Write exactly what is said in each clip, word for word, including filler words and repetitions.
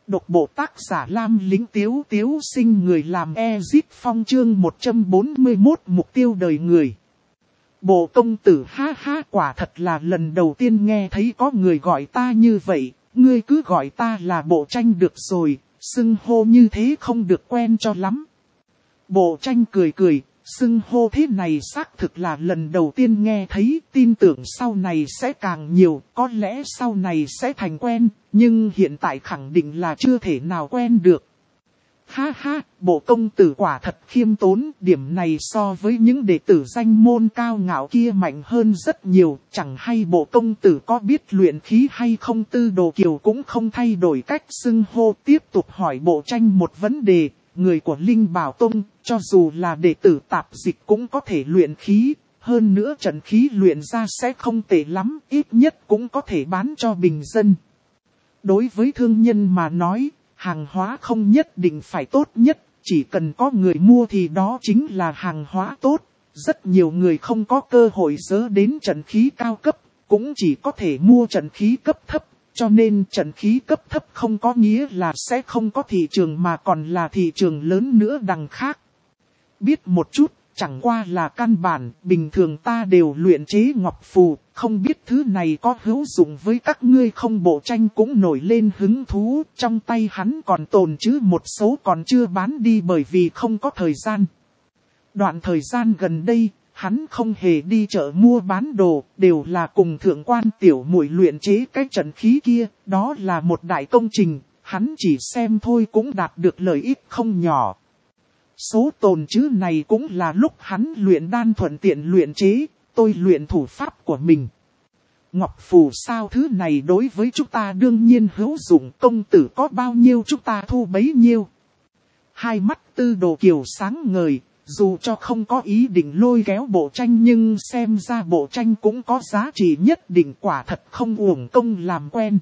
Độc bộ tác giả Lam Lĩnh Tiếu Tiếu sinh người làm Ezit Phong chương một trăm bốn mươi mốt mục tiêu đời người. Bộ công tử ha ha, quả thật là lần đầu tiên nghe thấy có người gọi ta như vậy, ngươi cứ gọi ta là Bộ Tranh được rồi, xưng hô như thế không được quen cho lắm. Bộ Tranh cười cười, xưng hô thế này xác thực là lần đầu tiên nghe thấy, tin tưởng sau này sẽ càng nhiều, có lẽ sau này sẽ thành quen, nhưng hiện tại khẳng định là chưa thể nào quen được. Ha ha, Bộ công tử quả thật khiêm tốn, điểm này so với những đệ tử danh môn cao ngạo kia mạnh hơn rất nhiều, chẳng hay Bộ công tử có biết luyện khí hay không. Tư Đồ Kiều cũng không thay đổi cách xưng hô, tiếp tục hỏi Bộ Tranh một vấn đề. Người của Linh Bảo Tông, cho dù là đệ tử tạp dịch cũng có thể luyện khí, hơn nữa trận khí luyện ra sẽ không tệ lắm, ít nhất cũng có thể bán cho bình dân. Đối với thương nhân mà nói, hàng hóa không nhất định phải tốt nhất, chỉ cần có người mua thì đó chính là hàng hóa tốt. Rất nhiều người không có cơ hội dớ đến trận khí cao cấp, cũng chỉ có thể mua trận khí cấp thấp. Cho nên trận khí cấp thấp không có nghĩa là sẽ không có thị trường mà còn là thị trường lớn nữa đằng khác. Biết một chút, chẳng qua là căn bản, bình thường ta đều luyện chế ngọc phù, không biết thứ này có hữu dụng với các ngươi không. Bộ Tranh cũng nổi lên hứng thú, trong tay hắn còn tồn trữ một số còn chưa bán đi bởi vì không có thời gian. Đoạn thời gian gần đây, hắn không hề đi chợ mua bán đồ, đều là cùng thượng quan tiểu muội luyện chế cái trận khí kia, đó là một đại công trình, hắn chỉ xem thôi cũng đạt được lợi ích không nhỏ. Số tồn trữ này cũng là lúc hắn luyện đan thuận tiện luyện chế, tôi luyện thủ pháp của mình. Ngọc phù sao, thứ này đối với chúng ta đương nhiên hữu dụng, công tử có bao nhiêu chúng ta thu bấy nhiêu. Hai mắt Tư Đồ Kiều sáng ngời. Dù cho không có ý định lôi kéo Bộ Tranh nhưng xem ra Bộ Tranh cũng có giá trị nhất định, quả thật không uổng công làm quen.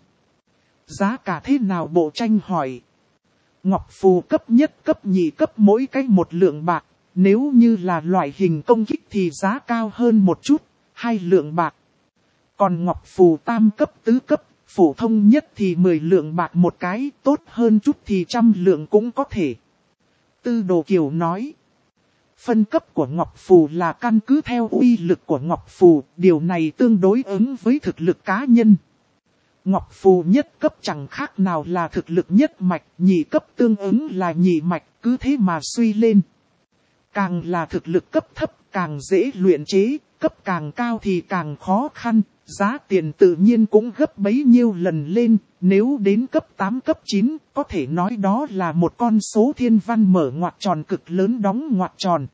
Giá cả thế nào? Bộ Tranh hỏi. Ngọc phù cấp nhất cấp nhị cấp mỗi cái một lượng bạc, nếu như là loại hình công kích thì giá cao hơn một chút, hai lượng bạc. Còn ngọc phù tam cấp tứ cấp, phổ thông nhất thì mười lượng bạc một cái, tốt hơn chút thì trăm lượng cũng có thể. Tư Đồ Kiều nói. Phân cấp của ngọc phù là căn cứ theo uy lực của ngọc phù, điều này tương đối ứng với thực lực cá nhân. Ngọc phù nhất cấp chẳng khác nào là thực lực nhất mạch, nhị cấp tương ứng là nhị mạch, cứ thế mà suy lên. Càng là thực lực cấp thấp, càng dễ luyện chế, cấp càng cao thì càng khó khăn, giá tiền tự nhiên cũng gấp bấy nhiêu lần lên, nếu đến cấp tám cấp chín, có thể nói đó là một con số thiên văn mở ngoặc tròn cực lớn đóng ngoặc tròn.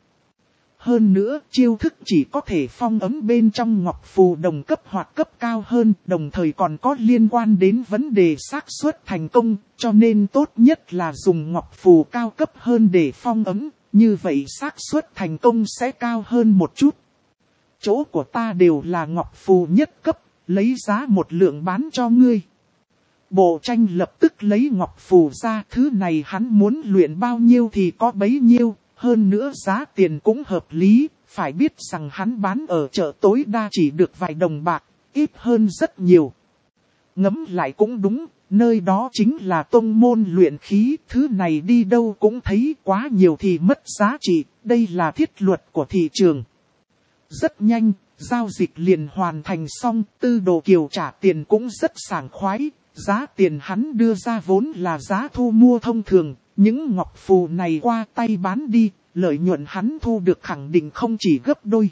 Hơn nữa, chiêu thức chỉ có thể phong ấn bên trong ngọc phù đồng cấp hoặc cấp cao hơn, đồng thời còn có liên quan đến vấn đề xác suất thành công, cho nên tốt nhất là dùng ngọc phù cao cấp hơn để phong ấn, như vậy xác suất thành công sẽ cao hơn một chút. Chỗ của ta đều là ngọc phù nhất cấp, lấy giá một lượng bán cho ngươi. Bộ Tranh lập tức lấy ngọc phù ra, thứ này hắn muốn luyện bao nhiêu thì có bấy nhiêu. Hơn nữa giá tiền cũng hợp lý, phải biết rằng hắn bán ở chợ tối đa chỉ được vài đồng bạc, ít hơn rất nhiều. Ngẫm lại cũng đúng, nơi đó chính là tông môn luyện khí, thứ này đi đâu cũng thấy, quá nhiều thì mất giá trị, đây là thiết luật của thị trường. Rất nhanh, giao dịch liền hoàn thành xong, Tư Đồ Kiều trả tiền cũng rất sảng khoái, giá tiền hắn đưa ra vốn là giá thu mua thông thường. Những ngọc phù này qua tay bán đi, lợi nhuận hắn thu được khẳng định không chỉ gấp đôi.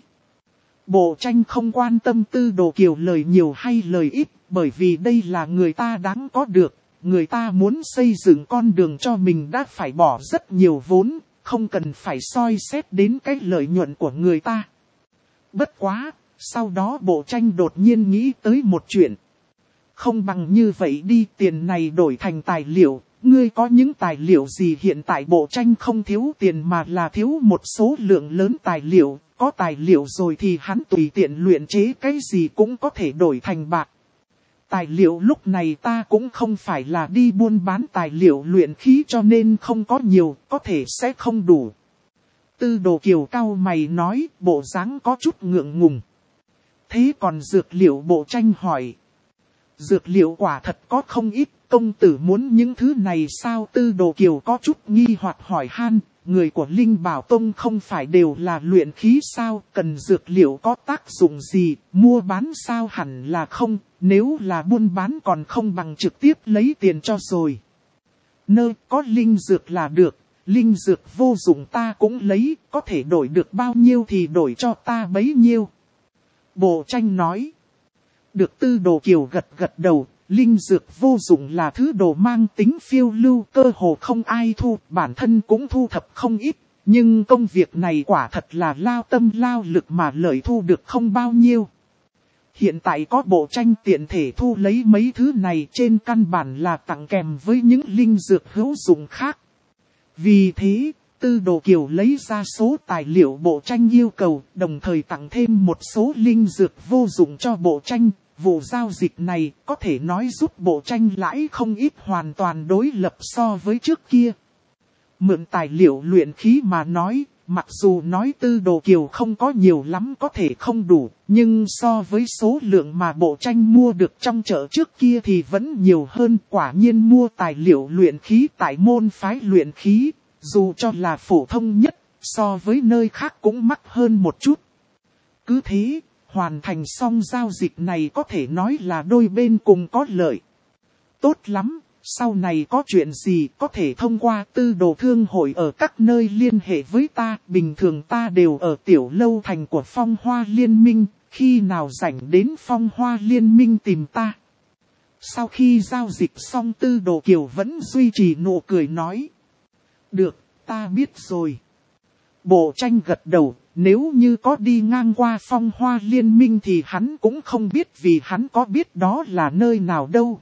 Bộ Tranh không quan tâm Tư Đồ Kiều lời nhiều hay lời ít, bởi vì đây là người ta đáng có được. Người ta muốn xây dựng con đường cho mình đã phải bỏ rất nhiều vốn, không cần phải soi xét đến cái lợi nhuận của người ta. Bất quá, sau đó Bộ Tranh đột nhiên nghĩ tới một chuyện. Không bằng như vậy đi, tiền này đổi thành tài liệu. Ngươi có những tài liệu gì? Hiện tại Bộ Tranh không thiếu tiền mà là thiếu một số lượng lớn tài liệu, có tài liệu rồi thì hắn tùy tiện luyện chế cái gì cũng có thể đổi thành bạc. Tài liệu lúc này ta cũng không phải là đi buôn bán tài liệu luyện khí cho nên không có nhiều, có thể sẽ không đủ. Tư Đồ Kiều cau mày nói, bộ dáng có chút ngượng ngùng. Thế còn dược liệu? Bộ Tranh hỏi. dược liệu quả thật có không ít, công tử muốn những thứ này sao? Tư Đồ Kiều có chút nghi hoặc hỏi han, người của Linh Bảo Tông không phải đều là luyện khí sao, cần dược liệu có tác dụng gì, mua bán sao? Hẳn là không, nếu là buôn bán còn không bằng trực tiếp lấy tiền cho rồi. Nơi có linh dược là được, linh dược vô dụng ta cũng lấy, có thể đổi được bao nhiêu thì đổi cho ta bấy nhiêu. Bộ Tranh nói. Được. Tư Đồ Kiều gật gật đầu, linh dược vô dụng là thứ đồ mang tính phiêu lưu, cơ hồ không ai thu, bản thân cũng thu thập không ít, nhưng công việc này quả thật là lao tâm lao lực mà lợi thu được không bao nhiêu. Hiện tại có Bộ Tranh tiện thể thu lấy mấy thứ này, trên căn bản là tặng kèm với những linh dược hữu dụng khác. Vì thế, Tư Đồ Kiều lấy ra số tài liệu Bộ Tranh yêu cầu, đồng thời tặng thêm một số linh dược vô dụng cho Bộ Tranh. Vụ giao dịch này có thể nói giúp Bộ Tranh lãi không ít, hoàn toàn đối lập so với trước kia. Mượn tài liệu luyện khí mà nói, mặc dù nói Tư Đồ Kiều không có nhiều lắm có thể không đủ, nhưng so với số lượng mà Bộ Tranh mua được trong chợ trước kia thì vẫn nhiều hơn. Quả nhiên mua tài liệu luyện khí tại môn phái luyện khí, dù cho là phổ thông nhất, so với nơi khác cũng mắc hơn một chút. Cứ thế, hoàn thành xong giao dịch này có thể nói là đôi bên cùng có lợi. Tốt lắm, sau này có chuyện gì có thể thông qua Tư Đồ Thương hội ở các nơi liên hệ với ta. Bình thường ta đều ở tiểu lâu thành của Phong Hoa Liên Minh, khi nào rảnh đến Phong Hoa Liên Minh tìm ta. Sau khi giao dịch xong, Tư Đồ Kiều vẫn duy trì nụ cười nói. Được, ta biết rồi. Bộ Tranh gật đầu. Nếu như có đi ngang qua Phong Hoa Liên Minh thì hắn cũng không biết, vì hắn có biết đó là nơi nào đâu.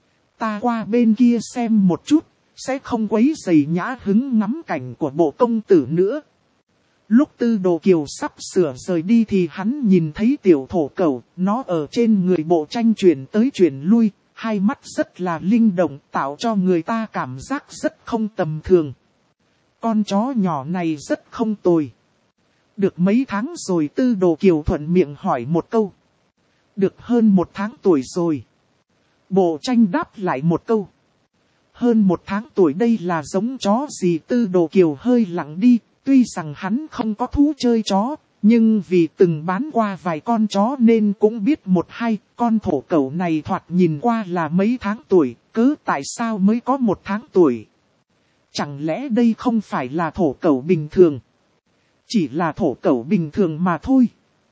Ta qua bên kia xem một chút, sẽ không quấy rầy nhã hứng ngắm cảnh của Bộ công tử nữa. Lúc Tư Đồ Kiều sắp sửa rời đi thì hắn nhìn thấy tiểu thổ cẩu, nó ở trên người Bộ Tranh chuyển tới chuyển lui, hai mắt rất là linh động, tạo cho người ta cảm giác rất không tầm thường. Con chó nhỏ này rất không tồi. Được mấy tháng rồi? Tư Đồ Kiều thuận miệng hỏi một câu. Được hơn một tháng tuổi rồi. Bộ Tranh đáp lại một câu. Hơn một tháng tuổi đây là giống chó gì? Tư Đồ Kiều hơi lặng đi, tuy rằng hắn không có thú chơi chó, nhưng vì từng bán qua vài con chó nên cũng biết một hai. Con thổ cẩu này thoạt nhìn qua là mấy tháng tuổi, cớ tại sao mới có một tháng tuổi? Chẳng lẽ đây không phải là thổ cẩu bình thường? Chỉ là thổ cẩu bình thường mà thôi.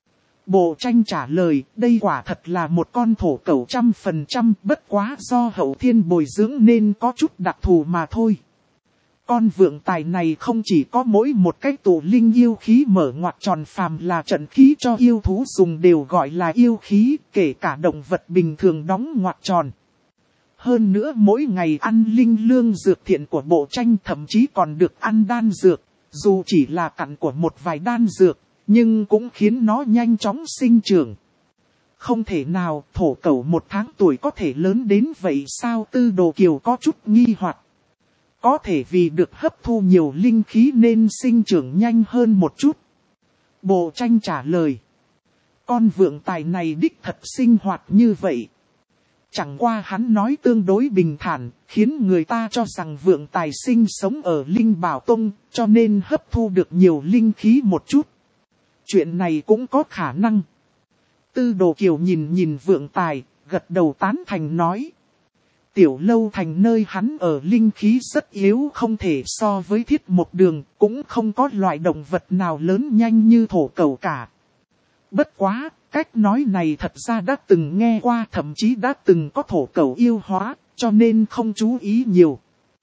Bộ Tranh trả lời, đây quả thật là một con thổ cẩu trăm phần trăm, bất quá do hậu thiên bồi dưỡng nên có chút đặc thù mà thôi. Con vượng tài này không chỉ có mỗi một cái tụ linh yêu khí mở ngoặc tròn, phàm là trận khí cho yêu thú dùng đều gọi là yêu khí, kể cả động vật bình thường đóng ngoặc tròn. Hơn nữa mỗi ngày ăn linh lương dược thiện của Bộ Tranh, thậm chí còn được ăn đan dược. Dù chỉ là cặn của một vài đan dược, nhưng cũng khiến nó nhanh chóng sinh trưởng. Không thể nào, thổ cẩu một tháng tuổi có thể lớn đến vậy sao? Tư Đồ Kiều có chút nghi hoặc. Có thể vì được hấp thu nhiều linh khí nên sinh trưởng nhanh hơn một chút. Bộ Tranh trả lời. Con vượng tài này đích thật sinh hoạt như vậy. Chẳng qua hắn nói tương đối bình thản, khiến người ta cho rằng vượng tài sinh sống ở Linh Bảo Tông, cho nên hấp thu được nhiều linh khí một chút. Chuyện này cũng có khả năng. Tư Đồ Kiều nhìn nhìn vượng tài, gật đầu tán thành nói. Tiểu lâu thành nơi hắn ở linh khí rất yếu, không thể so với Thiết Một Đường, cũng không có loại động vật nào lớn nhanh như thổ cẩu cả. Bất quá, cách nói này thật ra đã từng nghe qua, thậm chí đã từng có thổ cẩu yêu hóa, cho nên không chú ý nhiều.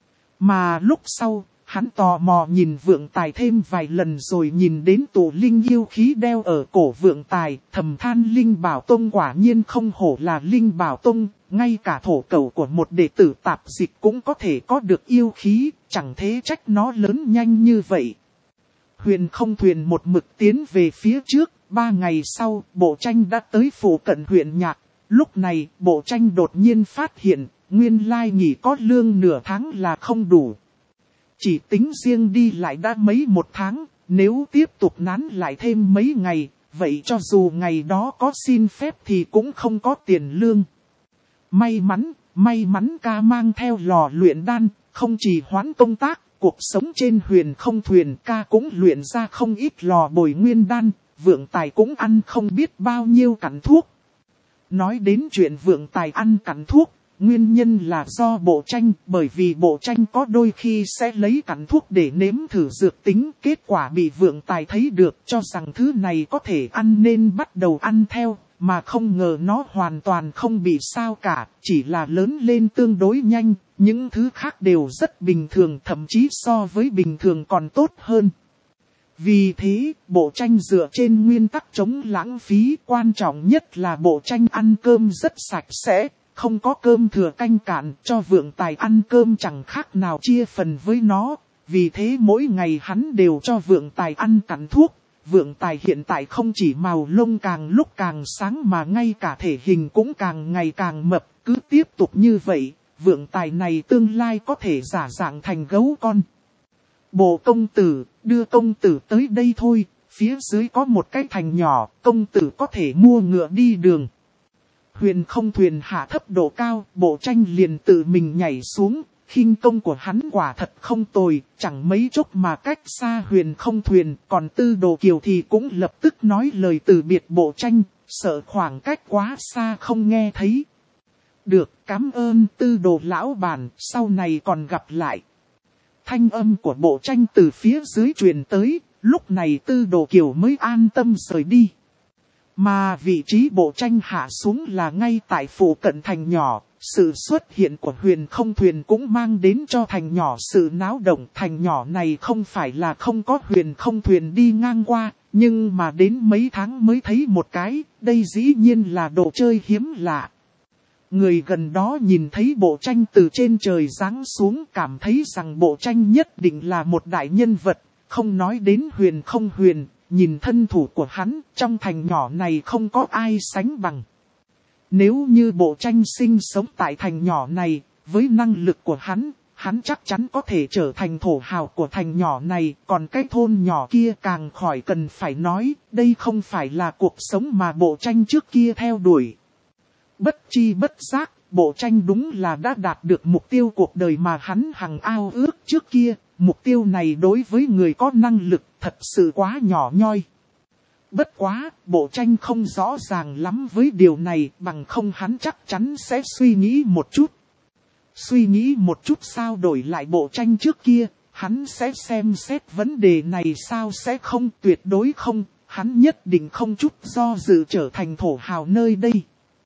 Mà lúc sau, hắn tò mò nhìn vượng tài thêm vài lần rồi nhìn đến tổ linh yêu khí đeo ở cổ vượng tài, thầm than Linh Bảo Tông quả nhiên không hổ là Linh Bảo Tông, ngay cả thổ cẩu của một đệ tử tạp dịch cũng có thể có được yêu khí, chẳng thế trách nó lớn nhanh như vậy. Huyền không thuyền một mực tiến về phía trước. Ba ngày sau, Bộ Tranh đã tới phủ cận huyện Nhạc. Lúc này, Bộ Tranh đột nhiên phát hiện, nguyên lai nghỉ có lương nửa tháng là không đủ. Chỉ tính riêng đi lại đã mấy một tháng, nếu tiếp tục nán lại thêm mấy ngày, vậy cho dù ngày đó có xin phép thì cũng không có tiền lương. May mắn, may mắn ca mang theo lò luyện đan, không chỉ hoãn công tác, cuộc sống trên huyền không thuyền ca cũng luyện ra không ít lò bồi nguyên đan, Vượng Tài cũng ăn không biết bao nhiêu cặn thuốc. Nói đến chuyện Vượng Tài ăn cặn thuốc, nguyên nhân là do Bộ Tranh, bởi vì Bộ Tranh có đôi khi sẽ lấy cặn thuốc để nếm thử dược tính, kết quả bị Vượng Tài thấy được, cho rằng thứ này có thể ăn nên bắt đầu ăn theo, mà không ngờ nó hoàn toàn không bị sao cả, chỉ là lớn lên tương đối nhanh, những thứ khác đều rất bình thường, thậm chí so với bình thường còn tốt hơn. Vì thế, Bộ Tranh dựa trên nguyên tắc chống lãng phí, quan trọng nhất là Bộ Tranh ăn cơm rất sạch sẽ, không có cơm thừa canh cạn, cho Vượng Tài ăn cơm chẳng khác nào chia phần với nó, vì thế mỗi ngày hắn đều cho Vượng Tài ăn cặn thuốc. Vượng Tài hiện tại không chỉ màu lông càng lúc càng sáng mà ngay cả thể hình cũng càng ngày càng mập, cứ tiếp tục như vậy, Vượng Tài này tương lai có thể giả dạng thành gấu con. Bộ công tử, đưa công tử tới đây thôi, phía dưới có một cái thành nhỏ, công tử có thể mua ngựa đi đường. Huyền không thuyền hạ thấp độ cao, Bộ Tranh liền tự mình nhảy xuống, khinh công của hắn quả thật không tồi, chẳng mấy chốc mà cách xa huyền không thuyền, còn Tư Đồ Kiều thì cũng lập tức nói lời từ biệt Bộ Tranh, sợ khoảng cách quá xa không nghe thấy. Được, cảm ơn Tư Đồ lão bản, sau này còn gặp lại. Thanh âm của Bộ Tranh từ phía dưới truyền tới, lúc này Tư Đồ Kiều mới an tâm rời đi. Mà vị trí Bộ Tranh hạ xuống là ngay tại phủ cận thành nhỏ, sự xuất hiện của huyền không thuyền cũng mang đến cho thành nhỏ sự náo động. Thành nhỏ này không phải là không có huyền không thuyền đi ngang qua, nhưng mà đến mấy tháng mới thấy một cái, đây dĩ nhiên là đồ chơi hiếm lạ. Người gần đó nhìn thấy Bộ Tranh từ trên trời giáng xuống, cảm thấy rằng Bộ Tranh nhất định là một đại nhân vật, không nói đến huyền không huyền. Nhìn thân thủ của hắn, trong thành nhỏ này không có ai sánh bằng. Nếu như Bộ Tranh sinh sống tại thành nhỏ này, với năng lực của hắn, hắn chắc chắn có thể trở thành thổ hào của thành nhỏ này, còn cái thôn nhỏ kia càng khỏi cần phải nói, đây không phải là cuộc sống mà Bộ Tranh trước kia theo đuổi. Bất chi bất giác, Bộ Tranh đúng là đã đạt được mục tiêu cuộc đời mà hắn hằng ao ước trước kia. Mục tiêu này đối với người có năng lực thật sự quá nhỏ nhoi. Bất quá, Bộ Tranh không rõ ràng lắm với điều này, bằng không hắn chắc chắn sẽ suy nghĩ một chút. Suy nghĩ một chút sao đổi lại Bộ Tranh trước kia, hắn sẽ xem xét vấn đề này sao sẽ không, tuyệt đối không, hắn nhất định không chút do dự trở thành thổ hào nơi đây.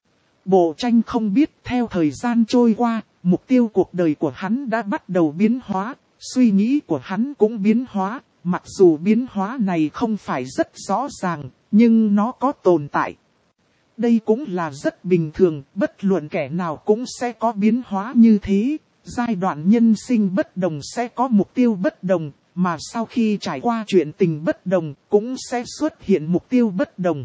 Bộ Tranh không biết theo thời gian trôi qua, mục tiêu cuộc đời của hắn đã bắt đầu biến hóa. Suy nghĩ của hắn cũng biến hóa, mặc dù biến hóa này không phải rất rõ ràng, nhưng nó có tồn tại. Đây cũng là rất bình thường, bất luận kẻ nào cũng sẽ có biến hóa như thế. Giai đoạn nhân sinh bất đồng sẽ có mục tiêu bất đồng, mà sau khi trải qua chuyện tình bất đồng, cũng sẽ xuất hiện mục tiêu bất đồng.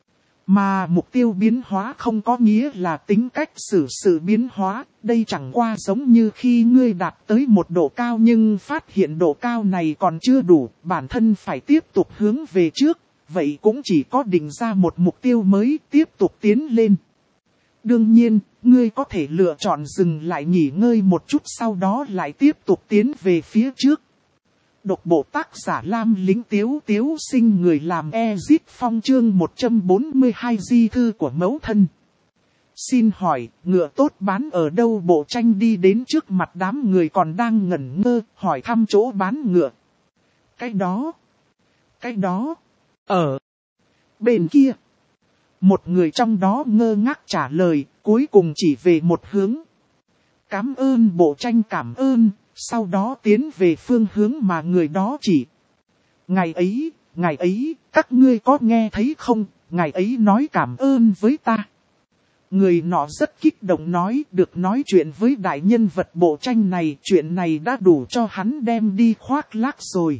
Mà mục tiêu biến hóa không có nghĩa là tính cách xử sự biến hóa, đây chẳng qua giống như khi ngươi đạt tới một độ cao nhưng phát hiện độ cao này còn chưa đủ, bản thân phải tiếp tục hướng về trước, vậy cũng chỉ có định ra một mục tiêu mới tiếp tục tiến lên. Đương nhiên, ngươi có thể lựa chọn dừng lại nghỉ ngơi một chút sau đó lại tiếp tục tiến về phía trước. Độc bộ tác giả Lam Lính Tiếu Tiếu sinh người làm Ezit Phong chương một trăm bốn mươi hai di thư của mẫu thân. Xin hỏi, ngựa tốt bán ở đâu? Bộ Tranh đi đến trước mặt đám người còn đang ngẩn ngơ, hỏi thăm chỗ bán ngựa. Cái đó, cái đó, ở bên kia. Một người trong đó ngơ ngác trả lời, cuối cùng chỉ về một hướng. Cảm ơn Bộ Tranh cảm ơn. Sau đó tiến về phương hướng mà người đó chỉ. Ngày ấy, ngày ấy, các ngươi có nghe thấy không? Ngày ấy nói cảm ơn với ta. Người nọ rất kích động nói, được nói chuyện với đại nhân vật Bộ Tranh này, chuyện này đã đủ cho hắn đem đi khoác lác rồi.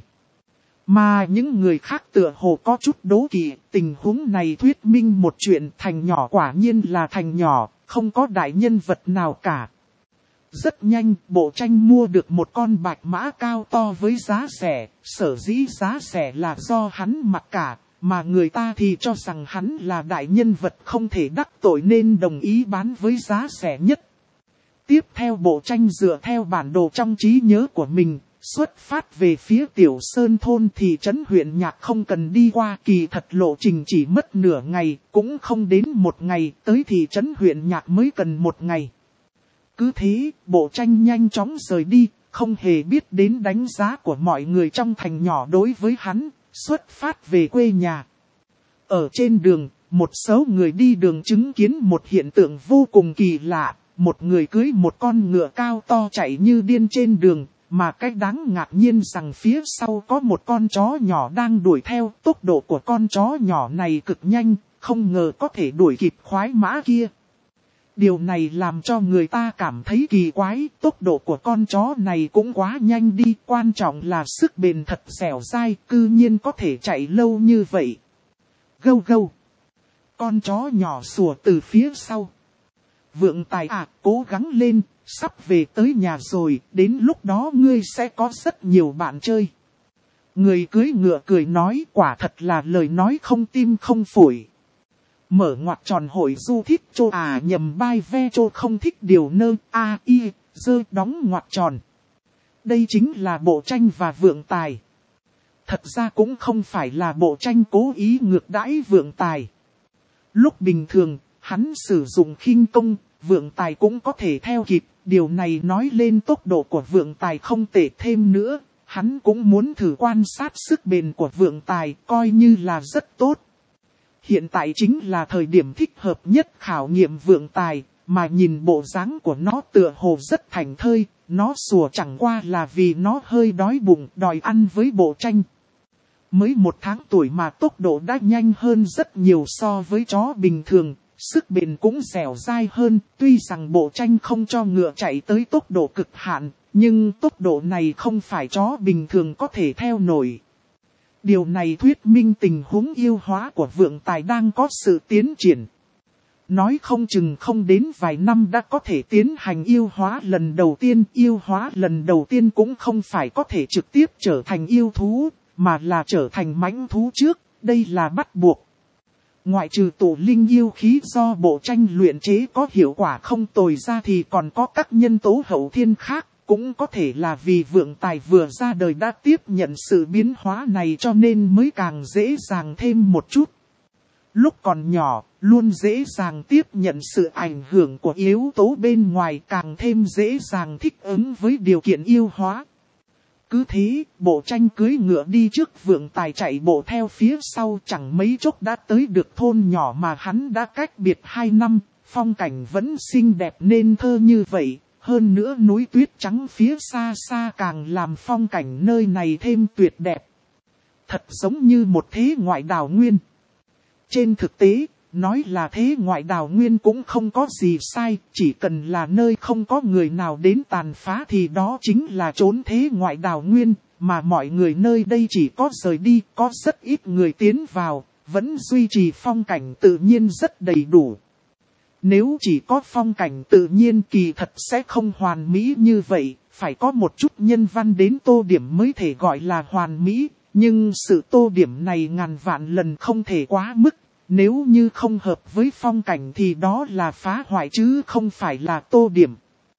Mà những người khác tựa hồ có chút đố kỵ, tình huống này thuyết minh một chuyện, thành nhỏ quả nhiên là thành nhỏ, không có đại nhân vật nào cả. Rất nhanh, Bộ Tranh mua được một con bạch mã cao to với giá rẻ, sở dĩ giá rẻ là do hắn mặc cả, mà người ta thì cho rằng hắn là đại nhân vật không thể đắc tội nên đồng ý bán với giá rẻ nhất. Tiếp theo bộ tranh dựa theo bản đồ trong trí nhớ của mình, xuất phát về phía Tiểu Sơn thôn thị trấn huyện Nhạc không cần đi qua, kỳ thật lộ trình chỉ mất nửa ngày, cũng không đến một ngày, tới thị trấn huyện Nhạc mới cần một ngày. Cứ thế, bộ tranh nhanh chóng rời đi, không hề biết đến đánh giá của mọi người trong thành nhỏ đối với hắn, xuất phát về quê nhà. Ở trên đường, một số người đi đường chứng kiến một hiện tượng vô cùng kỳ lạ, một người cưỡi một con ngựa cao to chạy như điên trên đường, mà cách đáng ngạc nhiên rằng phía sau có một con chó nhỏ đang đuổi theo. Tốc độ của con chó nhỏ này cực nhanh, không ngờ có thể đuổi kịp khoái mã kia. Điều này làm cho người ta cảm thấy kỳ quái, tốc độ của con chó này cũng quá nhanh đi, quan trọng là sức bền thật dẻo dai, cư nhiên có thể chạy lâu như vậy. Gâu gâu. Con chó nhỏ sủa từ phía sau. Vượng Tài à, cố gắng lên, sắp về tới nhà rồi, đến lúc đó ngươi sẽ có rất nhiều bạn chơi. Người cưỡi ngựa cười nói, quả thật là lời nói không tim không phổi. Mở ngoặc tròn hội du thích chô à nhầm bai ve chô không thích điều nơ a y dơ đóng ngoặc tròn. Đây chính là bộ tranh và Vượng Tài. Thật ra cũng không phải là bộ tranh cố ý ngược đãi Vượng Tài. Lúc bình thường, hắn sử dụng khinh công, Vượng Tài cũng có thể theo kịp. Điều này nói lên tốc độ của Vượng Tài không tệ thêm nữa. Hắn cũng muốn thử quan sát sức bền của Vượng Tài, coi như là rất tốt. Hiện tại chính là thời điểm thích hợp nhất khảo nghiệm Vượng Tài, mà nhìn bộ dáng của nó tựa hồ rất thảnh thơi, nó sủa chẳng qua là vì nó hơi đói bụng đòi ăn với bộ tranh. Mới một tháng tuổi mà tốc độ đã nhanh hơn rất nhiều so với chó bình thường, sức bền cũng dẻo dai hơn, tuy rằng bộ tranh không cho ngựa chạy tới tốc độ cực hạn, nhưng tốc độ này không phải chó bình thường có thể theo nổi. Điều này thuyết minh tình huống yêu hóa của Vượng Tài đang có sự tiến triển. Nói không chừng không đến vài năm đã có thể tiến hành yêu hóa lần đầu tiên. Yêu hóa lần đầu tiên cũng không phải có thể trực tiếp trở thành yêu thú, mà là trở thành mãnh thú trước, đây là bắt buộc. Ngoại trừ tổ linh yêu khí do bộ tranh luyện chế có hiệu quả không tồi ra thì còn có các nhân tố hậu thiên khác. Cũng có thể là vì Vượng Tài vừa ra đời đã tiếp nhận sự biến hóa này cho nên mới càng dễ dàng thêm một chút. Lúc còn nhỏ, luôn dễ dàng tiếp nhận sự ảnh hưởng của yếu tố bên ngoài, càng thêm dễ dàng thích ứng với điều kiện yêu hóa. Cứ thế, bộ tranh cưỡi ngựa đi trước, Vượng Tài chạy bộ theo phía sau, chẳng mấy chốc đã tới được thôn nhỏ mà hắn đã cách biệt hai năm, phong cảnh vẫn xinh đẹp nên thơ như vậy. Hơn nữa núi tuyết trắng phía xa xa càng làm phong cảnh nơi này thêm tuyệt đẹp. Thật giống như một thế ngoại đào nguyên. Trên thực tế, nói là thế ngoại đào nguyên cũng không có gì sai, chỉ cần là nơi không có người nào đến tàn phá thì đó chính là trốn thế ngoại đào nguyên, mà mọi người nơi đây chỉ có rời đi, có rất ít người tiến vào, vẫn duy trì phong cảnh tự nhiên rất đầy đủ. Nếu chỉ có phong cảnh tự nhiên kỳ thật sẽ không hoàn mỹ như vậy, phải có một chút nhân văn đến tô điểm mới thể gọi là hoàn mỹ, nhưng sự tô điểm này ngàn vạn lần không thể quá mức, nếu như không hợp với phong cảnh thì đó là phá hoại chứ không phải là tô điểm.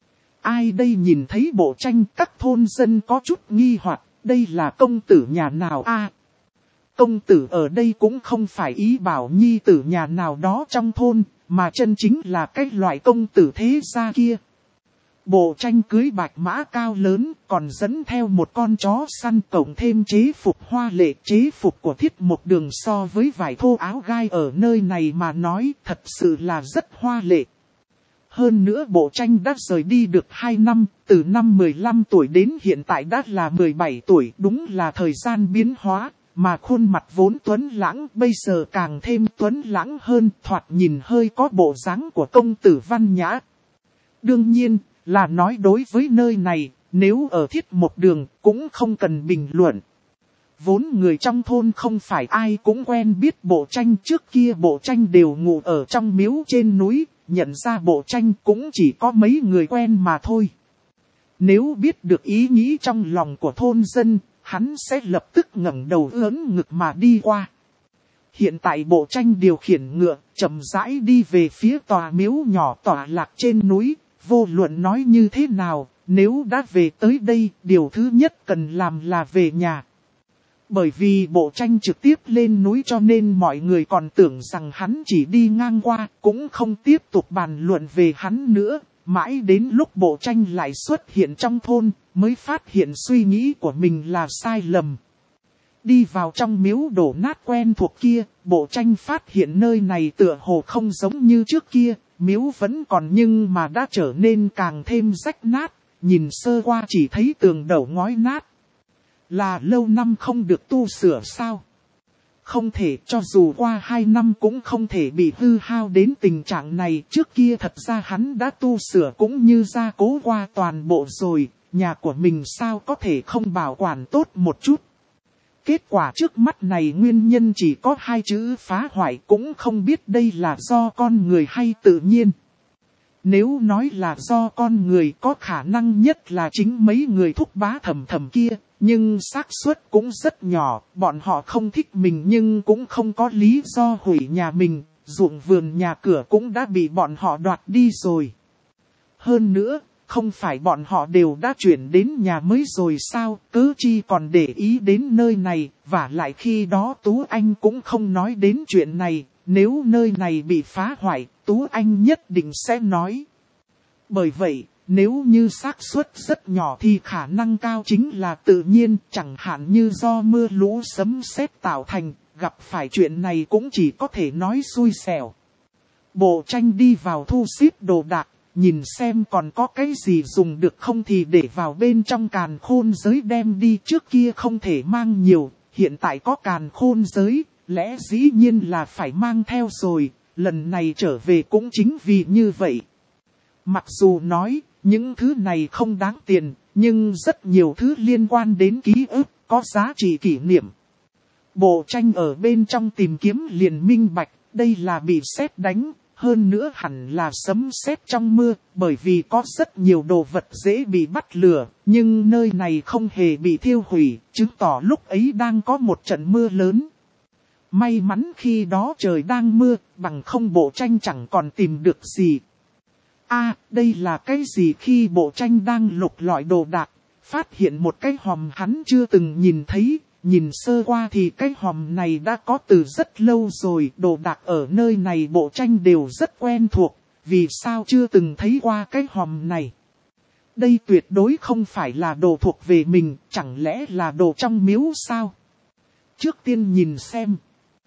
Ai đây nhìn thấy bộ tranh các thôn dân có chút nghi hoặc, đây là công tử nhà nào a? À, công tử ở đây cũng không phải ý bảo nhi tử nhà nào đó trong thôn, mà chân chính là cái loại công tử thế gia kia. Bộ tranh cưới bạch mã cao lớn, còn dẫn theo một con chó săn, cộng thêm chế phục hoa lệ. Chế phục của Thiết Mộc Đường so với vải thô áo gai ở nơi này mà nói thật sự là rất hoa lệ. Hơn nữa bộ tranh đã rời đi được hai năm, từ năm mười lăm tuổi đến hiện tại đã là mười bảy tuổi, đúng là thời gian biến hóa. Mà khuôn mặt vốn tuấn lãng bây giờ càng thêm tuấn lãng hơn, thoạt nhìn hơi có bộ dáng của công tử văn nhã. Đương nhiên, là nói đối với nơi này, nếu ở Thiết Mộc Đường cũng không cần bình luận. Vốn người trong thôn không phải ai cũng quen biết bộ tranh, trước kia bộ tranh đều ngủ ở trong miếu trên núi, nhận ra bộ tranh cũng chỉ có mấy người quen mà thôi. Nếu biết được ý nghĩ trong lòng của thôn dân, hắn sẽ lập tức ngẩng đầu ưỡn ngực mà đi qua. Hiện tại bộ tranh điều khiển ngựa, chậm rãi đi về phía tòa miếu nhỏ tọa lạc trên núi, vô luận nói như thế nào, nếu đã về tới đây, điều thứ nhất cần làm là về nhà. Bởi vì bộ tranh trực tiếp lên núi cho nên mọi người còn tưởng rằng hắn chỉ đi ngang qua, cũng không tiếp tục bàn luận về hắn nữa. Mãi đến lúc bộ tranh lại xuất hiện trong thôn, mới phát hiện suy nghĩ của mình là sai lầm. Đi vào trong miếu đổ nát quen thuộc kia, bộ tranh phát hiện nơi này tựa hồ không giống như trước kia, miếu vẫn còn nhưng mà đã trở nên càng thêm rách nát, nhìn sơ qua chỉ thấy tường đổ ngói nát. Là lâu năm không được tu sửa sao? Không thể, cho dù qua hai năm cũng không thể bị hư hao đến tình trạng này. Trước kia thật ra hắn đã tu sửa cũng như gia cố qua toàn bộ rồi, nhà của mình sao có thể không bảo quản tốt một chút. Kết quả trước mắt này nguyên nhân chỉ có hai chữ phá hoại, cũng không biết đây là do con người hay tự nhiên. Nếu nói là do con người, có khả năng nhất là chính mấy người thúc bá thầm thầm kia, nhưng xác suất cũng rất nhỏ, bọn họ không thích mình nhưng cũng không có lý do hủy nhà mình, ruộng vườn nhà cửa cũng đã bị bọn họ đoạt đi rồi. Hơn nữa, không phải bọn họ đều đã chuyển đến nhà mới rồi sao, cớ chi còn để ý đến nơi này, và lại khi đó Tú Anh cũng không nói đến chuyện này, nếu nơi này bị phá hoại, Tú Anh nhất định sẽ nói. Bởi vậy, nếu như xác suất rất nhỏ thì khả năng cao chính là tự nhiên, chẳng hạn như do mưa lũ sấm sét tạo thành, gặp phải chuyện này cũng chỉ có thể nói xui xẻo. Bộ tranh đi vào thu xếp đồ đạc, nhìn xem còn có cái gì dùng được không thì để vào bên trong càn khôn giới đem đi, trước kia không thể mang nhiều, hiện tại có càn khôn giới, lẽ dĩ nhiên là phải mang theo rồi, lần này trở về cũng chính vì như vậy. Mặc dù nói, những thứ này không đáng tiền, nhưng rất nhiều thứ liên quan đến ký ức, có giá trị kỷ niệm. Bộ tranh ở bên trong tìm kiếm liền minh bạch, đây là bị sét đánh, hơn nữa hẳn là sấm sét trong mưa, bởi vì có rất nhiều đồ vật dễ bị bắt lửa, nhưng nơi này không hề bị thiêu hủy, chứng tỏ lúc ấy đang có một trận mưa lớn. May mắn khi đó trời đang mưa, bằng không bộ tranh chẳng còn tìm được gì. À, đây là cái gì? Khi bộ tranh đang lục lọi đồ đạc, phát hiện một cái hòm hắn chưa từng nhìn thấy, nhìn sơ qua thì cái hòm này đã có từ rất lâu rồi, đồ đạc ở nơi này bộ tranh đều rất quen thuộc, vì sao chưa từng thấy qua cái hòm này? Đây tuyệt đối không phải là đồ thuộc về mình, chẳng lẽ là đồ trong miếu sao? Trước tiên nhìn xem.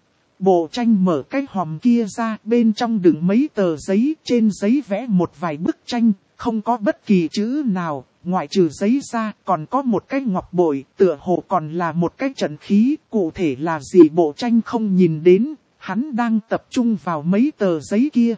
Bộ tranh mở cái hòm kia ra, bên trong đựng mấy tờ giấy, trên giấy vẽ một vài bức tranh, không có bất kỳ chữ nào, ngoại trừ giấy ra, còn có một cái ngọc bội, tựa hồ còn là một cái trận khí, cụ thể là gì bộ tranh không nhìn đến, hắn đang tập trung vào mấy tờ giấy kia.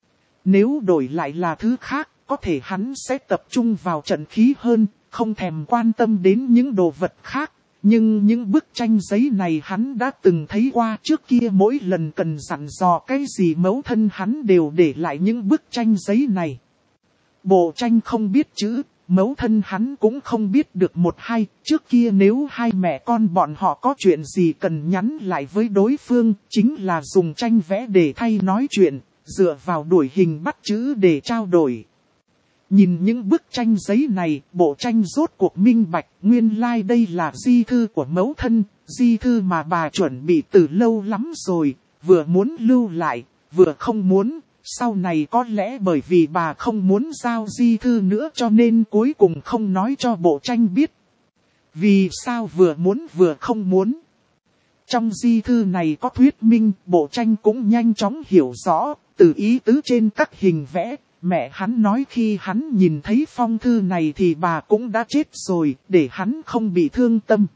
Nếu đổi lại là thứ khác, có thể hắn sẽ tập trung vào trận khí hơn, không thèm quan tâm đến những đồ vật khác. Nhưng những bức tranh giấy này hắn đã từng thấy qua, trước kia mỗi lần cần dặn dò cái gì mẫu thân hắn đều để lại những bức tranh giấy này. Bộ tranh không biết chữ, mẫu thân hắn cũng không biết được một hai, trước kia nếu hai mẹ con bọn họ có chuyện gì cần nhắn lại với đối phương, chính là dùng tranh vẽ để thay nói chuyện, dựa vào đuổi hình bắt chữ để trao đổi. Nhìn những bức tranh giấy này, bộ tranh rốt cuộc minh bạch, nguyên lai like đây là di thư của mẫu thân, di thư mà bà chuẩn bị từ lâu lắm rồi, vừa muốn lưu lại, vừa không muốn, sau này có lẽ bởi vì bà không muốn giao di thư nữa cho nên cuối cùng không nói cho bộ tranh biết. Vì sao vừa muốn vừa không muốn? Trong di thư này có thuyết minh, bộ tranh cũng nhanh chóng hiểu rõ, từ ý tứ trên các hình vẽ. Mẹ hắn nói khi hắn nhìn thấy phong thư này thì bà cũng đã chết rồi, để hắn không bị thương tâm.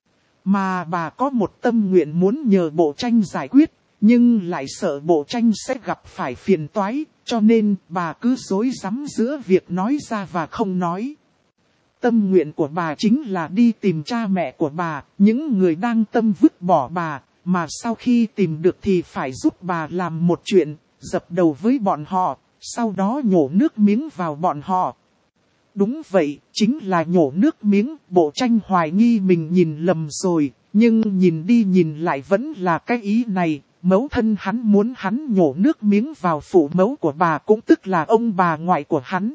Mà bà có một tâm nguyện muốn nhờ bộ tranh giải quyết, nhưng lại sợ bộ tranh sẽ gặp phải phiền toái, cho nên bà cứ rối rắm giữa việc nói ra và không nói. Tâm nguyện của bà chính là đi tìm cha mẹ của bà, những người đang tâm vứt bỏ bà, mà sau khi tìm được thì phải giúp bà làm một chuyện, dập đầu với bọn họ. Sau đó nhổ nước miếng vào bọn họ. Đúng vậy, chính là nhổ nước miếng, bộ tranh hoài nghi mình nhìn lầm rồi, nhưng nhìn đi nhìn lại vẫn là cái ý này, mẫu thân hắn muốn hắn nhổ nước miếng vào phụ mẫu của bà cũng tức là ông bà ngoại của hắn.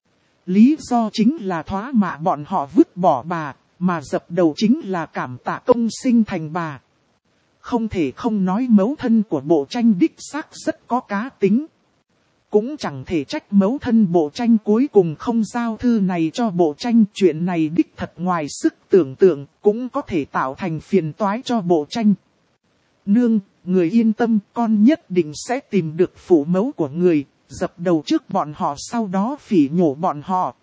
Lý do chính là thoá mạ bọn họ vứt bỏ bà, mà dập đầu chính là cảm tạ công sinh thành bà. Không thể không nói mẫu thân của Bộ Tranh đích xác rất có cá tính. Cũng chẳng thể trách mẫu thân Bộ Tranh cuối cùng không giao thư này cho Bộ Tranh. Chuyện này đích thật ngoài sức tưởng tượng, cũng có thể tạo thành phiền toái cho Bộ Tranh. Nương, người yên tâm, con nhất định sẽ tìm được phụ mẫu của người, dập đầu trước bọn họ sau đó phỉ nhổ bọn họ.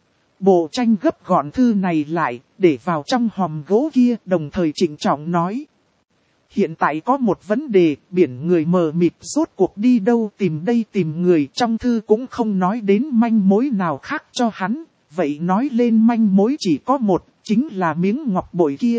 Bộ Tranh gấp gọn thư này lại, để vào trong hòm gỗ kia, đồng thời trịnh trọng nói. Hiện tại có một vấn đề, biển người mờ mịt rốt cuộc đi đâu tìm đây tìm người, trong thư cũng không nói đến manh mối nào khác cho hắn, vậy nói lên manh mối chỉ có một, chính là miếng ngọc bội kia.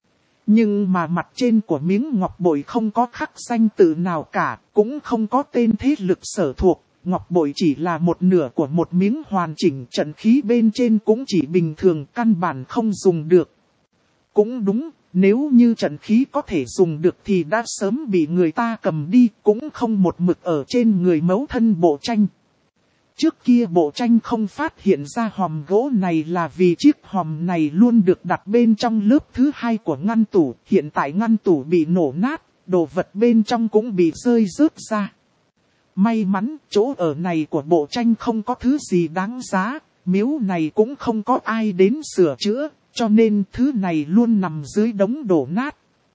Nhưng mà mặt trên của miếng ngọc bội không có khắc danh tự nào cả, cũng không có tên thế lực sở thuộc, ngọc bội chỉ là một nửa của một miếng hoàn chỉnh, trận khí bên trên cũng chỉ bình thường, căn bản không dùng được. Cũng đúng. Nếu như trận khí có thể dùng được thì đã sớm bị người ta cầm đi, cũng không một mực ở trên người mẫu thân Bộ Tranh. Trước kia Bộ Tranh không phát hiện ra hòm gỗ này là vì chiếc hòm này luôn được đặt bên trong lớp thứ hai của ngăn tủ. Hiện tại ngăn tủ bị nổ nát, đồ vật bên trong cũng bị rơi rớt ra. May mắn chỗ ở này của Bộ Tranh không có thứ gì đáng giá, miếu này cũng không có ai đến sửa chữa. Cho nên thứ này luôn nằm dưới đống đổ nát.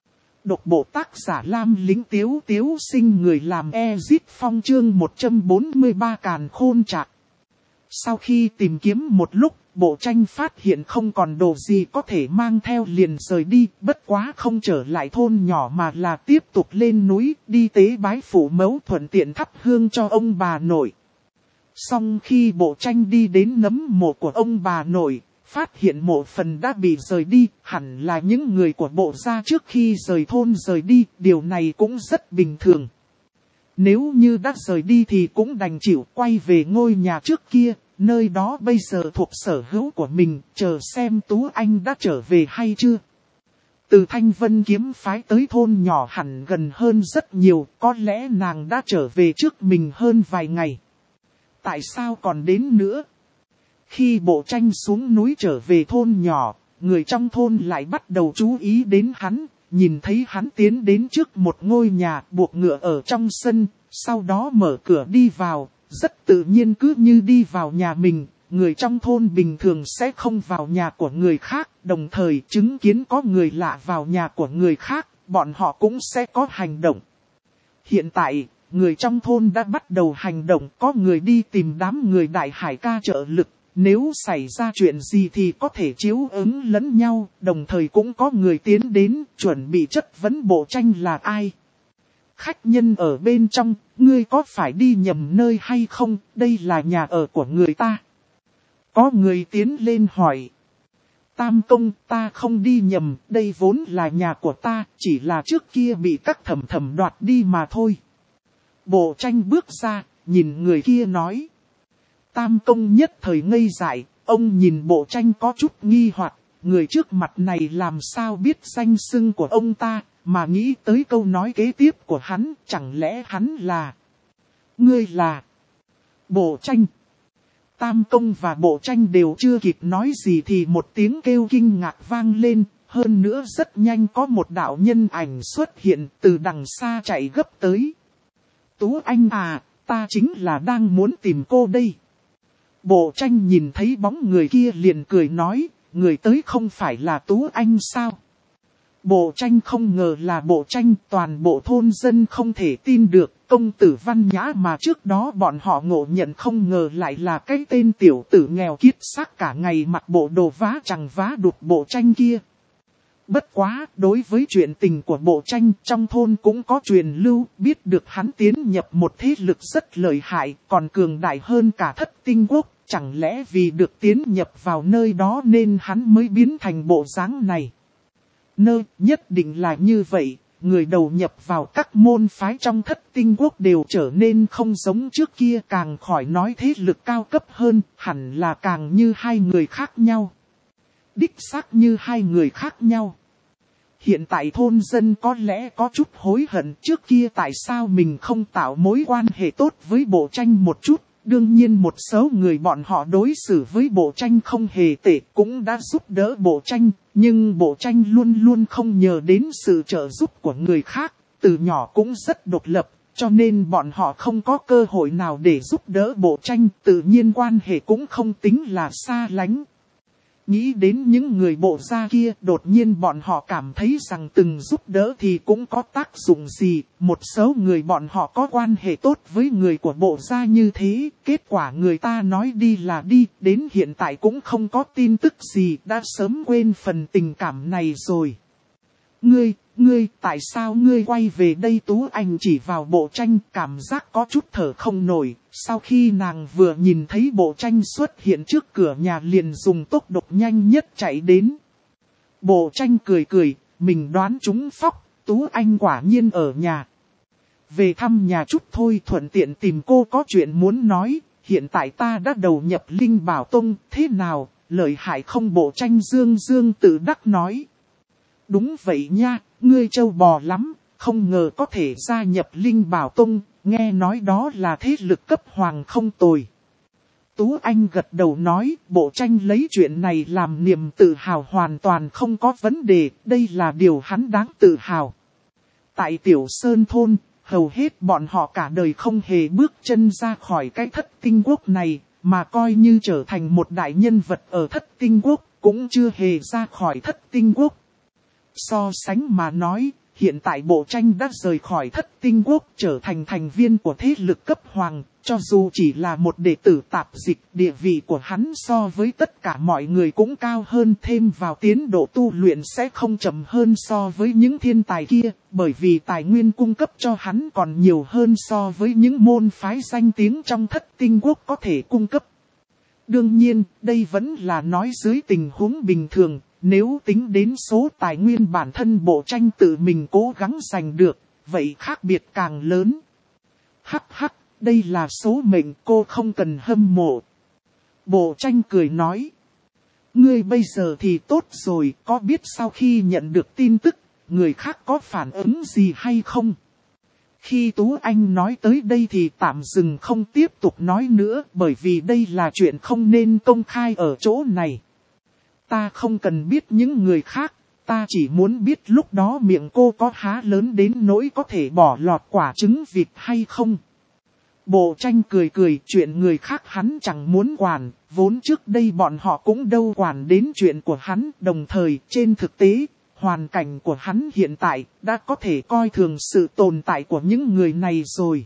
Độc bộ tác giả Lam Lính Tiếu Tiếu Sinh người làm Ezit Phong chương một trăm bốn mươi ba Càn Khôn Trạc. Sau khi tìm kiếm một lúc, Bộ Tranh phát hiện không còn đồ gì có thể mang theo liền rời đi. Bất quá không trở lại thôn nhỏ mà là tiếp tục lên núi đi tế bái phụ mẫu thuận tiện thắp hương cho ông bà nội. Xong khi Bộ Tranh đi đến nấm mộ của ông bà nội, phát hiện mộ phần đã bị rời đi, hẳn là những người của Bộ gia trước khi rời thôn rời đi, điều này cũng rất bình thường. Nếu như đã rời đi thì cũng đành chịu quay về ngôi nhà trước kia, nơi đó bây giờ thuộc sở hữu của mình, chờ xem Tú Anh đã trở về hay chưa. Từ Thanh Vân kiếm phái tới thôn nhỏ hẳn gần hơn rất nhiều, có lẽ nàng đã trở về trước mình hơn vài ngày. Tại sao còn đến nữa? Khi Bộ Tranh xuống núi trở về thôn nhỏ, người trong thôn lại bắt đầu chú ý đến hắn, nhìn thấy hắn tiến đến trước một ngôi nhà buộc ngựa ở trong sân, sau đó mở cửa đi vào, rất tự nhiên cứ như đi vào nhà mình, người trong thôn bình thường sẽ không vào nhà của người khác, đồng thời chứng kiến có người lạ vào nhà của người khác, bọn họ cũng sẽ có hành động. Hiện tại, người trong thôn đã bắt đầu hành động, có người đi tìm đám người Đại Hải ca trợ lực. Nếu xảy ra chuyện gì thì có thể chiếu ứng lẫn nhau, đồng thời cũng có người tiến đến, chuẩn bị chất vấn Bộ Tranh là ai. Khách nhân ở bên trong, ngươi có phải đi nhầm nơi hay không, đây là nhà ở của người ta. Có người tiến lên hỏi. Tam công, ta không đi nhầm, đây vốn là nhà của ta, chỉ là trước kia bị các thẩm thẩm đoạt đi mà thôi. Bộ Tranh bước ra, nhìn người kia nói. Tam công nhất thời ngây dại, ông nhìn Bộ Tranh có chút nghi hoặc, người trước mặt này làm sao biết danh xưng của ông ta, mà nghĩ tới câu nói kế tiếp của hắn, chẳng lẽ hắn là... Ngươi là... Bộ Tranh. Tam công và Bộ Tranh đều chưa kịp nói gì thì một tiếng kêu kinh ngạc vang lên, hơn nữa rất nhanh có một đạo nhân ảnh xuất hiện từ đằng xa chạy gấp tới. Tú Anh à, ta chính là đang muốn tìm cô đây. Bộ Tranh nhìn thấy bóng người kia liền cười nói, người tới không phải là Tú Anh sao? Bộ Tranh không ngờ là Bộ Tranh, toàn bộ thôn dân không thể tin được, công tử văn nhã mà trước đó bọn họ ngộ nhận không ngờ lại là cái tên tiểu tử nghèo kiết xác cả ngày mặc bộ đồ vá chẳng vá đụt Bộ Tranh kia. Bất quá, đối với chuyện tình của Bộ Tranh trong thôn cũng có truyền lưu, biết được hắn tiến nhập một thế lực rất lợi hại, còn cường đại hơn cả Thất Tinh Quốc, chẳng lẽ vì được tiến nhập vào nơi đó nên hắn mới biến thành bộ dáng này. Nơi nhất định là như vậy, người đầu nhập vào các môn phái trong Thất Tinh Quốc đều trở nên không giống trước kia, càng khỏi nói thế lực cao cấp hơn, hẳn là càng như hai người khác nhau. Đích xác như hai người khác nhau. Hiện tại thôn dân có lẽ có chút hối hận trước kia tại sao mình không tạo mối quan hệ tốt với Bộ Tranh một chút. Đương nhiên một số người bọn họ đối xử với Bộ Tranh không hề tệ cũng đã giúp đỡ Bộ Tranh, nhưng Bộ Tranh luôn luôn không nhờ đến sự trợ giúp của người khác, từ nhỏ cũng rất độc lập, cho nên bọn họ không có cơ hội nào để giúp đỡ Bộ Tranh, tự nhiên quan hệ cũng không tính là xa lánh. Nghĩ đến những người Bộ gia kia, đột nhiên bọn họ cảm thấy rằng từng giúp đỡ thì cũng có tác dụng gì. Một số người bọn họ có quan hệ tốt với người của Bộ gia như thế, kết quả người ta nói đi là đi, đến hiện tại cũng không có tin tức gì, đã sớm quên phần tình cảm này rồi. Ngươi, ngươi, tại sao ngươi quay về đây? Tú Anh chỉ vào Bộ Tranh, cảm giác có chút thở không nổi. Sau khi nàng vừa nhìn thấy Bộ Tranh xuất hiện trước cửa nhà liền dùng tốc độ nhanh nhất chạy đến. Bộ Tranh cười cười, mình đoán trúng phóc, Tú Anh quả nhiên ở nhà. Về thăm nhà chút thôi, thuận tiện tìm cô có chuyện muốn nói. Hiện tại ta đã đầu nhập Linh Bảo Tông, thế nào, lợi hại không? Bộ Tranh dương dương tự đắc nói. Đúng vậy nha, ngươi trâu bò lắm, không ngờ có thể gia nhập Linh Bảo Tông, nghe nói đó là thế lực cấp hoàng không tồi. Tú Anh gật đầu nói, Bộ Tranh lấy chuyện này làm niềm tự hào hoàn toàn không có vấn đề, đây là điều hắn đáng tự hào. Tại Tiểu Sơn Thôn, hầu hết bọn họ cả đời không hề bước chân ra khỏi cái Thất Tinh Quốc này, mà coi như trở thành một đại nhân vật ở Thất Tinh Quốc, cũng chưa hề ra khỏi Thất Tinh Quốc. So sánh mà nói, hiện tại Bộ Tranh đã rời khỏi Thất Tinh Quốc trở thành thành viên của thế lực cấp hoàng, cho dù chỉ là một đệ tử tạp dịch, địa vị của hắn so với tất cả mọi người cũng cao hơn, thêm vào tiến độ tu luyện sẽ không chậm hơn so với những thiên tài kia, bởi vì tài nguyên cung cấp cho hắn còn nhiều hơn so với những môn phái danh tiếng trong Thất Tinh Quốc có thể cung cấp. Đương nhiên, đây vẫn là nói dưới tình huống bình thường. Nếu tính đến số tài nguyên bản thân Bộ Tranh tự mình cố gắng giành được, vậy khác biệt càng lớn. Hắc hắc, đây là số mệnh, cô không cần hâm mộ. Bộ Tranh cười nói. Ngươi bây giờ thì tốt rồi, có biết sau khi nhận được tin tức, người khác có phản ứng gì hay không? Khi Tú Anh nói tới đây thì tạm dừng không tiếp tục nói nữa, bởi vì đây là chuyện không nên công khai ở chỗ này. Ta không cần biết những người khác, ta chỉ muốn biết lúc đó miệng cô có há lớn đến nỗi có thể bỏ lọt quả trứng vịt hay không. Bộ Tranh cười cười, chuyện người khác hắn chẳng muốn quản, vốn trước đây bọn họ cũng đâu quản đến chuyện của hắn, đồng thời trên thực tế, hoàn cảnh của hắn hiện tại đã có thể coi thường sự tồn tại của những người này rồi.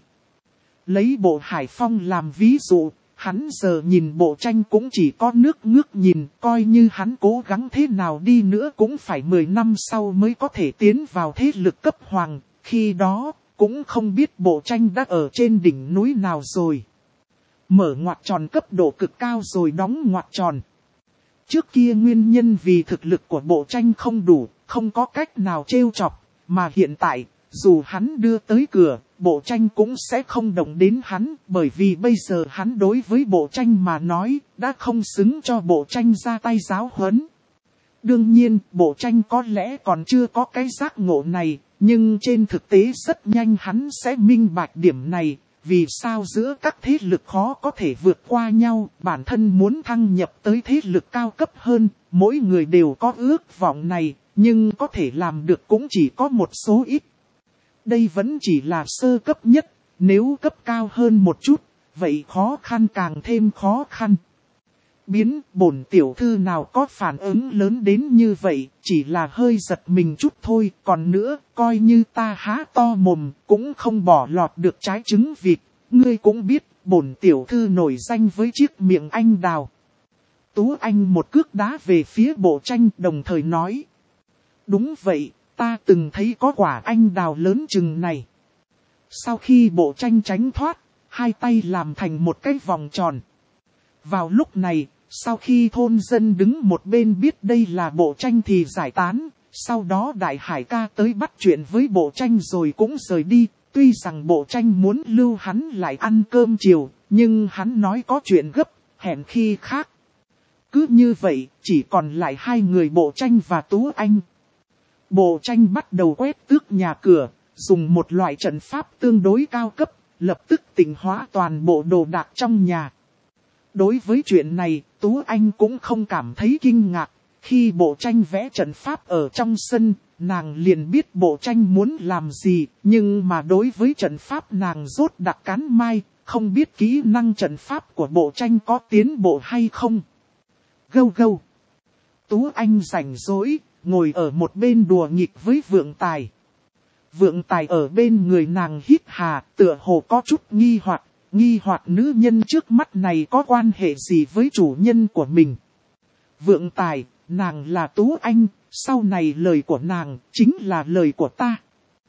Lấy Bộ Hải Phong làm ví dụ. Hắn giờ nhìn Bộ Tranh cũng chỉ có nước ngước nhìn, coi như hắn cố gắng thế nào đi nữa cũng phải mười năm sau mới có thể tiến vào thế lực cấp hoàng, khi đó cũng không biết Bộ Tranh đã ở trên đỉnh núi nào rồi. Mở ngoặc tròn cấp độ cực cao rồi đóng ngoặc tròn. Trước kia nguyên nhân vì thực lực của Bộ Tranh không đủ, không có cách nào trêu chọc, mà hiện tại, dù hắn đưa tới cửa, Bộ Tranh cũng sẽ không động đến hắn, bởi vì bây giờ hắn đối với Bộ Tranh mà nói, đã không xứng cho Bộ Tranh ra tay giáo huấn. Đương nhiên, Bộ Tranh có lẽ còn chưa có cái giác ngộ này, nhưng trên thực tế rất nhanh hắn sẽ minh bạch điểm này, vì sao giữa các thế lực khó có thể vượt qua nhau, bản thân muốn thăng nhập tới thế lực cao cấp hơn, mỗi người đều có ước vọng này, nhưng có thể làm được cũng chỉ có một số ít. Đây vẫn chỉ là sơ cấp nhất, nếu cấp cao hơn một chút, vậy khó khăn càng thêm khó khăn. Biến, bổn tiểu thư nào có phản ứng lớn đến như vậy, chỉ là hơi giật mình chút thôi, còn nữa, coi như ta há to mồm, cũng không bỏ lọt được trái trứng vịt, ngươi cũng biết, bổn tiểu thư nổi danh với chiếc miệng anh đào. Tú Anh một cước đá về phía Bộ Tranh, đồng thời nói. Đúng vậy. Ta từng thấy có quả anh đào lớn chừng này. Sau khi Bộ Tranh tránh thoát, hai tay làm thành một cái vòng tròn. Vào lúc này, sau khi thôn dân đứng một bên biết đây là Bộ Tranh thì giải tán. Sau đó Đại Hải ca tới bắt chuyện với Bộ Tranh rồi cũng rời đi. Tuy rằng Bộ Tranh muốn lưu hắn lại ăn cơm chiều, nhưng hắn nói có chuyện gấp, hẹn khi khác. Cứ như vậy, chỉ còn lại hai người Bộ Tranh và Tú Anh. Bộ tranh bắt đầu quét tước nhà cửa, dùng một loại trận pháp tương đối cao cấp, lập tức tịnh hóa toàn bộ đồ đạc trong nhà. Đối với chuyện này, Tú Anh cũng không cảm thấy kinh ngạc. Khi bộ tranh vẽ trận pháp ở trong sân, nàng liền biết bộ tranh muốn làm gì, nhưng mà đối với trận pháp nàng rốt đặc cán mai, không biết kỹ năng trận pháp của bộ tranh có tiến bộ hay không. Gâu gâu. Tú Anh rảnh rỗi, ngồi ở một bên đùa nghịch với Vượng Tài. Vượng Tài ở bên người nàng hít hà, tựa hồ có chút nghi hoặc, nghi hoặc nữ nhân trước mắt này có quan hệ gì với chủ nhân của mình. Vượng Tài, nàng là Tú Anh, sau này lời của nàng chính là lời của ta.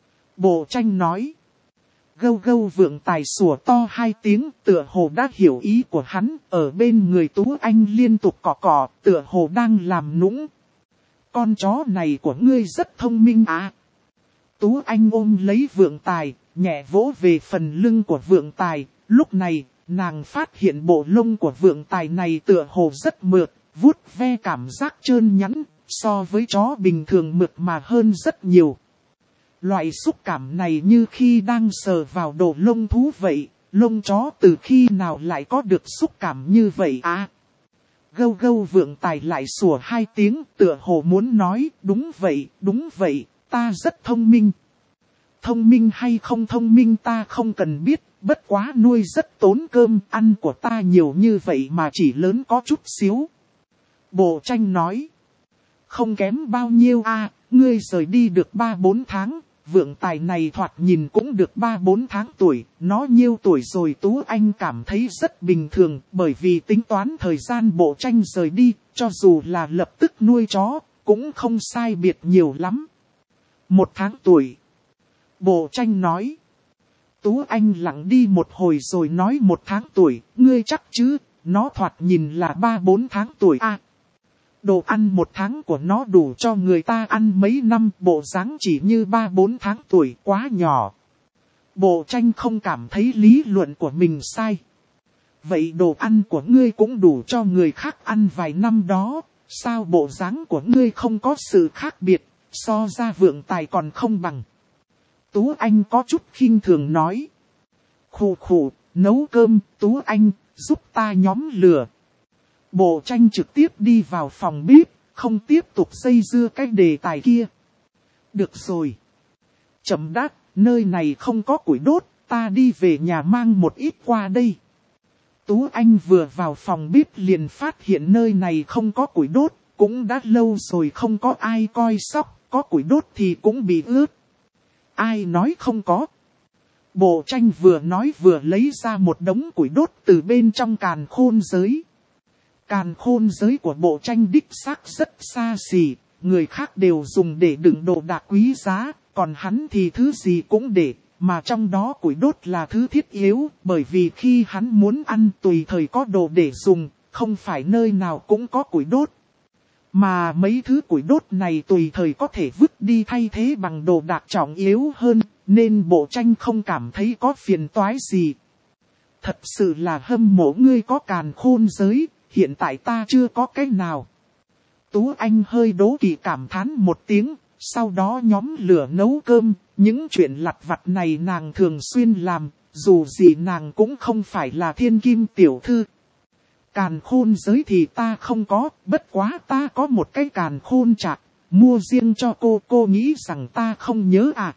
Bộ tranh nói. Gâu gâu Vượng Tài sủa to hai tiếng, tựa hồ đã hiểu ý của hắn, ở bên người Tú Anh liên tục cọ cọ, tựa hồ đang làm nũng. Con chó này của ngươi rất thông minh à. Tú Anh ôm lấy Vượng Tài, nhẹ vỗ về phần lưng của Vượng Tài, lúc này, nàng phát hiện bộ lông của Vượng Tài này tựa hồ rất mượt, vuốt ve cảm giác trơn nhẵn, so với chó bình thường mượt mà hơn rất nhiều. Loại xúc cảm này như khi đang sờ vào đồ lông thú vậy, lông chó từ khi nào lại có được xúc cảm như vậy à? Gâu gâu Vượng Tài lại sủa hai tiếng, tựa hồ muốn nói, đúng vậy, đúng vậy, ta rất thông minh. Thông minh hay không thông minh ta không cần biết, bất quá nuôi rất tốn cơm, ăn của ta nhiều như vậy mà chỉ lớn có chút xíu. Bộ tranh nói, không kém bao nhiêu à, ngươi rời đi được ba bốn tháng, Vượng Tài này thoạt nhìn cũng được ba bốn tháng tuổi, nó nhiêu tuổi rồi Tú Anh cảm thấy rất bình thường, bởi vì tính toán thời gian bộ tranh rời đi, cho dù là lập tức nuôi chó, cũng không sai biệt nhiều lắm. Một tháng tuổi. Bộ tranh nói. Tú Anh lặng đi một hồi rồi nói một tháng tuổi, ngươi chắc chứ, nó thoạt nhìn là ba bốn tháng tuổi à. Đồ ăn một tháng của nó đủ cho người ta ăn mấy năm, bộ dáng chỉ như ba bốn tháng tuổi, quá nhỏ. Bộ tranh không cảm thấy lý luận của mình sai. Vậy đồ ăn của ngươi cũng đủ cho người khác ăn vài năm đó, sao bộ dáng của ngươi không có sự khác biệt, so ra Vượng Tài còn không bằng. Tú Anh có chút khinh thường nói. Khủ khủ, nấu cơm, Tú Anh, giúp ta nhóm lửa. Bộ tranh trực tiếp đi vào phòng bếp, không tiếp tục dây dưa cái đề tài kia. Được rồi. Chậm đát, nơi này không có củi đốt, ta đi về nhà mang một ít qua đây. Tú Anh vừa vào phòng bếp liền phát hiện nơi này không có củi đốt, cũng đã lâu rồi không có ai coi sóc, có củi đốt thì cũng bị ướt. Ai nói không có? Bộ tranh vừa nói vừa lấy ra một đống củi đốt từ bên trong càn khôn giới. Càn khôn giới của bộ tranh đích xác rất xa xỉ, người khác đều dùng để đựng đồ đạc quý giá, còn hắn thì thứ gì cũng để, mà trong đó củi đốt là thứ thiết yếu, bởi vì khi hắn muốn ăn tùy thời có đồ để dùng, không phải nơi nào cũng có củi đốt. Mà mấy thứ củi đốt này tùy thời có thể vứt đi thay thế bằng đồ đạc trọng yếu hơn, nên bộ tranh không cảm thấy có phiền toái gì. Thật sự là hâm mộ ngươi có càn khôn giới, hiện tại ta chưa có cái nào. Tú Anh hơi đố kỵ cảm thán một tiếng, sau đó nhóm lửa nấu cơm, những chuyện lặt vặt này nàng thường xuyên làm, dù gì nàng cũng không phải là thiên kim tiểu thư. Càn khôn giới thì ta không có, bất quá ta có một cái càn khôn trạc, mua riêng cho cô, cô nghĩ rằng ta không nhớ à.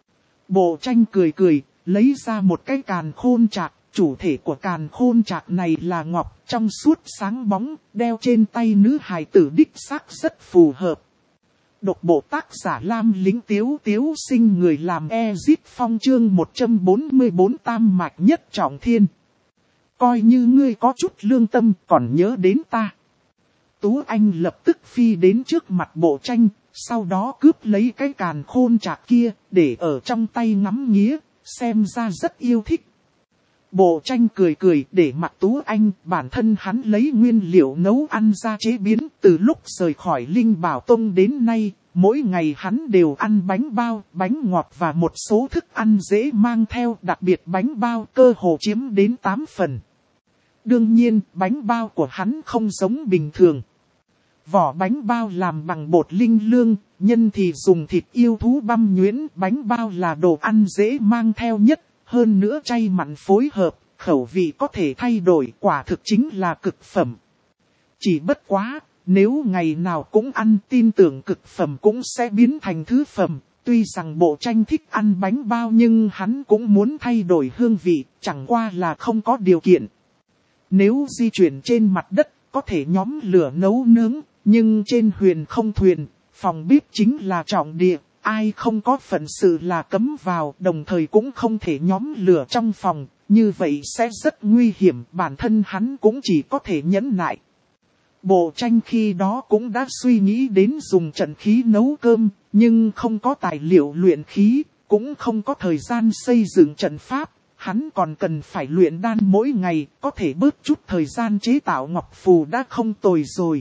Bộ tranh cười cười, lấy ra một cái càn khôn trạc, chủ thể của càn khôn trạc này là ngọc, trong suốt sáng bóng, đeo trên tay nữ hài tử đích xác rất phù hợp. Độc bộ tác giả Lam Lính Tiếu Tiếu sinh người làm Ezit Phong chương một trăm bốn mươi bốn tam mạch nhất trọng thiên. Coi như ngươi có chút lương tâm còn nhớ đến ta. Tú Anh lập tức phi đến trước mặt bộ tranh, sau đó cướp lấy cái càn khôn trạc kia, để ở trong tay ngắm nghía, xem ra rất yêu thích. Bộ tranh cười cười để mặc Tú Anh, bản thân hắn lấy nguyên liệu nấu ăn ra chế biến, từ lúc rời khỏi Linh Bảo Tông đến nay, mỗi ngày hắn đều ăn bánh bao, bánh ngọt và một số thức ăn dễ mang theo, đặc biệt bánh bao cơ hồ chiếm đến tám phần. Đương nhiên, bánh bao của hắn không giống bình thường. Vỏ bánh bao làm bằng bột linh lương, nhân thì dùng thịt yêu thú băm nhuyễn. Bánh bao là đồ ăn dễ mang theo nhất, hơn nữa chay mặn phối hợp, khẩu vị có thể thay đổi, quả thực chính là cực phẩm. Chỉ bất quá, nếu ngày nào cũng ăn, tin tưởng cực phẩm cũng sẽ biến thành thứ phẩm. Tuy rằng Bộ Tranh thích ăn bánh bao nhưng hắn cũng muốn thay đổi hương vị, chẳng qua là không có điều kiện. Nếu di chuyển trên mặt đất, có thể nhóm lửa nấu nướng, nhưng trên huyền không thuyền, phòng bếp chính là trọng địa, ai không có phận sự là cấm vào, đồng thời cũng không thể nhóm lửa trong phòng, như vậy sẽ rất nguy hiểm, bản thân hắn cũng chỉ có thể nhẫn nại. Bộ Tranh khi đó cũng đã suy nghĩ đến dùng trận khí nấu cơm, nhưng không có tài liệu luyện khí, cũng không có thời gian xây dựng trận pháp, hắn còn cần phải luyện đan mỗi ngày, có thể bớt chút thời gian chế tạo ngọc phù đã không tồi rồi.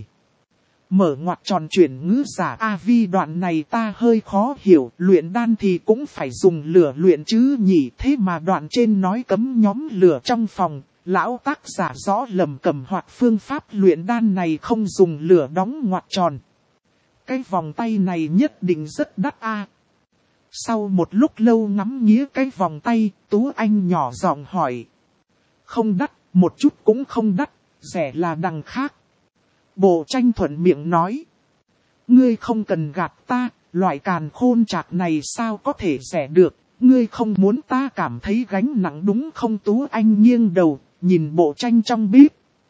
Mở ngoặc tròn chuyển ngữ giả A Vi đoạn này ta hơi khó hiểu, luyện đan thì cũng phải dùng lửa luyện chứ nhỉ, thế mà đoạn trên nói cấm nhóm lửa trong phòng. Lão tác giả rõ lầm cầm hoặc phương pháp luyện đan này không dùng lửa đóng ngoặc tròn. Cái vòng tay này nhất định rất đắt a. Sau một lúc lâu ngắm nghía cái vòng tay, Tú Anh nhỏ giọng hỏi. Không đắt, một chút cũng không đắt, rẻ là đằng khác. Bộ Tranh thuận miệng nói. Ngươi không cần gạt ta, loại càn khôn chạc này sao có thể rẻ được, ngươi không muốn ta cảm thấy gánh nặng đúng không? Tú Anh nghiêng đầu, nhìn Bộ Tranh trong bếp.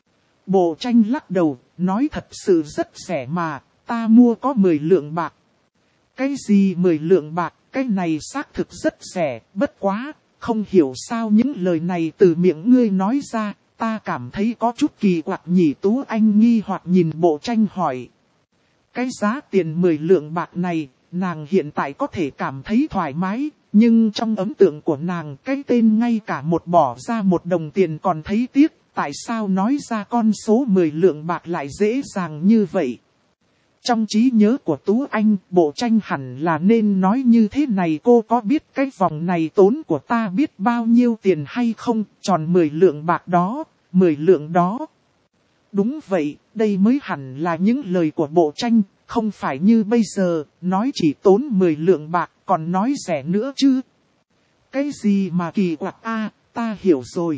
Bộ Tranh lắc đầu, nói thật sự rất rẻ mà, ta mua có mười lượng bạc. Cái gì mười lượng bạc, cái này xác thực rất rẻ, bất quá, không hiểu sao những lời này từ miệng ngươi nói ra, ta cảm thấy có chút kỳ quặc nhỉ. Tú Anh nghi hoặc nhìn Bộ Tranh hỏi. Cái giá tiền mười lượng bạc này, nàng hiện tại có thể cảm thấy thoải mái, nhưng trong ấn tượng của nàng cái tên ngay cả một bỏ ra một đồng tiền còn thấy tiếc, tại sao nói ra con số mười lượng bạc lại dễ dàng như vậy? Trong trí nhớ của Tú Anh, Bộ Tranh hẳn là nên nói như thế này, cô có biết cái vòng này tốn của ta biết bao nhiêu tiền hay không? Tròn mười lượng bạc đó, mười lượng đó. Đúng vậy, đây mới hẳn là những lời của Bộ Tranh, không phải như bây giờ, nói chỉ tốn mười lượng bạc, còn nói rẻ nữa chứ. Cái gì mà kỳ quặc a, ta hiểu rồi.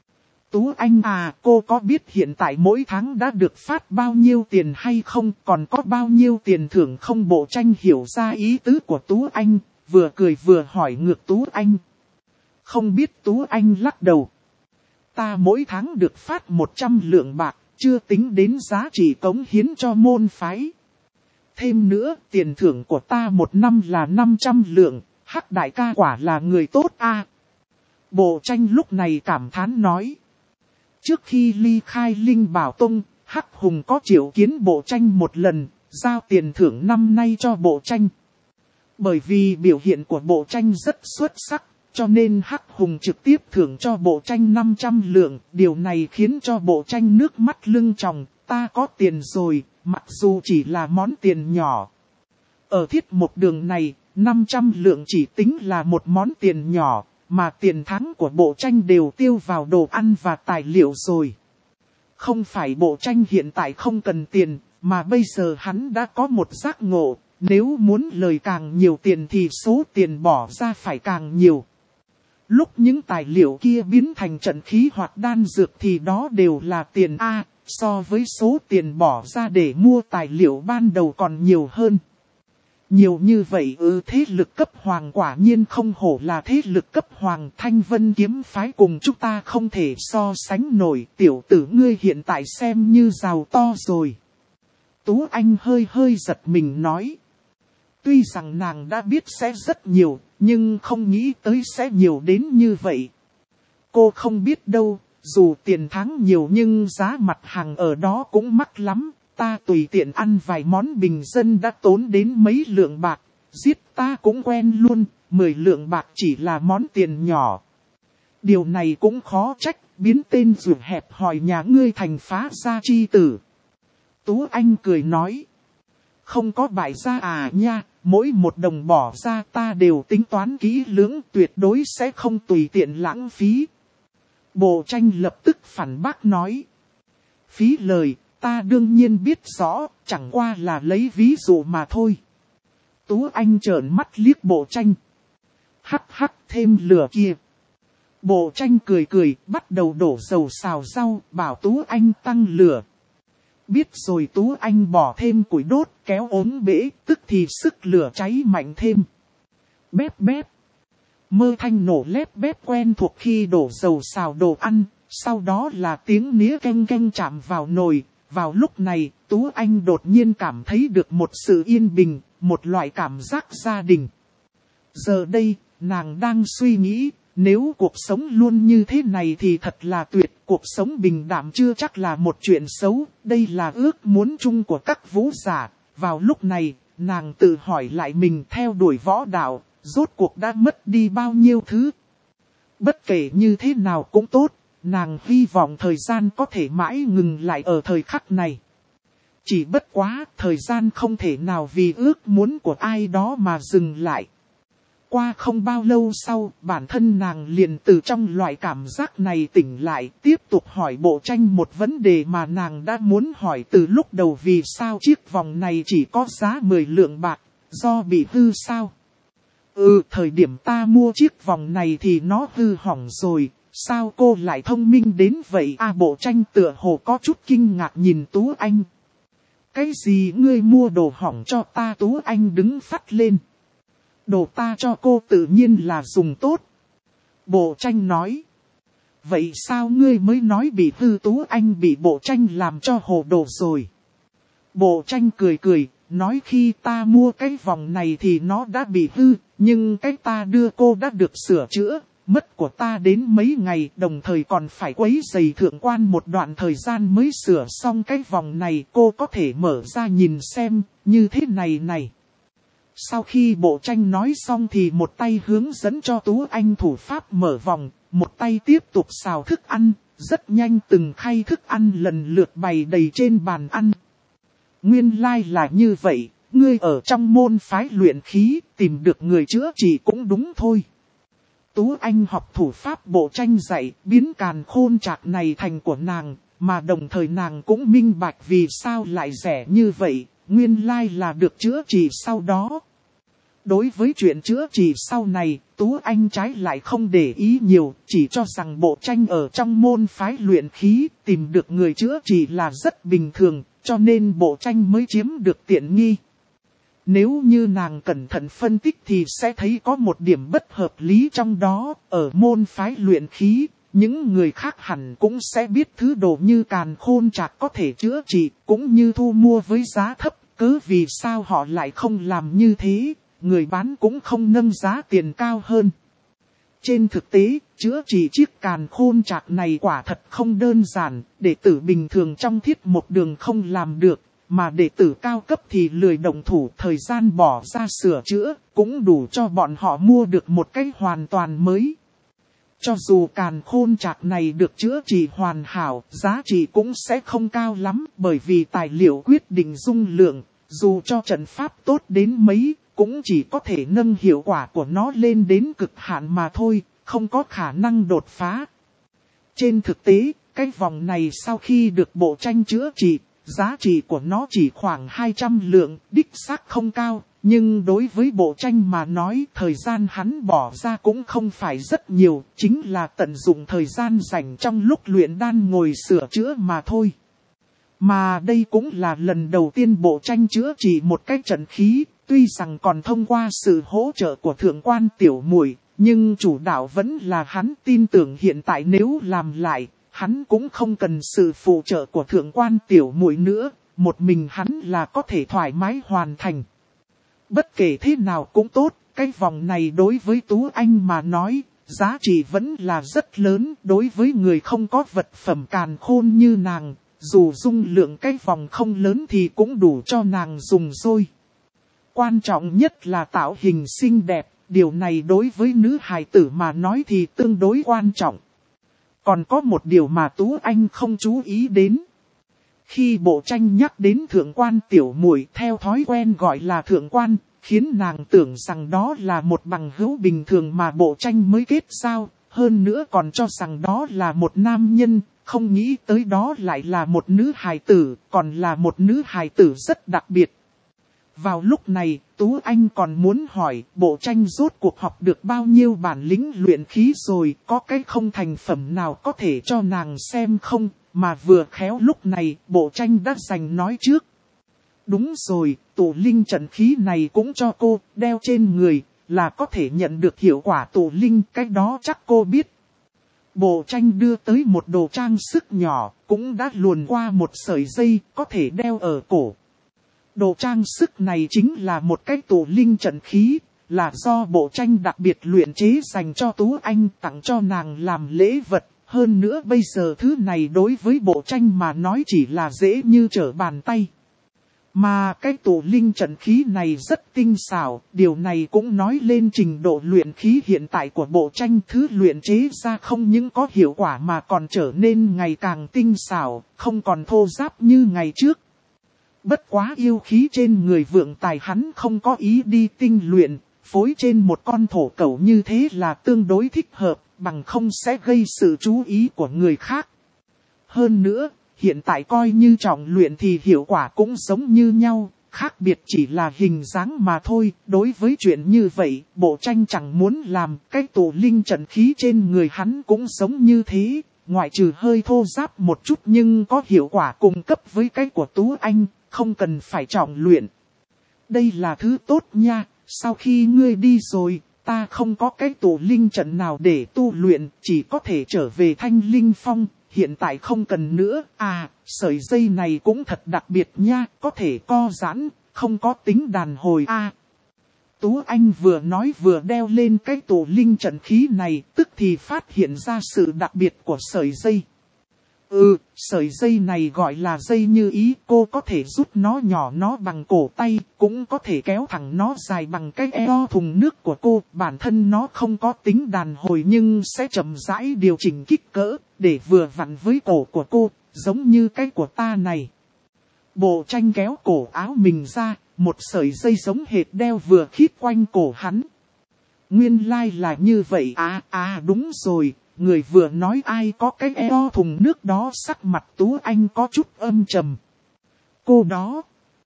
Tú Anh à, cô có biết hiện tại mỗi tháng đã được phát bao nhiêu tiền hay không, còn có bao nhiêu tiền thưởng không? Bộ Tranh hiểu ra ý tứ của Tú Anh, vừa cười vừa hỏi ngược Tú Anh. Không biết. Tú Anh lắc đầu. Ta mỗi tháng được phát một trăm lượng bạc, chưa tính đến giá trị cống hiến cho môn phái. Thêm nữa, tiền thưởng của ta một năm là năm trăm lượng, Hắc đại ca quả là người tốt a. À. Bộ Tranh lúc này cảm thán nói. Trước khi ly khai Linh Bảo Tông, Hắc Hùng có triệu kiến Bộ Tranh một lần, giao tiền thưởng năm nay cho Bộ Tranh. Bởi vì biểu hiện của Bộ Tranh rất xuất sắc, cho nên Hắc Hùng trực tiếp thưởng cho Bộ Tranh năm trăm lượng, điều này khiến cho Bộ Tranh nước mắt lưng tròng, ta có tiền rồi, mặc dù chỉ là món tiền nhỏ. Ở thiết một đường này, năm trăm lượng chỉ tính là một món tiền nhỏ, mà tiền tháng của Bộ Tranh đều tiêu vào đồ ăn và tài liệu rồi. Không phải Bộ Tranh hiện tại không cần tiền, mà bây giờ hắn đã có một giác ngộ, nếu muốn lời càng nhiều tiền thì số tiền bỏ ra phải càng nhiều. Lúc những tài liệu kia biến thành trận khí hoặc đan dược thì đó đều là tiền A, so với số tiền bỏ ra để mua tài liệu ban đầu còn nhiều hơn. Nhiều như vậy ư? Thế lực cấp hoàng quả nhiên không hổ là thế lực cấp hoàng. Thanh Vân kiếm phái cùng chúng ta không thể so sánh nổi. Tiểu tử ngươi hiện tại xem như giàu to rồi. Tú Anh hơi hơi giật mình nói. Tuy rằng nàng đã biết sẽ rất nhiều, nhưng không nghĩ tới sẽ nhiều đến như vậy. Cô không biết đâu, dù tiền tháng nhiều nhưng giá mặt hàng ở đó cũng mắc lắm. Ta tùy tiện ăn vài món bình dân đã tốn đến mấy lượng bạc, giết ta cũng quen luôn, mười lượng bạc chỉ là món tiền nhỏ. Điều này cũng khó trách, biến tên ruột hẹp hòi nhà ngươi thành phá gia chi tử. Tú Anh cười nói, không có bại gia à nha, mỗi một đồng bỏ ra ta đều tính toán kỹ lưỡng, tuyệt đối sẽ không tùy tiện lãng phí. Bộ Tranh lập tức phản bác nói, phí lời. Ta đương nhiên biết rõ, chẳng qua là lấy ví dụ mà thôi. Tú Anh trợn mắt liếc Bộ Tranh. Hắc hắc, thêm lửa kia. Bộ Tranh cười cười, bắt đầu đổ dầu xào rau, bảo Tú Anh tăng lửa. Biết rồi. Tú Anh bỏ thêm củi đốt, kéo ốm bể, tức thì sức lửa cháy mạnh thêm. Bép bép. Mơ thanh nổ lép bép quen thuộc khi đổ dầu xào đồ ăn, sau đó là tiếng nĩa canh canh chạm vào nồi. Vào lúc này, Tú Anh đột nhiên cảm thấy được một sự yên bình, một loại cảm giác gia đình. Giờ đây, nàng đang suy nghĩ, nếu cuộc sống luôn như thế này thì thật là tuyệt. Cuộc sống bình đạm chưa chắc là một chuyện xấu, đây là ước muốn chung của các vũ giả. Vào lúc này, nàng tự hỏi lại mình theo đuổi võ đạo, rốt cuộc đã mất đi bao nhiêu thứ. Bất kể như thế nào cũng tốt, nàng hy vọng thời gian có thể mãi ngừng lại ở thời khắc này. Chỉ bất quá, thời gian không thể nào vì ước muốn của ai đó mà dừng lại. Qua không bao lâu sau, bản thân nàng liền từ trong loại cảm giác này tỉnh lại, tiếp tục hỏi Bộ Tranh một vấn đề mà nàng đã muốn hỏi từ lúc đầu: vì sao chiếc vòng này chỉ có giá mười lượng bạc, do bị hư sao? Ừ, thời điểm ta mua chiếc vòng này thì nó hư hỏng rồi, sao cô lại thông minh đến vậy? À, Bộ Tranh tựa hồ có chút kinh ngạc nhìn Tú Anh. Cái gì ngươi mua đồ hỏng cho ta? Tú Anh đứng phắt lên. Đồ ta cho cô tự nhiên là dùng tốt. Bộ Tranh nói. Vậy sao ngươi mới nói bị hư? Tú Anh bị Bộ Tranh làm cho hồ đồ rồi. Bộ Tranh cười cười, nói khi ta mua cái vòng này thì nó đã bị hư, nhưng cái ta đưa cô đã được sửa chữa. Mất của ta đến mấy ngày, đồng thời còn phải quấy rầy thượng quan một đoạn thời gian mới sửa xong cái vòng này. Cô có thể mở ra nhìn xem, như thế này này. Sau khi Bộ Tranh nói xong thì một tay hướng dẫn cho Tú Anh thủ pháp mở vòng, một tay tiếp tục xào thức ăn, rất nhanh từng khay thức ăn lần lượt bày đầy trên bàn ăn. Nguyên lai like là như vậy, ngươi ở trong môn phái luyện khí, tìm được người chữa trị cũng đúng thôi. Tú Anh học thủ pháp Bộ Tranh dạy, biến càn khôn trạc này thành của nàng, mà đồng thời nàng cũng minh bạch vì sao lại rẻ như vậy. Nguyên lai là được chữa trị sau đó. Đối với chuyện chữa trị sau này, Tú Anh trái lại không để ý nhiều, chỉ cho rằng Bộ Tranh ở trong môn phái luyện khí, tìm được người chữa trị là rất bình thường, cho nên Bộ Tranh mới chiếm được tiện nghi. Nếu như nàng cẩn thận phân tích thì sẽ thấy có một điểm bất hợp lý trong đó, ở môn phái luyện khí. Những người khác hẳn cũng sẽ biết thứ đồ như càn khôn trạc có thể chữa trị, cũng như thu mua với giá thấp, cứ vì sao họ lại không làm như thế, người bán cũng không nâng giá tiền cao hơn. Trên thực tế, chữa trị chiếc càn khôn trạc này quả thật không đơn giản, đệ tử bình thường trong thiết một đường không làm được, mà đệ tử cao cấp thì lười động thủ, thời gian bỏ ra sửa chữa, cũng đủ cho bọn họ mua được một cái hoàn toàn mới. Cho dù càn khôn trạc này được chữa trị hoàn hảo, giá trị cũng sẽ không cao lắm, bởi vì tài liệu quyết định dung lượng, dù cho trận pháp tốt đến mấy, cũng chỉ có thể nâng hiệu quả của nó lên đến cực hạn mà thôi, không có khả năng đột phá. Trên thực tế, cái vòng này sau khi được Bộ Tranh chữa trị, giá trị của nó chỉ khoảng hai trăm lượng, đích xác không cao. Nhưng đối với Bộ Tranh mà nói, thời gian hắn bỏ ra cũng không phải rất nhiều, chính là tận dụng thời gian rảnh trong lúc luyện đan ngồi sửa chữa mà thôi. Mà đây cũng là lần đầu tiên Bộ Tranh chữa trị một cái trận khí, tuy rằng còn thông qua sự hỗ trợ của thượng quan tiểu muội, nhưng chủ đạo vẫn là hắn. Tin tưởng hiện tại nếu làm lại, hắn cũng không cần sự phụ trợ của thượng quan tiểu muội nữa, một mình hắn là có thể thoải mái hoàn thành. Bất kể thế nào cũng tốt, cái vòng này đối với Tú Anh mà nói, giá trị vẫn là rất lớn. Đối với người không có vật phẩm càn khôn như nàng, dù dung lượng cái vòng không lớn thì cũng đủ cho nàng dùng rồi. Quan trọng nhất là tạo hình xinh đẹp, điều này đối với nữ hài tử mà nói thì tương đối quan trọng. Còn có một điều mà Tú Anh không chú ý đến. Khi Bộ Tranh nhắc đến thượng quan tiểu muội, theo thói quen gọi là thượng quan, khiến nàng tưởng rằng đó là một bằng hữu bình thường mà Bộ Tranh mới kết giao, hơn nữa còn cho rằng đó là một nam nhân, không nghĩ tới đó lại là một nữ hài tử, còn là một nữ hài tử rất đặc biệt. Vào lúc này, Tú Anh còn muốn hỏi, bộ tranh rốt cuộc học được bao nhiêu bản lĩnh luyện khí rồi, có cái không thành phẩm nào có thể cho nàng xem không, mà vừa khéo lúc này, bộ tranh đã dành nói trước. Đúng rồi, tụ linh trận khí này cũng cho cô, đeo trên người, là có thể nhận được hiệu quả tụ linh, cái đó chắc cô biết. Bộ tranh đưa tới một đồ trang sức nhỏ, cũng đã luồn qua một sợi dây, có thể đeo ở cổ. Đồ trang sức này chính là một cái tụ linh trận khí, là do bộ tranh đặc biệt luyện chế dành cho Tú Anh tặng cho nàng làm lễ vật. Hơn nữa bây giờ thứ này đối với bộ tranh mà nói chỉ là dễ như trở bàn tay. Mà cái tụ linh trận khí này rất tinh xảo, điều này cũng nói lên trình độ luyện khí hiện tại của bộ tranh. Thứ luyện chế ra không những có hiệu quả mà còn trở nên ngày càng tinh xảo, không còn thô ráp như ngày trước. Bất quá yêu khí trên người Vượng Tài hắn không có ý đi tinh luyện, phối trên một con thổ cẩu như thế là tương đối thích hợp, bằng không sẽ gây sự chú ý của người khác. Hơn nữa, hiện tại coi như trọng luyện thì hiệu quả cũng giống như nhau, khác biệt chỉ là hình dáng mà thôi. Đối với chuyện như vậy, bộ tranh chẳng muốn làm, cái tụ linh trận khí trên người hắn cũng giống như thế, ngoại trừ hơi thô ráp một chút nhưng có hiệu quả cùng cấp với cái của Tú Anh, không cần phải trọng luyện. Đây là thứ tốt nha, sau khi ngươi đi rồi, ta không có cái tụ linh trận nào để tu luyện, chỉ có thể trở về Thanh Linh Phong, hiện tại không cần nữa. À, sợi dây này cũng thật đặc biệt nha, có thể co giãn, không có tính đàn hồi. À, Tú Anh vừa nói vừa đeo lên cái tụ linh trận khí này, tức thì phát hiện ra sự đặc biệt của sợi dây. Ừ, sợi dây này gọi là dây như ý, cô có thể rút nó nhỏ nó bằng cổ tay, cũng có thể kéo thẳng nó dài bằng cái eo thùng nước của cô. Bản thân nó không có tính đàn hồi nhưng sẽ chậm rãi điều chỉnh kích cỡ, để vừa vặn với cổ của cô, giống như cái của ta này. Bộ tranh kéo cổ áo mình ra, một sợi dây giống hệt đeo vừa khít quanh cổ hắn. Nguyên lai like là như vậy à, à đúng rồi. Người vừa nói ai có cái eo thùng nước đó, sắc mặt Tú Anh có chút âm trầm. Cô đó.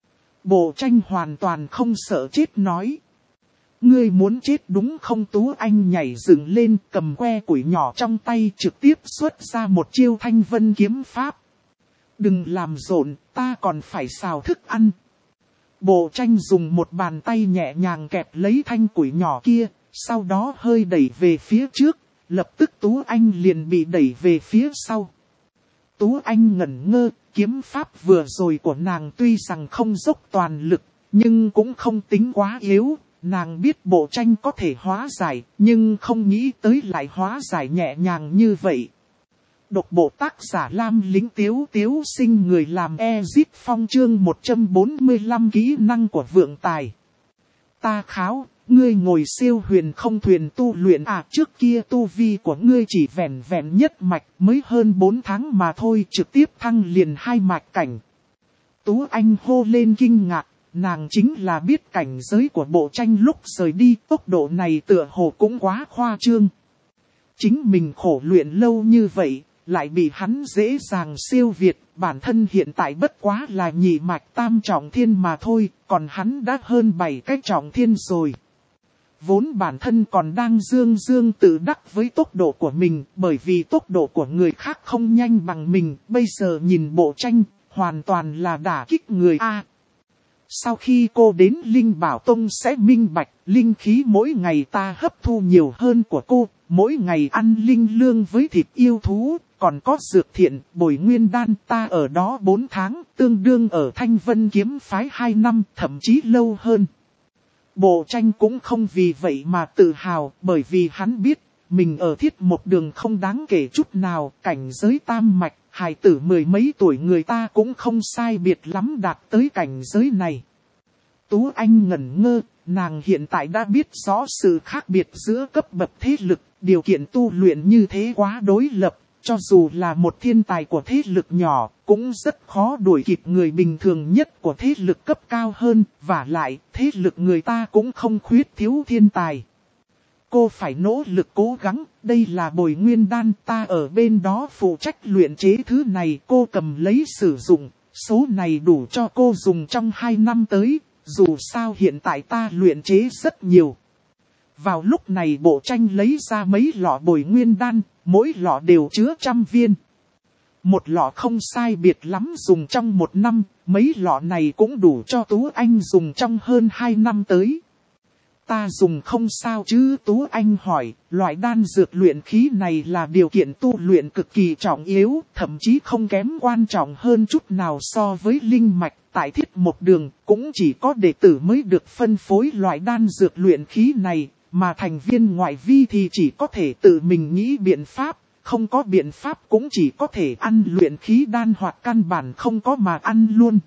Bộ tranh hoàn toàn không sợ chết nói. Ngươi muốn chết đúng không? Tú Anh nhảy dựng lên cầm que củi nhỏ trong tay trực tiếp xuất ra một chiêu thanh vân kiếm pháp. Đừng làm rộn, ta còn phải xào thức ăn. Bộ tranh dùng một bàn tay nhẹ nhàng kẹp lấy thanh củi nhỏ kia, sau đó hơi đẩy về phía trước. Lập tức Tú Anh liền bị đẩy về phía sau. Tú Anh ngẩn ngơ, kiếm pháp vừa rồi của nàng tuy rằng không dốc toàn lực, nhưng cũng không tính quá yếu. Nàng biết bộ tranh có thể hóa giải, nhưng không nghĩ tới lại hóa giải nhẹ nhàng như vậy. Độc bộ tác giả Lam Lĩnh Tiếu Tiếu sinh người làm Ezit Phong chương một trăm bốn mươi lăm kỹ năng của Vượng Tài. Ta kháo. Ngươi ngồi siêu huyền không thuyền tu luyện à, trước kia tu vi của ngươi chỉ vẹn vẹn nhất mạch mới hơn bốn tháng mà thôi, trực tiếp thăng liền hai mạch cảnh. Tú Anh hô lên kinh ngạc, nàng chính là biết cảnh giới của bộ tranh lúc rời đi, tốc độ này tựa hồ cũng quá khoa trương. Chính mình khổ luyện lâu như vậy, lại bị hắn dễ dàng siêu việt, bản thân hiện tại bất quá là nhị mạch tam trọng thiên mà thôi, còn hắn đã hơn bảy cái trọng thiên rồi. Vốn bản thân còn đang dương dương tự đắc với tốc độ của mình, bởi vì tốc độ của người khác không nhanh bằng mình, bây giờ nhìn bộ tranh, hoàn toàn là đả kích người A. Sau khi cô đến Linh Bảo Tông sẽ minh bạch, linh khí mỗi ngày ta hấp thu nhiều hơn của cô, mỗi ngày ăn linh lương với thịt yêu thú, còn có dược thiện, bồi nguyên đan, ta ở đó bốn tháng, tương đương ở Thanh Vân kiếm phái hai năm, thậm chí lâu hơn. Bộ tranh cũng không vì vậy mà tự hào, bởi vì hắn biết, mình ở thiết một đường không đáng kể chút nào, cảnh giới tam mạch, hài tử mười mấy tuổi người ta cũng không sai biệt lắm đạt tới cảnh giới này. Tú Anh ngẩn ngơ, nàng hiện tại đã biết rõ sự khác biệt giữa cấp bậc thế lực, điều kiện tu luyện như thế quá đối lập, cho dù là một thiên tài của thế lực nhỏ, cũng rất khó đuổi kịp người bình thường nhất của thế lực cấp cao hơn, và lại, thế lực người ta cũng không khuyết thiếu thiên tài. Cô phải nỗ lực cố gắng, đây là bồi nguyên đan, ta ở bên đó phụ trách luyện chế thứ này, cô cầm lấy sử dụng, số này đủ cho cô dùng trong hai năm tới, dù sao hiện tại ta luyện chế rất nhiều. Vào lúc này Bộ Tranh lấy ra mấy lọ bồi nguyên đan, mỗi lọ đều chứa trăm viên. Một lọ không sai biệt lắm dùng trong một năm, mấy lọ này cũng đủ cho Tú Anh dùng trong hơn hai năm tới. Ta dùng không sao chứ? Tú Anh hỏi, loại đan dược luyện khí này là điều kiện tu luyện cực kỳ trọng yếu, thậm chí không kém quan trọng hơn chút nào so với linh mạch. Tại Thiết Một Đường, cũng chỉ có đệ tử mới được phân phối loại đan dược luyện khí này, mà thành viên ngoại vi thì chỉ có thể tự mình nghĩ biện pháp, không có biện pháp cũng chỉ có thể ăn luyện khí đan hoặc căn bản không có mà ăn luôn.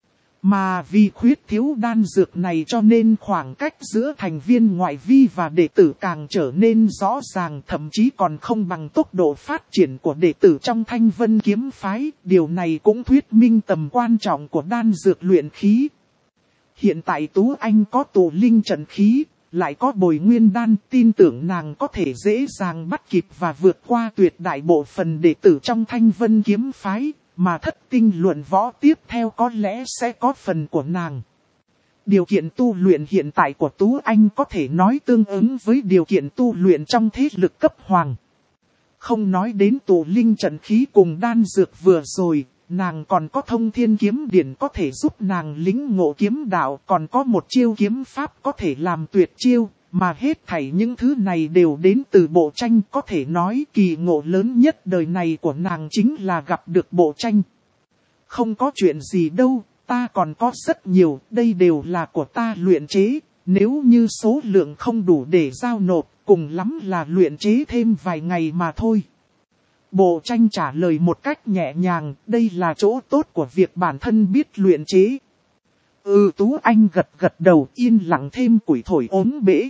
Mà vì khuyết thiếu đan dược này cho nên khoảng cách giữa thành viên ngoại vi và đệ tử càng trở nên rõ ràng, thậm chí còn không bằng tốc độ phát triển của đệ tử trong Thanh Vân kiếm phái. Điều này cũng thuyết minh tầm quan trọng của đan dược luyện khí. Hiện tại Tú Anh có tụ linh trận khí, lại có bồi nguyên đan, tin tưởng nàng có thể dễ dàng bắt kịp và vượt qua tuyệt đại bộ phận đệ tử trong Thanh Vân kiếm phái. Mà thất tinh luận võ tiếp theo có lẽ sẽ có phần của nàng. Điều kiện tu luyện hiện tại của Tú Anh có thể nói tương ứng với điều kiện tu luyện trong thế lực cấp hoàng. Không nói đến tụ linh trận khí cùng đan dược vừa rồi, nàng còn có thông thiên kiếm điển có thể giúp nàng lĩnh ngộ kiếm đạo, còn có một chiêu kiếm pháp có thể làm tuyệt chiêu. Mà hết thảy những thứ này đều đến từ Bộ Tranh, có thể nói kỳ ngộ lớn nhất đời này của nàng chính là gặp được Bộ Tranh. Không có chuyện gì đâu, ta còn có rất nhiều, đây đều là của ta luyện chế, nếu như số lượng không đủ để giao nộp, cùng lắm là luyện chế thêm vài ngày mà thôi. Bộ Tranh trả lời một cách nhẹ nhàng, đây là chỗ tốt của việc bản thân biết luyện chế. Ừ, Tú Anh gật gật đầu, yên lặng thêm củi thổi ốm bể.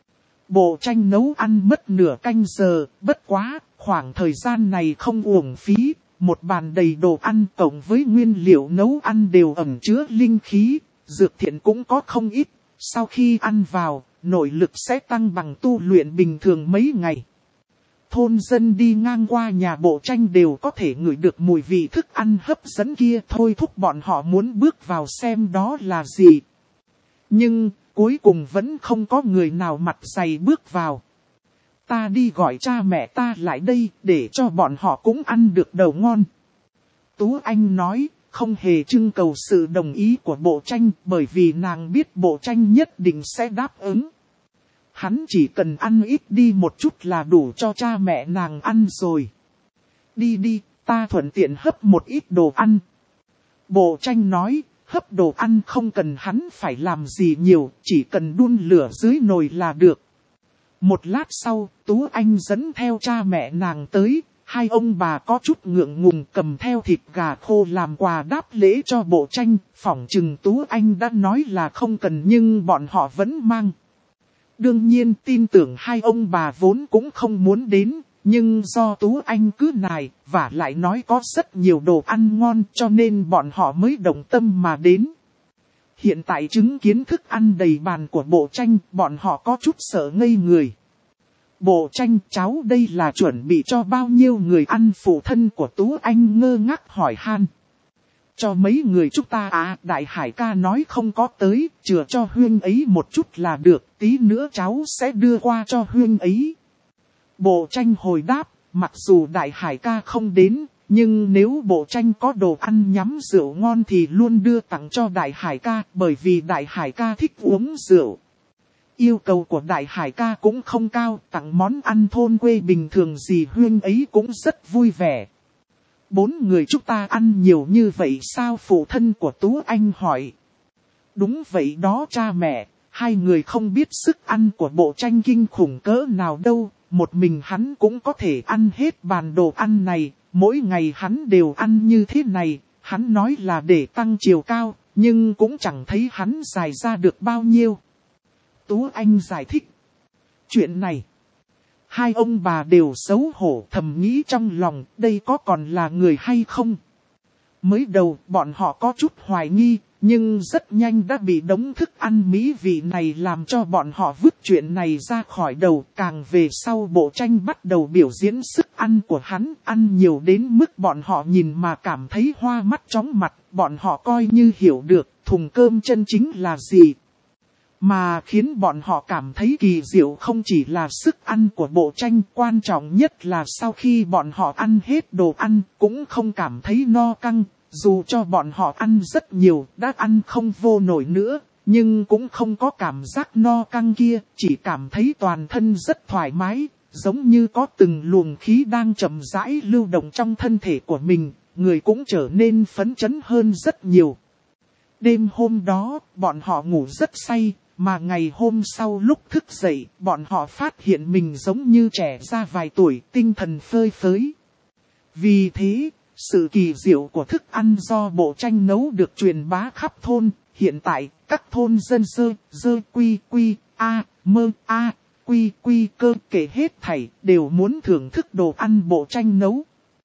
Bộ Tranh nấu ăn mất nửa canh giờ, bất quá, khoảng thời gian này không uổng phí, một bàn đầy đồ ăn cộng với nguyên liệu nấu ăn đều ẩn chứa linh khí, dược thiện cũng có không ít, sau khi ăn vào, nội lực sẽ tăng bằng tu luyện bình thường mấy ngày. Thôn dân đi ngang qua nhà Bộ Tranh đều có thể ngửi được mùi vị thức ăn hấp dẫn kia, thôi thúc bọn họ muốn bước vào xem đó là gì. Nhưng, cuối cùng vẫn không có người nào mặt dày bước vào. Ta đi gọi cha mẹ ta lại đây để cho bọn họ cũng ăn được đầu ngon. Tú Anh nói, không hề trưng cầu sự đồng ý của Bộ Tranh bởi vì nàng biết Bộ Tranh nhất định sẽ đáp ứng. Hắn chỉ cần ăn ít đi một chút là đủ cho cha mẹ nàng ăn rồi. Đi đi, ta thuận tiện hấp một ít đồ ăn. Bộ Tranh nói, hấp đồ ăn không cần hắn phải làm gì nhiều, chỉ cần đun lửa dưới nồi là được. Một lát sau, Tú Anh dẫn theo cha mẹ nàng tới, hai ông bà có chút ngượng ngùng cầm theo thịt gà khô làm quà đáp lễ cho Bộ Tranh, phỏng chừng Tú Anh đã nói là không cần nhưng bọn họ vẫn mang. Đương nhiên tin tưởng hai ông bà vốn cũng không muốn đến, nhưng do Tú Anh cứ nài, và lại nói có rất nhiều đồ ăn ngon cho nên bọn họ mới động tâm mà đến. Hiện tại chứng kiến thức ăn đầy bàn của Bộ Tranh, bọn họ có chút sợ ngây người. Bộ Tranh, cháu đây là chuẩn bị cho bao nhiêu người ăn? Phụ thân của Tú Anh ngơ ngác hỏi han. Cho mấy người chúng ta à? Đại Hải ca nói không có tới, chừa cho Huyên ấy một chút là được, tí nữa cháu sẽ đưa qua cho Huyên ấy. Bộ Tranh hồi đáp, mặc dù Đại Hải ca không đến, nhưng nếu Bộ Tranh có đồ ăn nhắm rượu ngon thì luôn đưa tặng cho Đại Hải ca, bởi vì Đại Hải ca thích uống rượu. Yêu cầu của Đại Hải ca cũng không cao, tặng món ăn thôn quê bình thường gì Huyên ấy cũng rất vui vẻ. Bốn người chúng ta ăn nhiều như vậy sao? Phụ thân của Tú Anh hỏi. Đúng vậy đó cha mẹ, hai người không biết sức ăn của Bộ Tranh kinh khủng cỡ nào đâu, một mình hắn cũng có thể ăn hết bàn đồ ăn này, mỗi ngày hắn đều ăn như thế này, hắn nói là để tăng chiều cao, nhưng cũng chẳng thấy hắn dài ra được bao nhiêu. Tú Anh giải thích. Chuyện này, hai ông bà đều xấu hổ thầm nghĩ trong lòng đây có còn là người hay không. Mới đầu bọn họ có chút hoài nghi, nhưng rất nhanh đã bị đống thức ăn mỹ vị này làm cho bọn họ vứt chuyện này ra khỏi đầu. Càng về sau bộ tranh bắt đầu biểu diễn sức ăn của hắn, ăn nhiều đến mức bọn họ nhìn mà cảm thấy hoa mắt chóng mặt. Bọn họ coi như hiểu được thùng cơm chân chính là gì. Mà khiến bọn họ cảm thấy kỳ diệu không chỉ là sức ăn của bộ tranh, quan trọng nhất là sau khi bọn họ ăn hết đồ ăn cũng không cảm thấy no căng. Dù cho bọn họ ăn rất nhiều, đã ăn không vô nổi nữa, nhưng cũng không có cảm giác no căng kia, chỉ cảm thấy toàn thân rất thoải mái, giống như có từng luồng khí đang chậm rãi lưu động trong thân thể của mình, người cũng trở nên phấn chấn hơn rất nhiều. Đêm hôm đó, bọn họ ngủ rất say, mà ngày hôm sau lúc thức dậy, bọn họ phát hiện mình giống như trẻ ra vài tuổi, tinh thần phơi phới. Vì thế, sự kỳ diệu của thức ăn do bộ tranh nấu được truyền bá khắp thôn. Hiện tại, các thôn dân dơ, dơ quy quy, a, mơ, a, quy quy cơ kể hết thảy đều muốn thưởng thức đồ ăn bộ tranh nấu.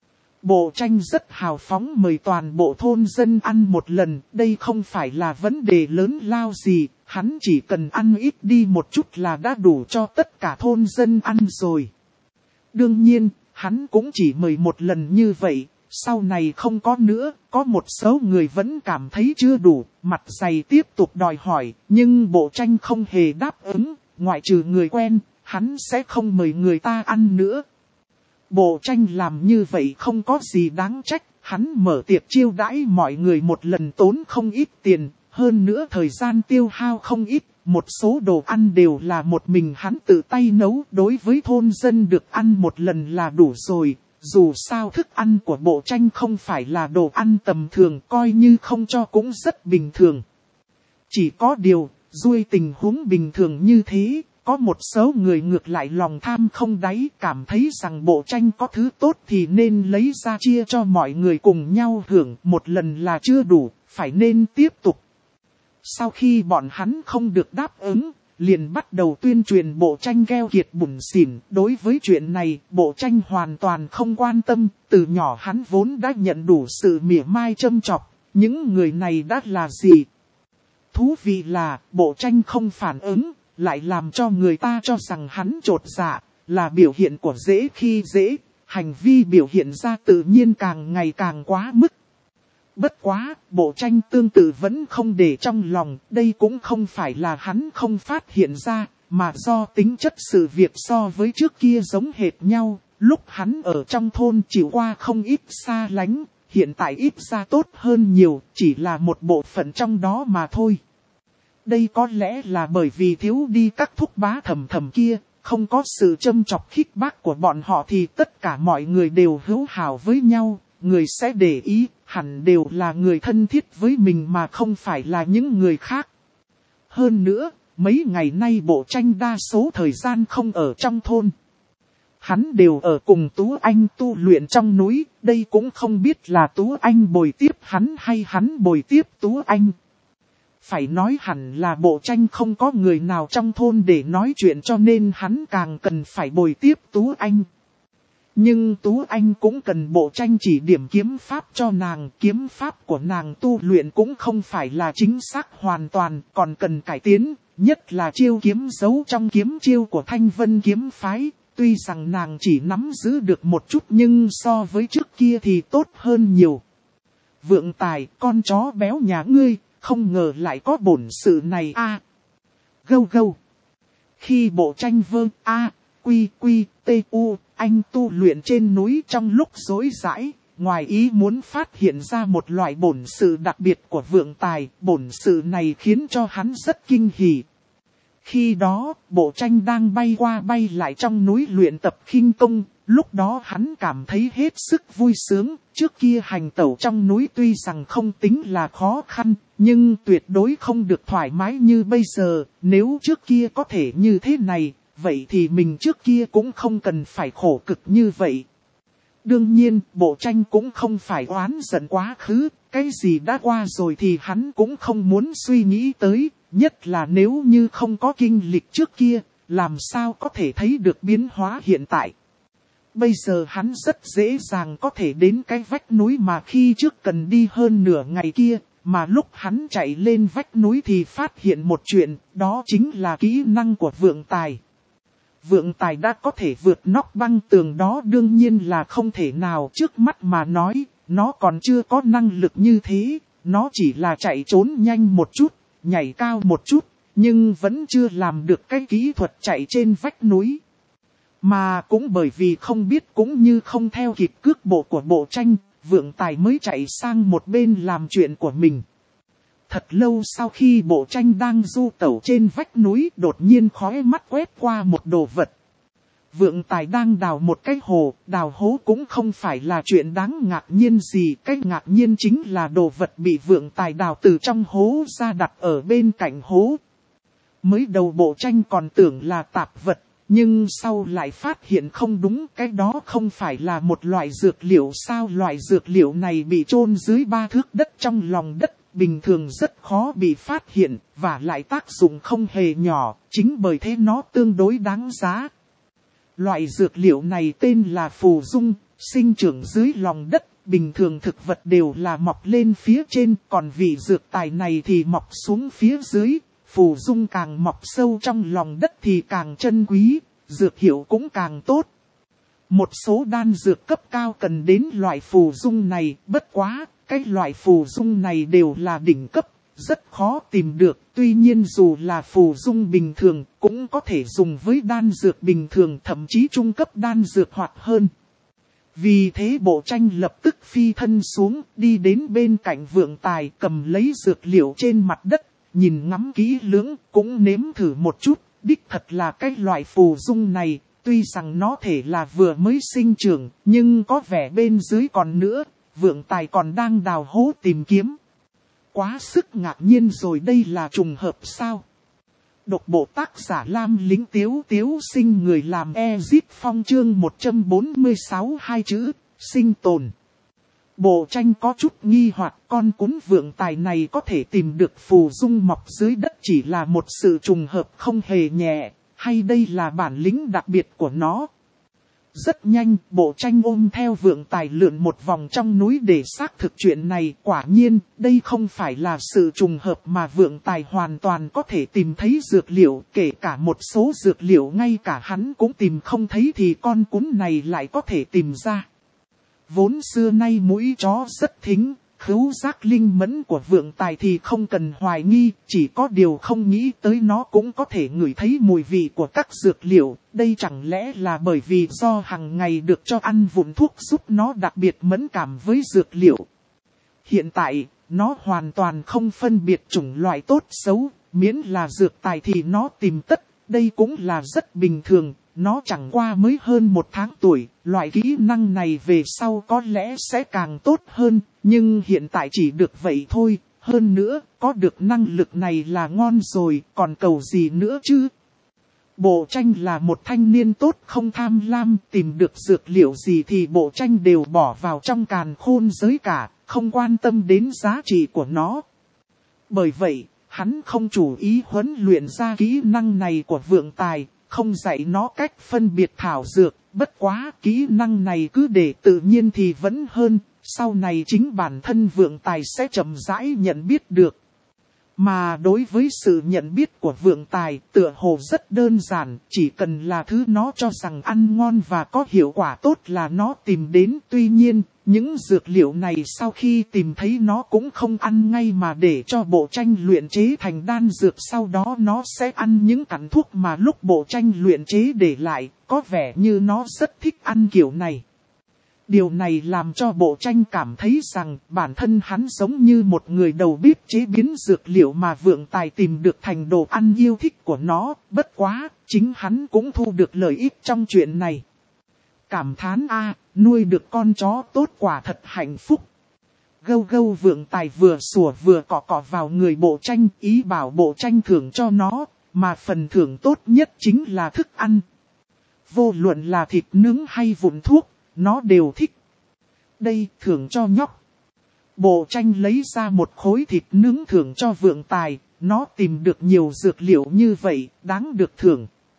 Bộ tranh rất hào phóng mời toàn bộ thôn dân ăn một lần, đây không phải là vấn đề lớn lao gì, hắn chỉ cần ăn ít đi một chút là đã đủ cho tất cả thôn dân ăn rồi. Đương nhiên, hắn cũng chỉ mời một lần như vậy. Sau này không có nữa, có một số người vẫn cảm thấy chưa đủ, mặt dày tiếp tục đòi hỏi, nhưng bộ tranh không hề đáp ứng, ngoại trừ người quen, hắn sẽ không mời người ta ăn nữa. Bộ tranh làm như vậy không có gì đáng trách, hắn mở tiệc chiêu đãi mọi người một lần tốn không ít tiền, hơn nữa thời gian tiêu hao không ít, một số đồ ăn đều là một mình hắn tự tay nấu, đối với thôn dân được ăn một lần là đủ rồi. Dù sao thức ăn của bộ tranh không phải là đồ ăn tầm thường, coi như không cho cũng rất bình thường. Chỉ có điều, duy tình huống bình thường như thế, có một số người ngược lại lòng tham không đáy, cảm thấy rằng bộ tranh có thứ tốt thì nên lấy ra chia cho mọi người cùng nhau hưởng, một lần là chưa đủ, phải nên tiếp tục. Sau khi bọn hắn không được đáp ứng, liền bắt đầu tuyên truyền bộ tranh gheo kiệt bủn xỉn. Đối với chuyện này, bộ tranh hoàn toàn không quan tâm, từ nhỏ hắn vốn đã nhận đủ sự mỉa mai châm chọc, những người này đã là gì? Thú vị là, bộ tranh không phản ứng, lại làm cho người ta cho rằng hắn chột dạ, là biểu hiện của dễ khi dễ, hành vi biểu hiện ra tự nhiên càng ngày càng quá mức. Bất quá, bộ tranh tương tự vẫn không để trong lòng, đây cũng không phải là hắn không phát hiện ra, mà do tính chất sự việc so với trước kia giống hệt nhau, lúc hắn ở trong thôn chịu qua không ít xa lánh, hiện tại ít ra tốt hơn nhiều, chỉ là một bộ phận trong đó mà thôi. Đây có lẽ là bởi vì thiếu đi các thúc bá thầm thầm kia, không có sự châm chọc khích bác của bọn họ thì tất cả mọi người đều hữu hảo với nhau, người sẽ để ý. Hẳn đều là người thân thiết với mình mà không phải là những người khác. Hơn nữa, mấy ngày nay bộ tranh đa số thời gian không ở trong thôn. Hắn đều ở cùng Tú Anh tu luyện trong núi, đây cũng không biết là Tú Anh bồi tiếp hắn hay hắn bồi tiếp Tú Anh. Phải nói hẳn là bộ tranh không có người nào trong thôn để nói chuyện cho nên hắn càng cần phải bồi tiếp Tú Anh. Nhưng Tú Anh cũng cần bộ tranh chỉ điểm kiếm pháp cho nàng, kiếm pháp của nàng tu luyện cũng không phải là chính xác hoàn toàn, còn cần cải tiến, nhất là chiêu kiếm giấu trong kiếm chiêu của Thanh Vân kiếm phái, tuy rằng nàng chỉ nắm giữ được một chút nhưng so với trước kia thì tốt hơn nhiều. Vượng Tài, con chó béo nhà ngươi, không ngờ lại có bổn sự này a. À, gâu gâu. Khi bộ tranh vơ a, à, quy quy, tê u, anh tu luyện trên núi trong lúc rối rãi, ngoài ý muốn phát hiện ra một loại bổn sự đặc biệt của Vượng Tài, bổn sự này khiến cho hắn rất kinh hỉ. Khi đó, bộ tranh đang bay qua bay lại trong núi luyện tập khinh công, lúc đó hắn cảm thấy hết sức vui sướng, trước kia hành tẩu trong núi tuy rằng không tính là khó khăn, nhưng tuyệt đối không được thoải mái như bây giờ, nếu trước kia có thể như thế này, vậy thì mình trước kia cũng không cần phải khổ cực như vậy. Đương nhiên, bộ tranh cũng không phải oán giận quá khứ, cái gì đã qua rồi thì hắn cũng không muốn suy nghĩ tới, nhất là nếu như không có kinh lịch trước kia, làm sao có thể thấy được biến hóa hiện tại. Bây giờ hắn rất dễ dàng có thể đến cái vách núi mà khi trước cần đi hơn nửa ngày kia, mà lúc hắn chạy lên vách núi thì phát hiện một chuyện, đó chính là kỹ năng của vượng tài. Vượng tài đã có thể vượt nóc băng tường, đó đương nhiên là không thể nào, trước mắt mà nói, nó còn chưa có năng lực như thế, nó chỉ là chạy trốn nhanh một chút, nhảy cao một chút, nhưng vẫn chưa làm được cái kỹ thuật chạy trên vách núi. Mà cũng bởi vì không biết cũng như không theo kịp cước bộ của Bộ Tranh, vượng tài mới chạy sang một bên làm chuyện của mình. Thật lâu sau khi Bộ Tranh đang du tẩu trên vách núi, đột nhiên khóe mắt quét qua một đồ vật. Vượng tài đang đào một cái hồ, đào hố cũng không phải là chuyện đáng ngạc nhiên gì. Cái ngạc nhiên chính là đồ vật bị vượng tài đào từ trong hố ra đặt ở bên cạnh hố. Mới đầu Bộ Tranh còn tưởng là tạp vật, nhưng sau lại phát hiện không đúng, cái đó không phải là một loại dược liệu sao. Loại dược liệu này bị chôn dưới ba thước đất trong lòng đất, bình thường rất khó bị phát hiện, và lại tác dụng không hề nhỏ, chính bởi thế nó tương đối đáng giá. Loại dược liệu này tên là phù dung, sinh trưởng dưới lòng đất, bình thường thực vật đều là mọc lên phía trên, còn vị dược tài này thì mọc xuống phía dưới. Phù dung càng mọc sâu trong lòng đất thì càng chân quý, dược hiệu cũng càng tốt. Một số đan dược cấp cao cần đến loại phù dung này, bất quá, cái loại phù dung này đều là đỉnh cấp, rất khó tìm được. Tuy nhiên dù là phù dung bình thường, cũng có thể dùng với đan dược bình thường, thậm chí trung cấp đan dược hoặc hơn. Vì thế Bộ Tranh lập tức phi thân xuống, đi đến bên cạnh vượng tài, cầm lấy dược liệu trên mặt đất. Nhìn ngắm kỹ lưỡng, cũng nếm thử một chút, đích thật là cái loại phù dung này, tuy rằng nó thể là vừa mới sinh trưởng, nhưng có vẻ bên dưới còn nữa, vượng tài còn đang đào hố tìm kiếm. Quá sức ngạc nhiên rồi, đây là trùng hợp sao? Độc bộ tác giả Lam Lính Tiếu Tiếu Sinh, người làm Ezip Phong, chương một trăm bốn mươi sáu, hai chữ, sinh tồn. Bộ Tranh có chút nghi hoặc, con cún vượng tài này có thể tìm được phù dung mọc dưới đất chỉ là một sự trùng hợp không hề nhẹ, hay đây là bản lĩnh đặc biệt của nó. Rất nhanh, Bộ Tranh ôm theo vượng tài lượn một vòng trong núi để xác thực chuyện này. Quả nhiên, đây không phải là sự trùng hợp mà vượng tài hoàn toàn có thể tìm thấy dược liệu, kể cả một số dược liệu ngay cả hắn cũng tìm không thấy thì con cún này lại có thể tìm ra. Vốn xưa nay mũi chó rất thính, khứu giác linh mẫn của vượng tài thì không cần hoài nghi, chỉ có điều không nghĩ tới nó cũng có thể ngửi thấy mùi vị của các dược liệu. Đây chẳng lẽ là bởi vì do hàng ngày được cho ăn vụn thuốc giúp nó đặc biệt mẫn cảm với dược liệu. Hiện tại, nó hoàn toàn không phân biệt chủng loại tốt xấu, miễn là dược tài thì nó tìm tất, đây cũng là rất bình thường. Nó chẳng qua mới hơn một tháng tuổi, loại kỹ năng này về sau có lẽ sẽ càng tốt hơn, nhưng hiện tại chỉ được vậy thôi. Hơn nữa, có được năng lực này là ngon rồi, còn cầu gì nữa chứ? Bộ Tranh là một thanh niên tốt không tham lam, tìm được dược liệu gì thì Bộ Tranh đều bỏ vào trong càn khôn giới cả, không quan tâm đến giá trị của nó. Bởi vậy, hắn không chủ ý huấn luyện ra kỹ năng này của vượng tài, không dạy nó cách phân biệt thảo dược, bất quá kỹ năng này cứ để tự nhiên thì vẫn hơn, sau này chính bản thân vượng tài sẽ chậm rãi nhận biết được. Mà đối với sự nhận biết của vượng tài, tựa hồ rất đơn giản, chỉ cần là thứ nó cho rằng ăn ngon và có hiệu quả tốt là nó tìm đến. Tuy nhiên, những dược liệu này sau khi tìm thấy nó cũng không ăn ngay mà để cho Bộ Tranh luyện chế thành đan dược, sau đó nó sẽ ăn những cặn thuốc mà lúc Bộ Tranh luyện chế để lại, có vẻ như nó rất thích ăn kiểu này. Điều này làm cho Bộ Tranh cảm thấy rằng bản thân hắn giống như một người đầu bếp chế biến dược liệu mà vượng tài tìm được thành đồ ăn yêu thích của nó. Bất quá, chính hắn cũng thu được lợi ích trong chuyện này. Cảm thán a, nuôi được con chó tốt quả thật hạnh phúc. Gâu gâu vượng tài vừa sủa vừa cọ cọ vào người Bộ Tranh, ý bảo Bộ Tranh thưởng cho nó, mà phần thưởng tốt nhất chính là thức ăn. Vô luận là thịt nướng hay vụn thuốc, nó đều thích. Đây, thưởng cho nhóc. Bộ Tranh lấy ra một khối thịt nướng thưởng cho vượng tài, nó tìm được nhiều dược liệu như vậy, đáng được thưởng.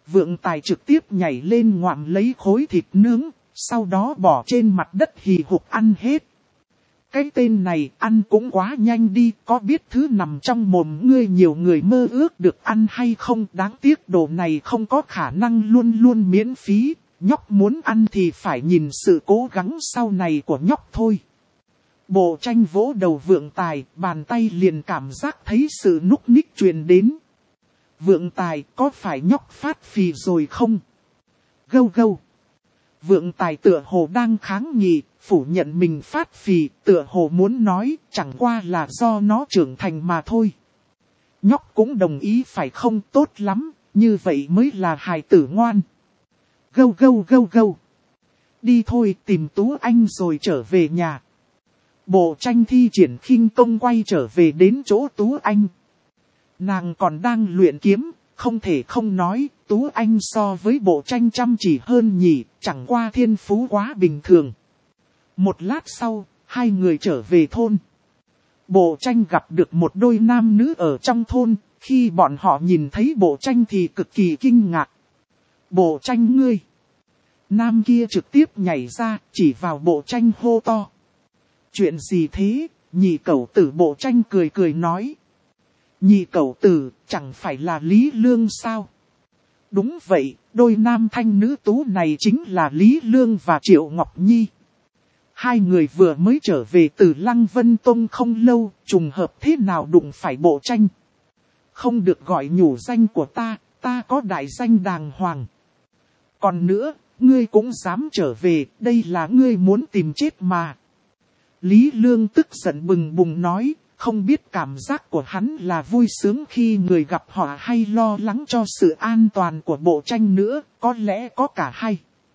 Vượng Tài trực tiếp nhảy lên ngoạm lấy khối thịt nướng, sau đó bỏ trên mặt đất hì hục ăn hết. Cái tên này ăn cũng quá nhanh đi, có biết thứ nằm trong mồm ngươi nhiều người mơ ước được ăn hay không? Đáng tiếc đồ này không có khả năng luôn luôn miễn phí, nhóc muốn ăn thì phải nhìn sự cố gắng sau này của nhóc thôi. Bộ Tranh vỗ đầu Vượng Tài, bàn tay liền cảm giác thấy sự núc ních truyền đến. Vượng Tài, có phải nhóc phát phì rồi không? Gâu gâu. Vượng Tài tựa hồ đang kháng nghị, phủ nhận mình phát phì, tựa hồ muốn nói, chẳng qua là do nó trưởng thành mà thôi. Nhóc cũng đồng ý phải không? Tốt lắm, như vậy mới là hài tử ngoan. Gâu gâu gâu gâu. Đi thôi, tìm Tú Anh rồi trở về nhà. Bộ Tranh thi triển khinh công quay trở về đến chỗ Tú Anh. Nàng còn đang luyện kiếm, không thể không nói, Tú Anh so với Bộ Tranh chăm chỉ hơn nhỉ, chẳng qua thiên phú quá bình thường. Một lát sau, hai người trở về thôn. Bộ Tranh gặp được một đôi nam nữ ở trong thôn, khi bọn họ nhìn thấy Bộ Tranh thì cực kỳ kinh ngạc. Bộ Tranh ngươi. Nam kia trực tiếp nhảy ra, chỉ vào Bộ Tranh hô to. Chuyện gì thế? Nhị cẩu tử. Bộ Tranh cười cười nói. Nhị cẩu tử, chẳng phải là Lý Lương sao? Đúng vậy, đôi nam thanh nữ tú này chính là Lý Lương và Triệu Ngọc Nhi. Hai người vừa mới trở về từ Lăng Vân Tông không lâu, trùng hợp thế nào đụng phải Bộ Tranh. Không được gọi nhủ danh của ta, ta có đại danh đàng hoàng. Còn nữa, ngươi cũng dám trở về, đây là ngươi muốn tìm chết mà. Lý Lương tức giận bừng bùng nói, không biết cảm giác của hắn là vui sướng khi người gặp họ hay lo lắng cho sự an toàn của Bộ Tranh nữa, có lẽ có cả hai.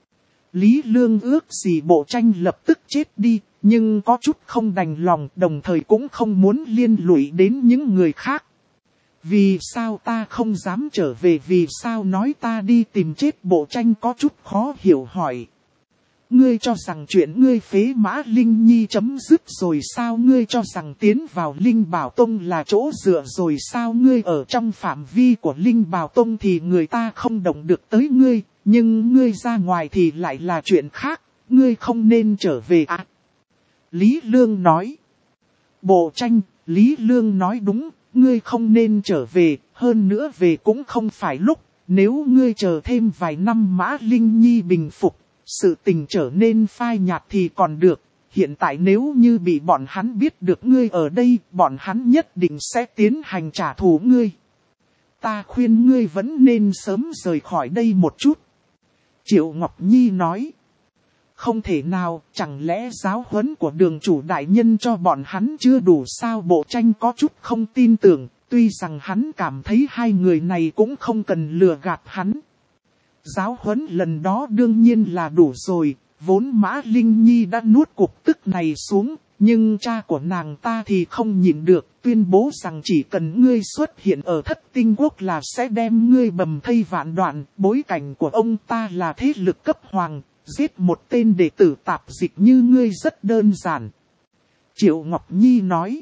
Lý Lương ước gì Bộ Tranh lập tức chết đi, nhưng có chút không đành lòng, đồng thời cũng không muốn liên lụy đến những người khác. Vì sao ta không dám trở về, vì sao nói ta đi tìm chết? Bộ Tranh có chút khó hiểu hỏi. Ngươi cho rằng chuyện ngươi phế Mã Linh Nhi chấm dứt rồi sao? Ngươi cho rằng tiến vào Linh Bảo Tông là chỗ dựa rồi sao? Ngươi ở trong phạm vi của Linh Bảo Tông thì người ta không động được tới ngươi, nhưng ngươi ra ngoài thì lại là chuyện khác, ngươi không nên trở về à? Lý Lương nói. Bộ Tranh, Lý Lương nói đúng, ngươi không nên trở về, hơn nữa về cũng không phải lúc, nếu ngươi chờ thêm vài năm Mã Linh Nhi bình phục, sự tình trở nên phai nhạt thì còn được, hiện tại nếu như bị bọn hắn biết được ngươi ở đây, bọn hắn nhất định sẽ tiến hành trả thù ngươi. Ta khuyên ngươi vẫn nên sớm rời khỏi đây một chút. Triệu Ngọc Nhi nói. Không thể nào, chẳng lẽ giáo huấn của đường chủ đại nhân cho bọn hắn chưa đủ sao? Bộ Tranh có chút không tin tưởng, tuy rằng hắn cảm thấy hai người này cũng không cần lừa gạt hắn. Giáo huấn lần đó đương nhiên là đủ rồi, vốn Mã Linh Nhi đã nuốt cục tức này xuống, nhưng cha của nàng ta thì không nhịn được, tuyên bố rằng chỉ cần ngươi xuất hiện ở Thất Tinh Quốc là sẽ đem ngươi bầm thây vạn đoạn. Bối cảnh của ông ta là thế lực cấp hoàng, giết một tên đệ tử tạp dịch như ngươi rất đơn giản. Triệu Ngọc Nhi nói.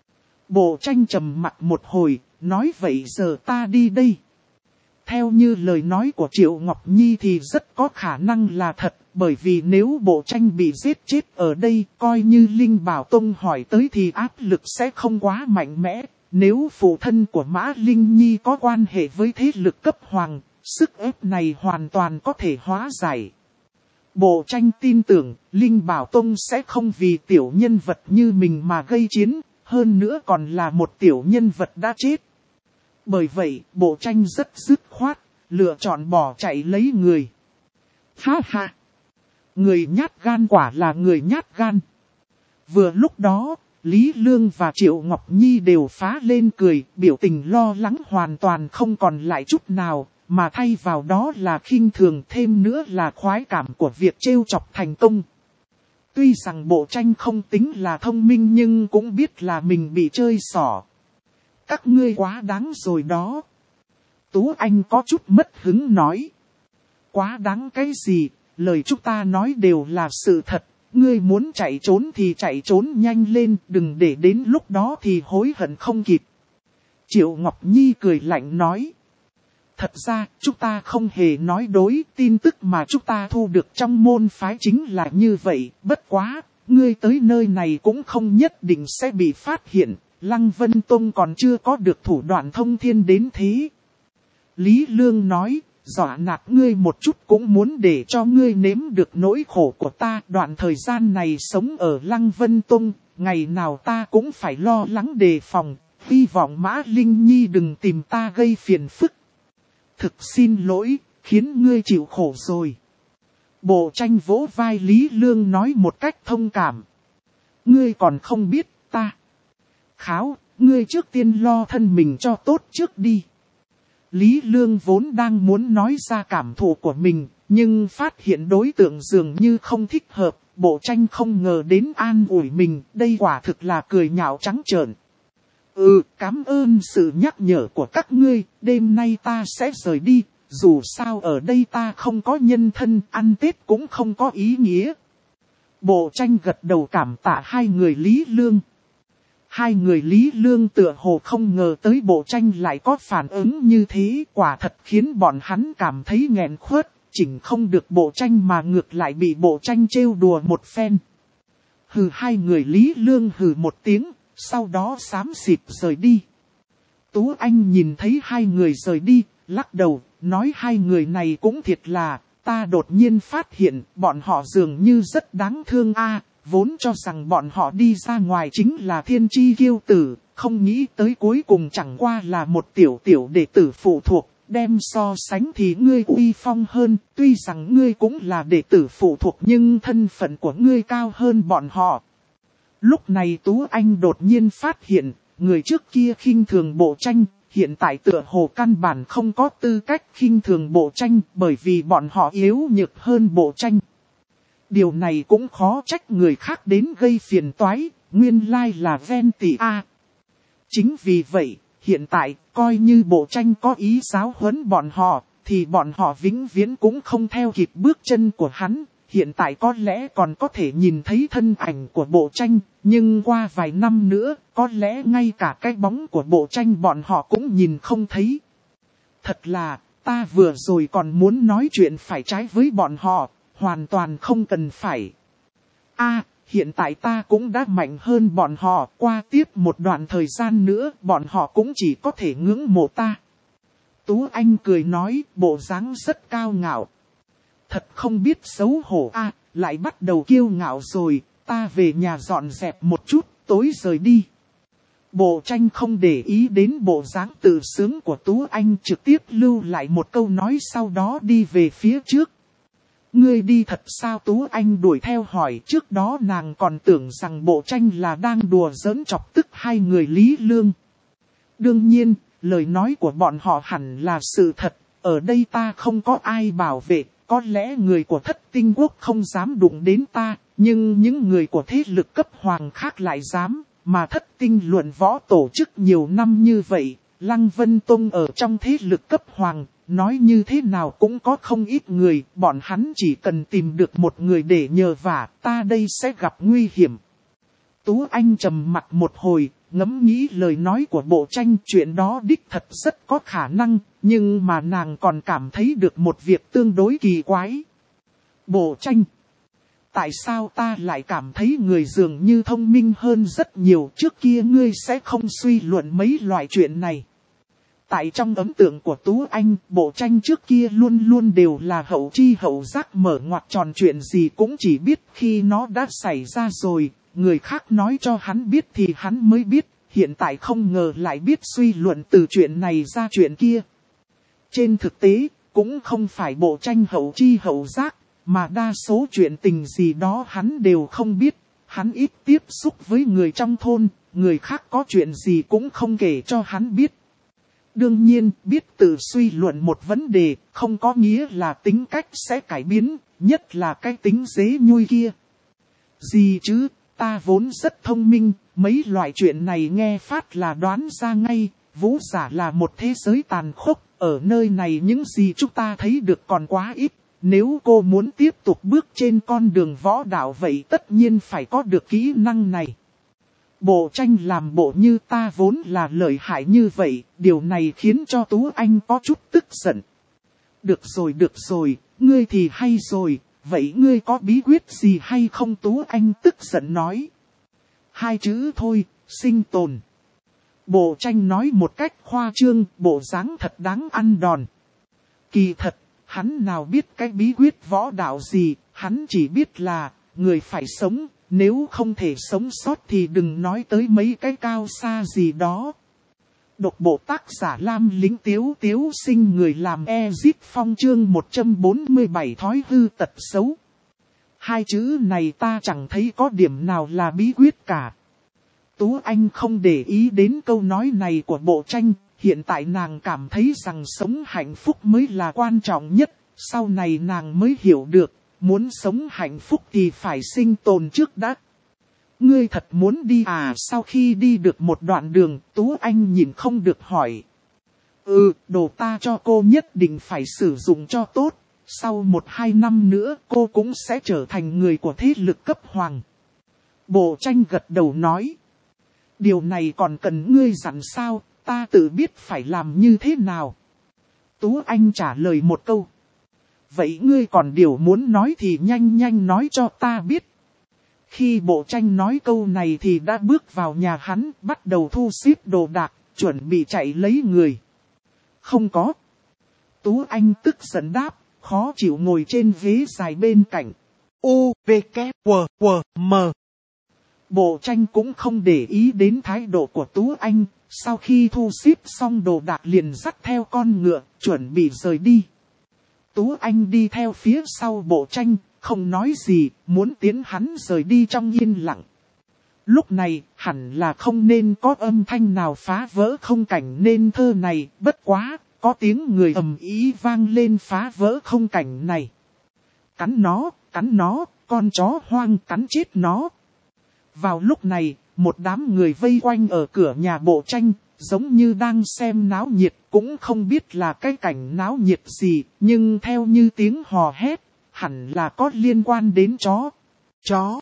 Bộ Tranh trầm mặt một hồi, nói vậy giờ ta đi đây. Theo như lời nói của Triệu Ngọc Nhi thì rất có khả năng là thật, bởi vì nếu Bộ Tranh bị giết chết ở đây, coi như Linh Bảo Tông hỏi tới thì áp lực sẽ không quá mạnh mẽ. Nếu phụ thân của Mã Linh Nhi có quan hệ với thế lực cấp hoàng, sức ép này hoàn toàn có thể hóa giải. Bộ Tranh tin tưởng, Linh Bảo Tông sẽ không vì tiểu nhân vật như mình mà gây chiến, hơn nữa còn là một tiểu nhân vật đã chết. Bởi vậy, Bộ Tranh rất dứt khoát, lựa chọn bỏ chạy lấy người. Ha ha! Người nhát gan quả là người nhát gan. Vừa lúc đó, Lý Lương và Triệu Ngọc Nhi đều phá lên cười, biểu tình lo lắng hoàn toàn không còn lại chút nào, mà thay vào đó là khinh thường, thêm nữa là khoái cảm của việc trêu chọc thành công. Tuy rằng Bộ Tranh không tính là thông minh nhưng cũng biết là mình bị chơi xỏ. Các ngươi quá đáng rồi đó. Tú Anh có chút mất hứng nói. Quá đáng cái gì, lời chúng ta nói đều là sự thật. Ngươi muốn chạy trốn thì chạy trốn nhanh lên, đừng để đến lúc đó thì hối hận không kịp. Triệu Ngọc Nhi cười lạnh nói. Thật ra, chúng ta không hề nói dối, tin tức mà chúng ta thu được trong môn phái chính là như vậy, bất quá, ngươi tới nơi này cũng không nhất định sẽ bị phát hiện, Lăng Vân Tông còn chưa có được thủ đoạn thông thiên đến thế. Lý Lương nói, dọa nạt ngươi một chút cũng muốn để cho ngươi nếm được nỗi khổ của ta, đoạn thời gian này sống ở Lăng Vân Tông, ngày nào ta cũng phải lo lắng đề phòng, hy vọng Mã Linh Nhi đừng tìm ta gây phiền phức. Thực xin lỗi, khiến ngươi chịu khổ rồi. Bộ Tranh vỗ vai Lý Lương nói một cách thông cảm. Ngươi còn không biết ta. Kháo, ngươi trước tiên lo thân mình cho tốt trước đi. Lý Lương vốn đang muốn nói ra cảm thụ của mình, nhưng phát hiện đối tượng dường như không thích hợp. Bộ Tranh không ngờ đến an ủi mình, đây quả thực là cười nhạo trắng trợn. Ừ, cảm ơn sự nhắc nhở của các ngươi, đêm nay ta sẽ rời đi, dù sao ở đây ta không có nhân thân, ăn Tết cũng không có ý nghĩa. Bộ Tranh gật đầu cảm tạ hai người Lý Lương. Hai người Lý Lương tựa hồ không ngờ tới Bộ Tranh lại có phản ứng như thế, quả thật khiến bọn hắn cảm thấy nghẹn khuất, chỉnh không được Bộ Tranh mà ngược lại bị Bộ Tranh trêu đùa một phen. Hừ, hai người Lý Lương hừ một tiếng. Sau đó xám xịt rời đi. Tú Anh nhìn thấy hai người rời đi, lắc đầu, nói hai người này cũng thiệt là, ta đột nhiên phát hiện bọn họ dường như rất đáng thương a, vốn cho rằng bọn họ đi ra ngoài chính là thiên chi kiêu tử, không nghĩ tới cuối cùng chẳng qua là một tiểu tiểu đệ tử phụ thuộc, đem so sánh thì ngươi uy phong hơn, tuy rằng ngươi cũng là đệ tử phụ thuộc nhưng thân phận của ngươi cao hơn bọn họ. Lúc này Tú Anh đột nhiên phát hiện, người trước kia khinh thường Bộ Tranh, hiện tại tựa hồ căn bản không có tư cách khinh thường Bộ Tranh bởi vì bọn họ yếu nhược hơn Bộ Tranh. Điều này cũng khó trách người khác đến gây phiền toái, nguyên lai là ven tỉ A. Chính vì vậy, hiện tại, coi như Bộ Tranh có ý giáo huấn bọn họ, thì bọn họ vĩnh viễn cũng không theo kịp bước chân của hắn. Hiện tại có lẽ còn có thể nhìn thấy thân ảnh của Bộ Tranh, nhưng qua vài năm nữa, có lẽ ngay cả cái bóng của Bộ Tranh bọn họ cũng nhìn không thấy. Thật là, ta vừa rồi còn muốn nói chuyện phải trái với bọn họ, hoàn toàn không cần phải. A, hiện tại ta cũng đã mạnh hơn bọn họ, qua tiếp một đoạn thời gian nữa, bọn họ cũng chỉ có thể ngưỡng mộ ta. Tú Anh cười nói, bộ dáng rất cao ngạo. Thật không biết xấu hổ a, à, lại bắt đầu kiêu ngạo rồi, ta về nhà dọn dẹp một chút, tối rời đi. Bộ Tranh không để ý đến bộ dáng tự sướng của Tú Anh, trực tiếp lưu lại một câu nói sau đó đi về phía trước. Ngươi đi thật sao? Tú Anh đuổi theo hỏi, trước đó nàng còn tưởng rằng Bộ Tranh là đang đùa giỡn chọc tức hai người Lý Lương. Đương nhiên, lời nói của bọn họ hẳn là sự thật, ở đây ta không có ai bảo vệ. Có lẽ người của Thất Tinh Quốc không dám đụng đến ta, nhưng những người của thế lực cấp hoàng khác lại dám, mà Thất Tinh luận võ tổ chức nhiều năm như vậy, Lăng Vân Tông ở trong thế lực cấp hoàng, nói như thế nào cũng có không ít người, bọn hắn chỉ cần tìm được một người để nhờ vả, ta đây sẽ gặp nguy hiểm. Tú Anh trầm mặt một hồi, ngẫm nghĩ lời nói của Bộ Tranh, chuyện đó đích thật rất có khả năng, nhưng mà nàng còn cảm thấy được một việc tương đối kỳ quái. Bộ Tranh, tại sao ta lại cảm thấy người dường như thông minh hơn rất nhiều, trước kia ngươi sẽ không suy luận mấy loại chuyện này. Tại trong ấn tượng của Tú Anh, Bộ Tranh trước kia luôn luôn đều là hậu chi hậu giác, mở ngoặc tròn, chuyện gì cũng chỉ biết khi nó đã xảy ra rồi. Người khác nói cho hắn biết thì hắn mới biết, hiện tại không ngờ lại biết suy luận từ chuyện này ra chuyện kia. Trên thực tế, cũng không phải Bộ Tranh hậu chi hậu giác, mà đa số chuyện tình gì đó hắn đều không biết. Hắn ít tiếp xúc với người trong thôn, người khác có chuyện gì cũng không kể cho hắn biết. Đương nhiên, biết tự suy luận một vấn đề, không có nghĩa là tính cách sẽ cải biến, nhất là cái tính dế nhui kia. Gì chứ? Ta vốn rất thông minh, mấy loại chuyện này nghe phát là đoán ra ngay, vũ giả là một thế giới tàn khốc, ở nơi này những gì chúng ta thấy được còn quá ít, nếu cô muốn tiếp tục bước trên con đường võ đạo vậy tất nhiên phải có được kỹ năng này. Bộ tranh làm bộ như ta vốn là lợi hại như vậy, điều này khiến cho Tú Anh có chút tức giận. Được rồi được rồi, ngươi thì hay rồi, vậy ngươi có bí quyết gì hay không? Tú Anh tức giận nói. Hai chữ thôi, sinh tồn. Bộ tranh nói một cách khoa trương, bộ dáng thật đáng ăn đòn. Kỳ thật, hắn nào biết cái bí quyết võ đạo gì, hắn chỉ biết là, người phải sống, nếu không thể sống sót thì đừng nói tới mấy cái cao xa gì đó. Độc bộ tác giả Lam Lính Tiếu Tiếu Sinh, người làm Ezip Phong, chương một trăm bốn mươi bảy thói hư tật xấu. Hai chữ này ta chẳng thấy có điểm nào là bí quyết cả. Tú Anh không để ý đến câu nói này của bộ tranh, hiện tại nàng cảm thấy rằng sống hạnh phúc mới là quan trọng nhất, sau này nàng mới hiểu được, muốn sống hạnh phúc thì phải sinh tồn trước đã. Ngươi thật muốn đi à? Sau khi đi được một đoạn đường, Tú Anh nhìn không được hỏi. Ừ, đồ ta cho cô nhất định phải sử dụng cho tốt, sau một hai năm nữa cô cũng sẽ trở thành người của thế lực cấp hoàng. Bộ tranh gật đầu nói. Điều này còn cần ngươi dặn sao, ta tự biết phải làm như thế nào. Tú Anh trả lời một câu. Vậy ngươi còn điều muốn nói thì nhanh nhanh nói cho ta biết. Khi bộ tranh nói câu này thì đã bước vào nhà hắn, bắt đầu thu xếp đồ đạc, chuẩn bị chạy lấy người. Không có. Tú Anh tức giận đáp, khó chịu ngồi trên ghế dài bên cạnh. U, V, K, W, W, M. Bộ tranh cũng không để ý đến thái độ của Tú Anh, sau khi thu xếp xong đồ đạc liền dắt theo con ngựa, chuẩn bị rời đi. Tú Anh đi theo phía sau bộ tranh, không nói gì, muốn tiến hắn rời đi trong yên lặng. Lúc này, hẳn là không nên có âm thanh nào phá vỡ không cảnh nên thơ này, bất quá, có tiếng người ầm ĩ vang lên phá vỡ không cảnh này. Cắn nó, cắn nó, con chó hoang cắn chết nó. Vào lúc này, một đám người vây quanh ở cửa nhà bộ tranh, giống như đang xem náo nhiệt, cũng không biết là cái cảnh náo nhiệt gì, nhưng theo như tiếng hò hét, hẳn là có liên quan đến chó. Chó.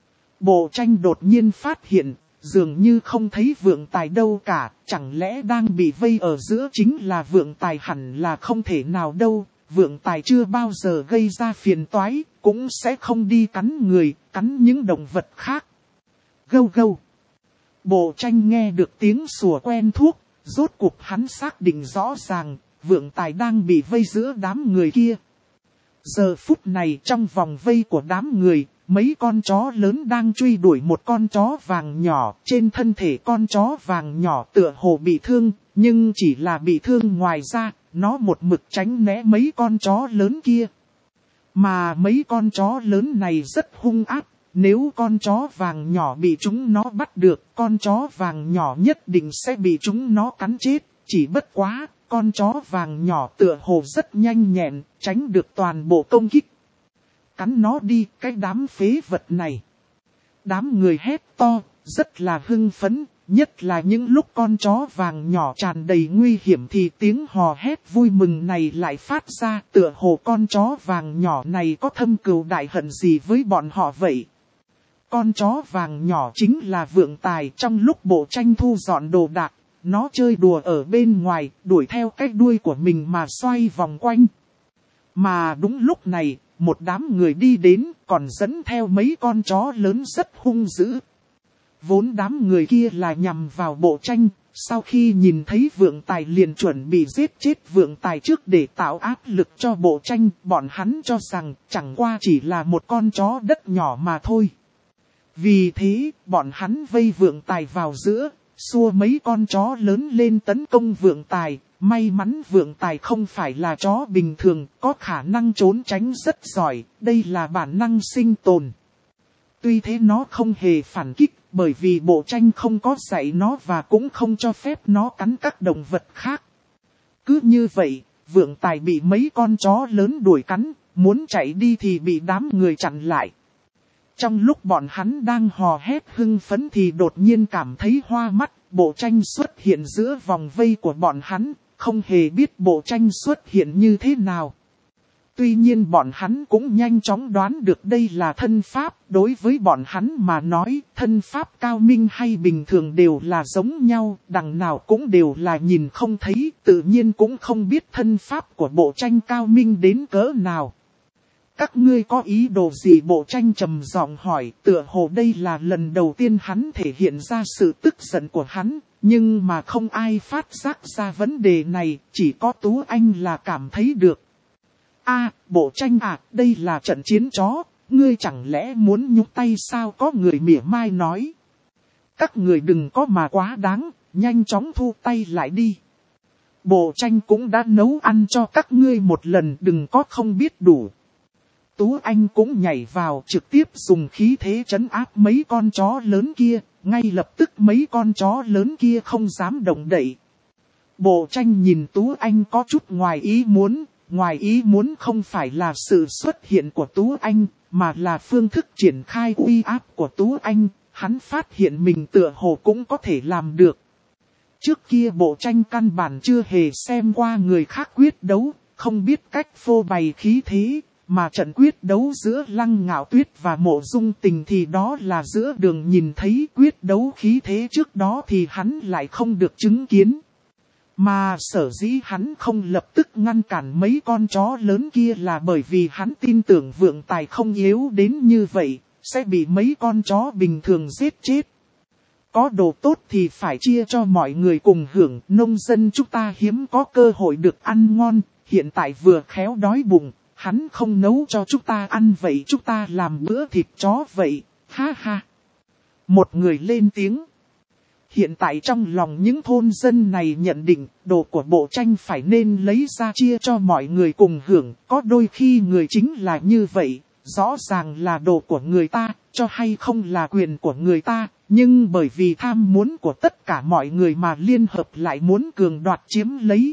Bộ tranh đột nhiên phát hiện, dường như không thấy Vượng Tài đâu cả, chẳng lẽ đang bị vây ở giữa chính là Vượng Tài? Hẳn là không thể nào đâu, Vượng Tài chưa bao giờ gây ra phiền toái, cũng sẽ không đi cắn người, cắn những động vật khác. Gâu gâu. Bộ tranh nghe được tiếng sủa quen thuộc, rốt cuộc hắn xác định rõ ràng, Vượng Tài đang bị vây giữa đám người kia. Giờ phút này trong vòng vây của đám người, mấy con chó lớn đang truy đuổi một con chó vàng nhỏ. Trên thân thể con chó vàng nhỏ tựa hồ bị thương, nhưng chỉ là bị thương ngoài ra, nó một mực tránh né mấy con chó lớn kia. Mà mấy con chó lớn này rất hung ác. Nếu con chó vàng nhỏ bị chúng nó bắt được, con chó vàng nhỏ nhất định sẽ bị chúng nó cắn chết. Chỉ bất quá, con chó vàng nhỏ tựa hồ rất nhanh nhẹn, tránh được toàn bộ công kích. Cắn nó đi, cái đám phế vật này. Đám người hét to, rất là hưng phấn, nhất là những lúc con chó vàng nhỏ tràn đầy nguy hiểm thì tiếng hò hét vui mừng này lại phát ra, tựa hồ con chó vàng nhỏ này có thâm cừu đại hận gì với bọn họ vậy. Con chó vàng nhỏ chính là Vượng Tài. Trong lúc bộ tranh thu dọn đồ đạc, nó chơi đùa ở bên ngoài, đuổi theo cái đuôi của mình mà xoay vòng quanh. Mà đúng lúc này, một đám người đi đến, còn dẫn theo mấy con chó lớn rất hung dữ. Vốn đám người kia là nhằm vào bộ tranh, sau khi nhìn thấy Vượng Tài liền chuẩn bị giết chết Vượng Tài trước để tạo áp lực cho bộ tranh. Bọn hắn cho rằng chẳng qua chỉ là một con chó đất nhỏ mà thôi. Vì thế, bọn hắn vây Vượng Tài vào giữa, xua mấy con chó lớn lên tấn công Vượng Tài. May mắn Vượng Tài không phải là chó bình thường, có khả năng trốn tránh rất giỏi, đây là bản năng sinh tồn. Tuy thế nó không hề phản kích, bởi vì bộ tranh không có dạy nó và cũng không cho phép nó cắn các động vật khác. Cứ như vậy, Vượng Tài bị mấy con chó lớn đuổi cắn, muốn chạy đi thì bị đám người chặn lại. Trong lúc bọn hắn đang hò hét hưng phấn thì đột nhiên cảm thấy hoa mắt, bộ tranh xuất hiện giữa vòng vây của bọn hắn, không hề biết bộ tranh xuất hiện như thế nào. Tuy nhiên bọn hắn cũng nhanh chóng đoán được đây là thân pháp, đối với bọn hắn mà nói, thân pháp cao minh hay bình thường đều là giống nhau, đằng nào cũng đều là nhìn không thấy, tự nhiên cũng không biết thân pháp của bộ tranh cao minh đến cỡ nào. Các ngươi có ý đồ gì? Bộ tranh trầm giọng hỏi, tựa hồ đây là lần đầu tiên hắn thể hiện ra sự tức giận của hắn, nhưng mà không ai phát giác ra vấn đề này, chỉ có Tú Anh là cảm thấy được. A, bộ tranh à, đây là trận chiến chó, ngươi chẳng lẽ muốn nhúc tay sao? Có người mỉa mai nói. Các người đừng có mà quá đáng, nhanh chóng thu tay lại đi. Bộ tranh cũng đã nấu ăn cho các ngươi một lần, đừng có không biết đủ. Tú Anh cũng nhảy vào, trực tiếp dùng khí thế trấn áp mấy con chó lớn kia, ngay lập tức mấy con chó lớn kia không dám động đậy. Bộ tranh nhìn Tú Anh có chút ngoài ý muốn, ngoài ý muốn không phải là sự xuất hiện của Tú Anh, mà là phương thức triển khai uy áp của Tú Anh, hắn phát hiện mình tựa hồ cũng có thể làm được. Trước kia bộ tranh căn bản chưa hề xem qua người khác quyết đấu, không biết cách phô bày khí thế. Mà trận quyết đấu giữa Lăng Ngạo Tuyết và Mộ Dung Tình thì đó là giữa đường nhìn thấy, quyết đấu khí thế trước đó thì hắn lại không được chứng kiến. Mà sở dĩ hắn không lập tức ngăn cản mấy con chó lớn kia là bởi vì hắn tin tưởng Vượng Tài không yếu đến như vậy, sẽ bị mấy con chó bình thường giết chết. Có đồ tốt thì phải chia cho mọi người cùng hưởng, nông dân chúng ta hiếm có cơ hội được ăn ngon, hiện tại vừa khéo đói bụng. Hắn không nấu cho chúng ta ăn vậy chúng ta làm bữa thịt chó vậy, ha ha. Một người lên tiếng. Hiện tại trong lòng những thôn dân này nhận định đồ của bộ tranh phải nên lấy ra chia cho mọi người cùng hưởng. Có đôi khi người chính là như vậy, rõ ràng là đồ của người ta, cho hay không là quyền của người ta. Nhưng bởi vì tham muốn của tất cả mọi người mà liên hợp lại muốn cường đoạt chiếm lấy.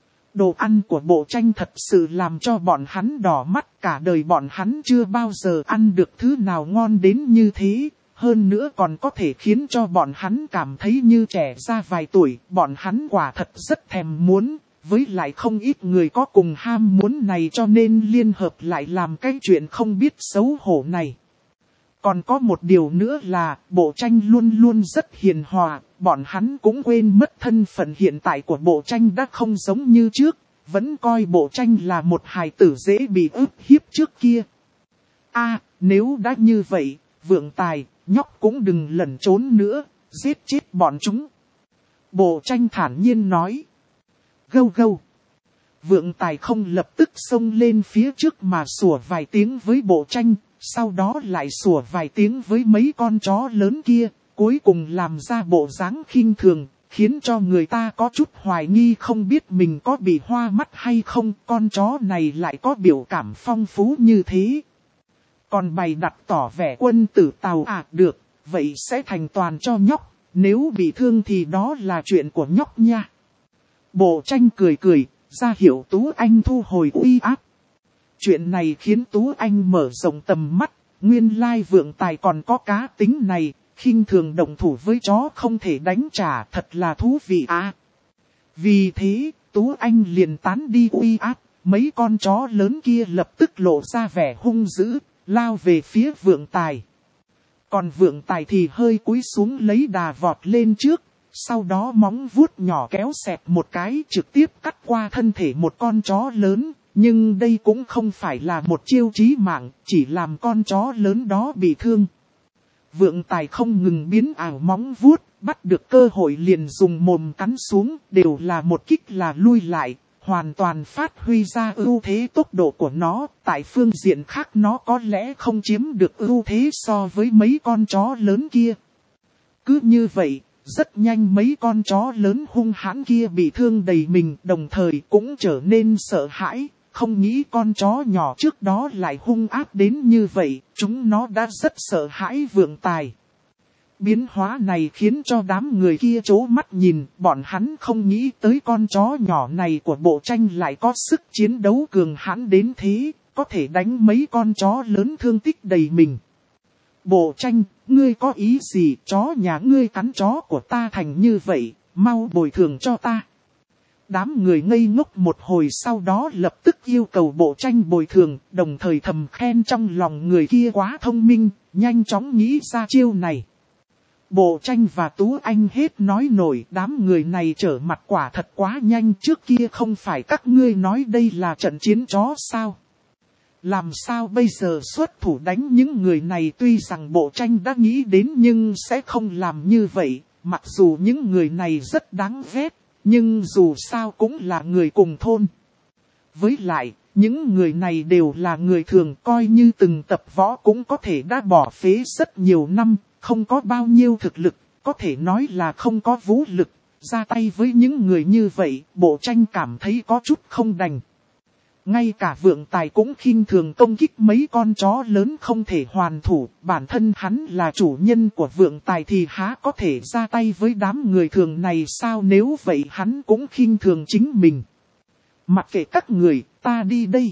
Đồ ăn của bộ tranh thật sự làm cho bọn hắn đỏ mắt, cả đời bọn hắn chưa bao giờ ăn được thứ nào ngon đến như thế, hơn nữa còn có thể khiến cho bọn hắn cảm thấy như trẻ ra vài tuổi, bọn hắn quả thật rất thèm muốn, với lại không ít người có cùng ham muốn này cho nên liên hợp lại làm cái chuyện không biết xấu hổ này. Còn có một điều nữa là, bộ tranh luôn luôn rất hiền hòa, bọn hắn cũng quên mất thân phận hiện tại của bộ tranh đã không giống như trước, vẫn coi bộ tranh là một hài tử dễ bị ức hiếp trước kia. A, nếu đã như vậy, Vượng Tài, nhóc cũng đừng lẩn trốn nữa, giết chết bọn chúng. Bộ tranh thản nhiên nói. Gâu gâu. Vượng Tài không lập tức xông lên phía trước mà sủa vài tiếng với bộ tranh. Sau đó lại sủa vài tiếng với mấy con chó lớn kia, cuối cùng làm ra bộ dáng khinh thường, khiến cho người ta có chút hoài nghi không biết mình có bị hoa mắt hay không, con chó này lại có biểu cảm phong phú như thế. Còn bày đặt tỏ vẻ quân tử Tào à, được, vậy sẽ thành toàn cho nhóc, nếu bị thương thì đó là chuyện của nhóc nha. Bộ tranh cười cười, ra hiệu Tú Anh thu hồi uy áp. Chuyện này khiến Tú Anh mở rộng tầm mắt, nguyên lai Vượng Tài còn có cá tính này, khinh thường động thủ với chó không thể đánh trả, thật là thú vị à. Vì thế, Tú Anh liền tán đi uy áp, mấy con chó lớn kia lập tức lộ ra vẻ hung dữ, lao về phía Vượng Tài. Còn Vượng Tài thì hơi cúi xuống lấy đà vọt lên trước, sau đó móng vuốt nhỏ kéo xẹt một cái trực tiếp cắt qua thân thể một con chó lớn. Nhưng đây cũng không phải là một chiêu chí mạng, chỉ làm con chó lớn đó bị thương. Vượng Tài không ngừng biến ảo móng vuốt, bắt được cơ hội liền dùng mồm cắn xuống, đều là một kích là lui lại, hoàn toàn phát huy ra ưu thế tốc độ của nó. Tại phương diện khác nó có lẽ không chiếm được ưu thế so với mấy con chó lớn kia. Cứ như vậy, rất nhanh mấy con chó lớn hung hãn kia bị thương đầy mình, đồng thời cũng trở nên sợ hãi. Không nghĩ con chó nhỏ trước đó lại hung ác đến như vậy, chúng nó đã rất sợ hãi Vượng Tài. Biến hóa này khiến cho đám người kia trố mắt nhìn, bọn hắn không nghĩ tới con chó nhỏ này của bộ tranh lại có sức chiến đấu cường hãn đến thế, có thể đánh mấy con chó lớn thương tích đầy mình. Bộ tranh, ngươi có ý gì, chó nhà ngươi cắn chó của ta thành như vậy, mau bồi thường cho ta. Đám người ngây ngốc một hồi sau đó lập tức yêu cầu Bộ Tranh bồi thường, đồng thời thầm khen trong lòng người kia quá thông minh, nhanh chóng nghĩ ra chiêu này. Bộ Tranh và Tú Anh hết nói nổi, đám người này trở mặt quả thật quá nhanh, trước kia không phải các ngươi nói đây là trận chiến chó sao? Làm sao bây giờ xuất thủ đánh những người này? Tuy rằng Bộ Tranh đã nghĩ đến nhưng sẽ không làm như vậy, mặc dù những người này rất đáng ghét, nhưng dù sao cũng là người cùng thôn. Với lại, những người này đều là người thường, coi như từng tập võ cũng có thể đã bỏ phế rất nhiều năm, không có bao nhiêu thực lực, có thể nói là không có vũ lực. Ra tay với những người như vậy, Bộ Tranh cảm thấy có chút không đành. Ngay cả Vượng Tài cũng khinh thường công kích mấy con chó lớn không thể hoàn thủ, bản thân hắn là chủ nhân của Vượng Tài thì há có thể ra tay với đám người thường này sao? Nếu vậy hắn cũng khinh thường chính mình. Mặc kệ các người, ta đi đây.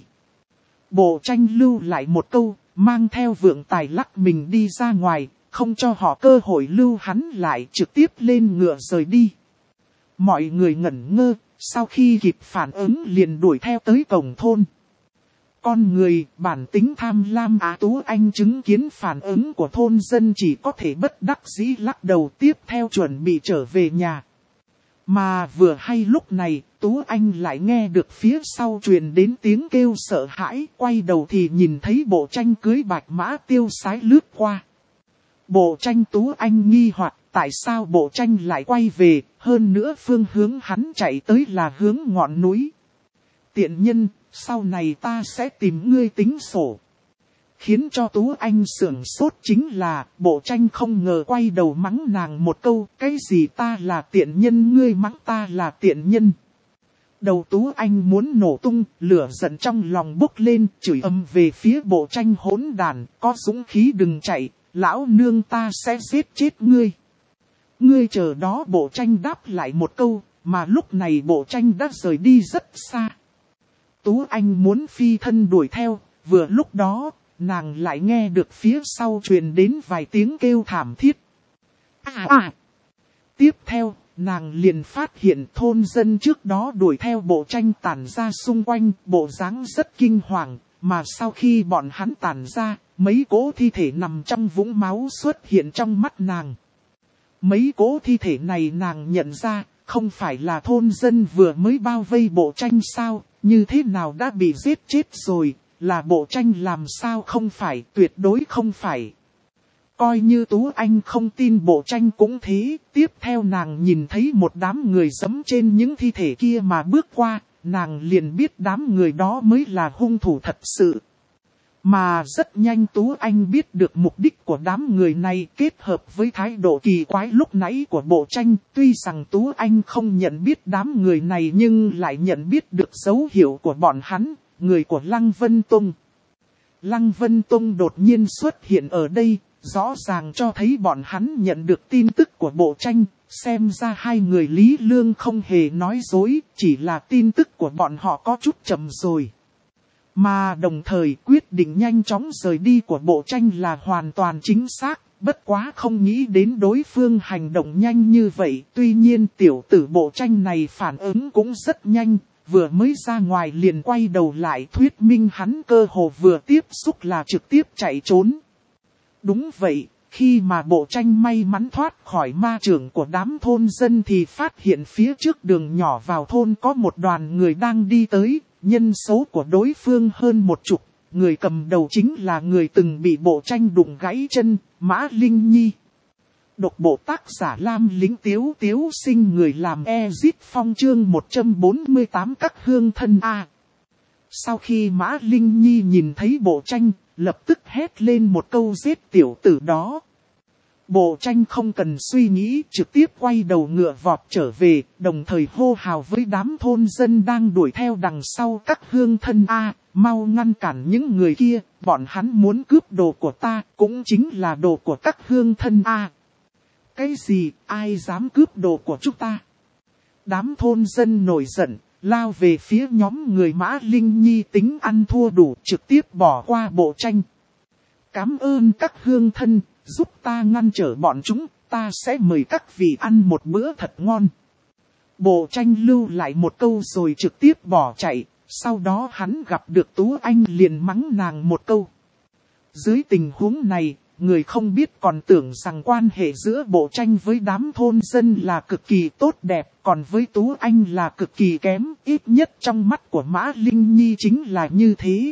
Bộ Tranh lưu lại một câu, mang theo Vượng Tài lắc mình đi ra ngoài, không cho họ cơ hội lưu hắn lại, trực tiếp lên ngựa rời đi. Mọi người ngẩn ngơ, sau khi kịp phản ứng liền đuổi theo tới cổng thôn. Con người, bản tính tham lam Á Tú Anh chứng kiến phản ứng của thôn dân chỉ có thể bất đắc dĩ lắc đầu, tiếp theo chuẩn bị trở về nhà. Mà vừa hay lúc này, Tú Anh lại nghe được phía sau truyền đến tiếng kêu sợ hãi, quay đầu thì nhìn thấy Bộ Tranh cưới bạch mã tiêu sái lướt qua. Bộ Tranh Tú Anh nghi hoặc tại sao Bộ Tranh lại quay về, hơn nữa phương hướng hắn chạy tới là hướng ngọn núi. Tiện nhân, sau này ta sẽ tìm ngươi tính sổ. Khiến cho Tú Anh sửng sốt chính là, Bộ Tranh không ngờ quay đầu mắng nàng một câu, cái gì ta là tiện nhân, ngươi mắng ta là tiện nhân. Đầu Tú Anh muốn nổ tung, lửa giận trong lòng bốc lên, chửi ầm về phía Bộ Tranh hỗn đàn, có dũng khí đừng chạy, lão nương ta sẽ giết chết ngươi. Ngươi chờ đó, Bộ Tranh đáp lại một câu, mà lúc này Bộ Tranh đã rời đi rất xa. Tú Anh muốn phi thân đuổi theo, vừa lúc đó, nàng lại nghe được phía sau truyền đến vài tiếng kêu thảm thiết. À à! Tiếp theo, nàng liền phát hiện thôn dân trước đó đuổi theo Bộ Tranh tản ra xung quanh, bộ dáng rất kinh hoàng, mà sau khi bọn hắn tản ra, mấy cỗ thi thể nằm trong vũng máu xuất hiện trong mắt nàng. Mấy cỗ thi thể này nàng nhận ra, không phải là thôn dân vừa mới bao vây Bộ Tranh sao, như thế nào đã bị giết chết rồi, là Bộ Tranh làm sao không phải, tuyệt đối không phải. Coi như Tú Anh không tin Bộ Tranh cũng thế, tiếp theo nàng nhìn thấy một đám người giẫm trên những thi thể kia mà bước qua, nàng liền biết đám người đó mới là hung thủ thật sự. Mà rất nhanh Tú Anh biết được mục đích của đám người này kết hợp với thái độ kỳ quái lúc nãy của Bộ Tranh. Tuy rằng Tú Anh không nhận biết đám người này nhưng lại nhận biết được dấu hiệu của bọn hắn, người của Lăng Vân Tông. Lăng Vân Tông đột nhiên xuất hiện ở đây, rõ ràng cho thấy bọn hắn nhận được tin tức của Bộ Tranh. Xem ra hai người Lý Lương không hề nói dối, chỉ là tin tức của bọn họ có chút chậm rồi. Mà đồng thời quyết định nhanh chóng rời đi của Bộ Tranh là hoàn toàn chính xác, bất quá không nghĩ đến đối phương hành động nhanh như vậy. Tuy nhiên tiểu tử Bộ Tranh này phản ứng cũng rất nhanh, vừa mới ra ngoài liền quay đầu lại, thuyết minh hắn cơ hồ vừa tiếp xúc là trực tiếp chạy trốn. Đúng vậy, khi mà Bộ Tranh may mắn thoát khỏi ma trưởng của đám thôn dân thì phát hiện phía trước đường nhỏ vào thôn có một đoàn người đang đi tới. Nhân số của đối phương hơn một chục, người cầm đầu chính là người từng bị Bộ Tranh đụng gãy chân, Mã Linh Nhi. Độc bộ tác giả Lam Lính Tiếu Tiếu sinh người làm Ezit Phong chương một trăm bốn mươi tám các hương thân A. Sau khi Mã Linh Nhi nhìn thấy Bộ Tranh, lập tức hét lên một câu giết tiểu tử đó. Bộ Tranh không cần suy nghĩ, trực tiếp quay đầu ngựa vọt trở về, đồng thời hô hào với đám thôn dân đang đuổi theo đằng sau các hương thân A, mau ngăn cản những người kia, bọn hắn muốn cướp đồ của ta, cũng chính là đồ của các hương thân A. Cái gì, ai dám cướp đồ của chúng ta? Đám thôn dân nổi giận, lao về phía nhóm người Mã Linh Nhi tính ăn thua đủ, trực tiếp bỏ qua Bộ Tranh. Cảm ơn các hương thân. Giúp ta ngăn trở bọn chúng, ta sẽ mời các vị ăn một bữa thật ngon. Bộ tranh lưu lại một câu rồi trực tiếp bỏ chạy, sau đó hắn gặp được Tú Anh liền mắng nàng một câu. Dưới tình huống này, người không biết còn tưởng rằng quan hệ giữa bộ tranh với đám thôn dân là cực kỳ tốt đẹp, còn với Tú Anh là cực kỳ kém, ít nhất trong mắt của Mã Linh Nhi chính là như thế.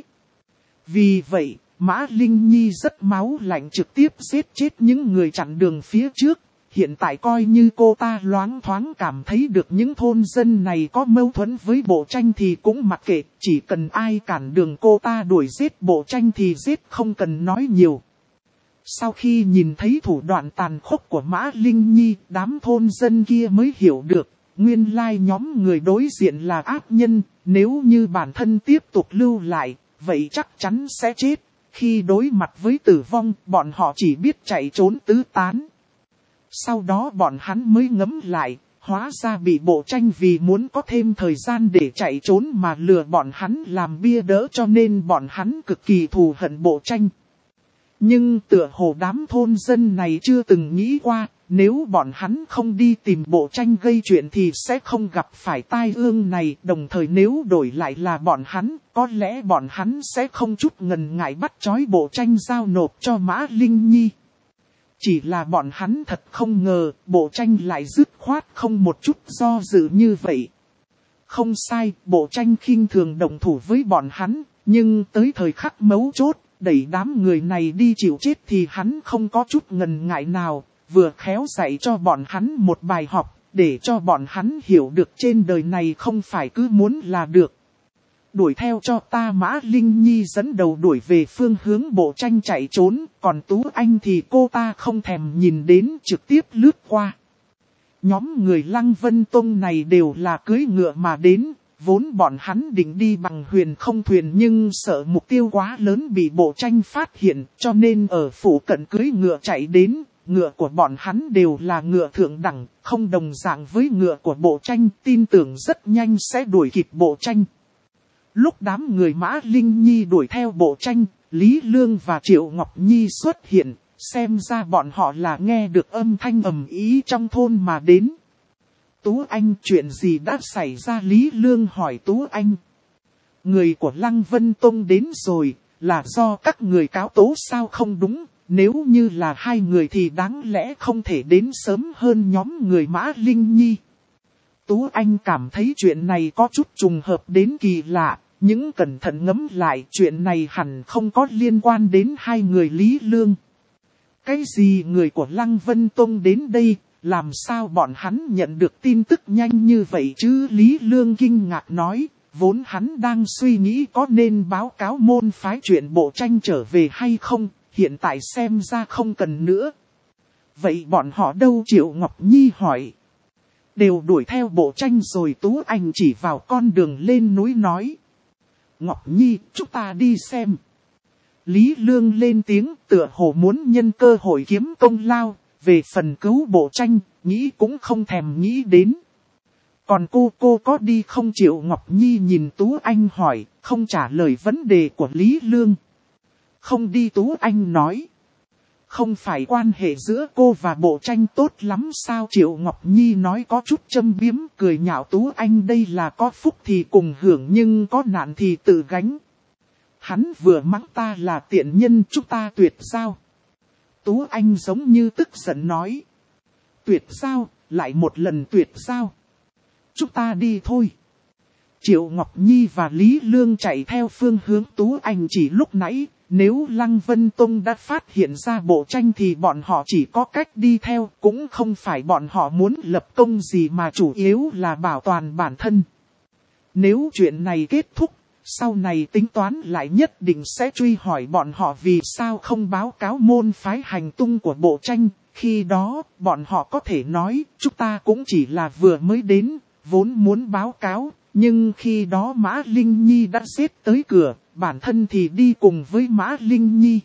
Vì vậy, Mã Linh Nhi rất máu lạnh trực tiếp giết chết những người chặn đường phía trước. Hiện tại coi như cô ta loáng thoáng cảm thấy được những thôn dân này có mâu thuẫn với bộ tranh thì cũng mặc kệ, chỉ cần ai cản đường cô ta đuổi giết bộ tranh thì giết, không cần nói nhiều. Sau khi nhìn thấy thủ đoạn tàn khốc của Mã Linh Nhi, đám thôn dân kia mới hiểu được, nguyên lai nhóm người đối diện là ác nhân, nếu như bản thân tiếp tục lưu lại, vậy chắc chắn sẽ chết. Khi đối mặt với tử vong, bọn họ chỉ biết chạy trốn tứ tán. Sau đó bọn hắn mới ngẫm lại, hóa ra bị bộ tranh vì muốn có thêm thời gian để chạy trốn mà lừa bọn hắn làm bia đỡ, cho nên bọn hắn cực kỳ thù hận bộ tranh. Nhưng tựa hồ đám thôn dân này chưa từng nghĩ qua, nếu bọn hắn không đi tìm bộ tranh gây chuyện thì sẽ không gặp phải tai ương này. Đồng thời nếu đổi lại là bọn hắn, có lẽ bọn hắn sẽ không chút ngần ngại bắt trói bộ tranh giao nộp cho Mã Linh Nhi. Chỉ là bọn hắn thật không ngờ, bộ tranh lại dứt khoát không một chút do dự như vậy. Không sai, bộ tranh khinh thường động thủ với bọn hắn, nhưng tới thời khắc mấu chốt, đẩy đám người này đi chịu chết thì hắn không có chút ngần ngại nào, vừa khéo dạy cho bọn hắn một bài học, để cho bọn hắn hiểu được trên đời này không phải cứ muốn là được. Đuổi theo cho ta. Mã Linh Nhi dẫn đầu đuổi về phương hướng bộ tranh chạy trốn, còn Tú Anh thì cô ta không thèm nhìn đến, trực tiếp lướt qua. Nhóm người Lăng Vân Tông này đều là cưỡi ngựa mà đến, vốn bọn hắn định đi bằng huyền không thuyền nhưng sợ mục tiêu quá lớn bị bộ tranh phát hiện, cho nên ở phủ cận cưỡi ngựa chạy đến. Ngựa của bọn hắn đều là ngựa thượng đẳng, không đồng dạng với ngựa của bộ tranh, tin tưởng rất nhanh sẽ đuổi kịp bộ tranh. Lúc đám người Mã Linh Nhi đuổi theo bộ tranh, Lý Lương và Triệu Ngọc Nhi xuất hiện, xem ra bọn họ là nghe được âm thanh ầm ĩ trong thôn mà đến. Tú Anh, chuyện gì đã xảy ra? Lý Lương hỏi Tú Anh. Người của Lăng Vân Tông đến rồi, là do các người cáo tố sao? Không đúng, nếu như là hai người thì đáng lẽ không thể đến sớm hơn nhóm người Mã Linh Nhi. Tú Anh cảm thấy chuyện này có chút trùng hợp đến kỳ lạ, nhưng cẩn thận ngẫm lại chuyện này hẳn không có liên quan đến hai người Lý Lương. Cái gì người của Lăng Vân Tông đến đây, làm sao bọn hắn nhận được tin tức nhanh như vậy chứ? Lý Lương kinh ngạc nói, vốn hắn đang suy nghĩ có nên báo cáo môn phái chuyện bộ tranh trở về hay không, hiện tại xem ra không cần nữa. Vậy bọn họ đâu? Triệu Ngọc Nhi hỏi. Đều đuổi theo bộ tranh rồi. Tú Anh chỉ vào con đường lên núi nói. Ngọc Nhi, chúng ta đi xem. Lý Lương lên tiếng, tựa hồ muốn nhân cơ hội kiếm công lao, về phần cứu bộ tranh, nghĩ cũng không thèm nghĩ đến. Còn cô, cô có đi không? Triệu Ngọc Nhi nhìn Tú Anh hỏi, không trả lời vấn đề của Lý Lương. Không đi. Tú Anh nói. Không phải quan hệ giữa cô và bộ tranh tốt lắm sao? Triệu Ngọc Nhi nói có chút châm biếm, cười nhạo Tú Anh đây là có phúc thì cùng hưởng nhưng có nạn thì tự gánh. Hắn vừa mắng ta là tiện nhân, chúng ta tuyệt giao. Tú Anh giống như tức giận nói. Tuyệt giao, lại một lần tuyệt giao. Chúng ta đi thôi. Triệu Ngọc Nhi và Lý Lương chạy theo phương hướng Tú Anh chỉ lúc nãy. Nếu Lăng Vân Tông đã phát hiện ra bộ tranh thì bọn họ chỉ có cách đi theo, cũng không phải bọn họ muốn lập công gì mà chủ yếu là bảo toàn bản thân. Nếu chuyện này kết thúc, sau này tính toán lại nhất định sẽ truy hỏi bọn họ vì sao không báo cáo môn phái hành tung của bộ tranh. Khi đó, bọn họ có thể nói, chúng ta cũng chỉ là vừa mới đến, vốn muốn báo cáo, nhưng khi đó Mã Linh Nhi đã giết tới cửa. Bản thân thì đi cùng với Mã Linh Nhi.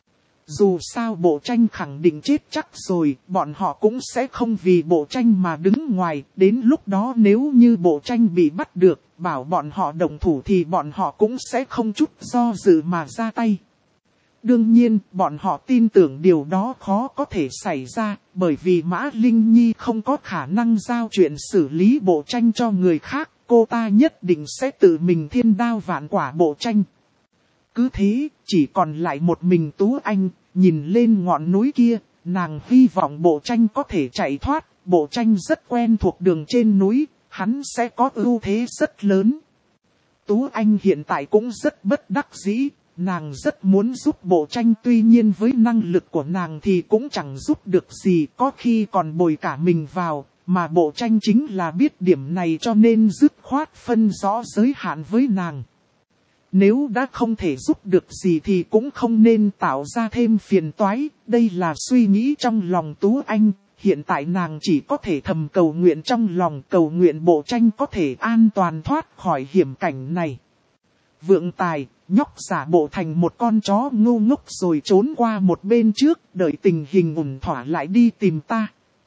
Dù sao bộ tranh khẳng định chết chắc rồi, bọn họ cũng sẽ không vì bộ tranh mà đứng ngoài. Đến lúc đó nếu như bộ tranh bị bắt được, bảo bọn họ động thủ thì bọn họ cũng sẽ không chút do dự mà ra tay. Đương nhiên, bọn họ tin tưởng điều đó khó có thể xảy ra, bởi vì Mã Linh Nhi không có khả năng giao chuyện xử lý bộ tranh cho người khác, cô ta nhất định sẽ tự mình thiên đao vạn quả bộ tranh. Cứ thế, chỉ còn lại một mình Tú Anh, nhìn lên ngọn núi kia, nàng hy vọng bộ tranh có thể chạy thoát, bộ tranh rất quen thuộc đường trên núi, hắn sẽ có ưu thế rất lớn. Tú Anh hiện tại cũng rất bất đắc dĩ. Nàng rất muốn giúp bộ tranh, tuy nhiên với năng lực của nàng thì cũng chẳng giúp được gì, có khi còn bồi cả mình vào, mà bộ tranh chính là biết điểm này cho nên dứt khoát phân rõ giới hạn với nàng. Nếu đã không thể giúp được gì thì cũng không nên tạo ra thêm phiền toái, đây là suy nghĩ trong lòng Tú Anh, hiện tại nàng chỉ có thể thầm cầu nguyện trong lòng, cầu nguyện bộ tranh có thể an toàn thoát khỏi hiểm cảnh này. Vượng Tài, nhóc giả bộ thành một con chó ngu ngốc rồi trốn qua một bên trước, đợi tình hình ổn thỏa lại đi tìm ta.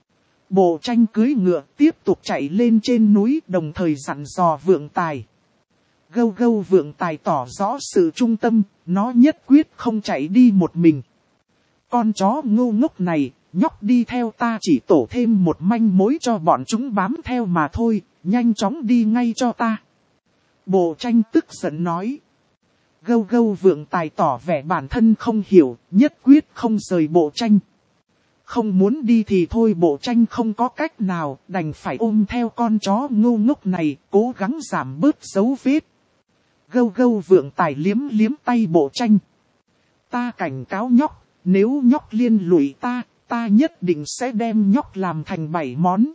Bộ tranh cưỡi ngựa tiếp tục chạy lên trên núi, đồng thời dặn dò Vượng Tài. Gâu gâu Vượng Tài tỏ rõ sự trung tâm, nó nhất quyết không chạy đi một mình. Con chó ngu ngốc này, nhóc đi theo ta chỉ tổ thêm một manh mối cho bọn chúng bám theo mà thôi, nhanh chóng đi ngay cho ta. Bộ tranh tức giận nói. Gâu gâu Vượng Tài tỏ vẻ bản thân không hiểu, nhất quyết không rời bộ tranh. Không muốn đi thì thôi, bộ tranh không có cách nào, đành phải ôm theo con chó ngu ngốc này, cố gắng giảm bớt dấu vết. Gâu gâu Vượng Tài liếm liếm tay bộ tranh. Ta cảnh cáo nhóc, nếu nhóc liên lụy ta, ta nhất định sẽ đem nhóc làm thành bảy món.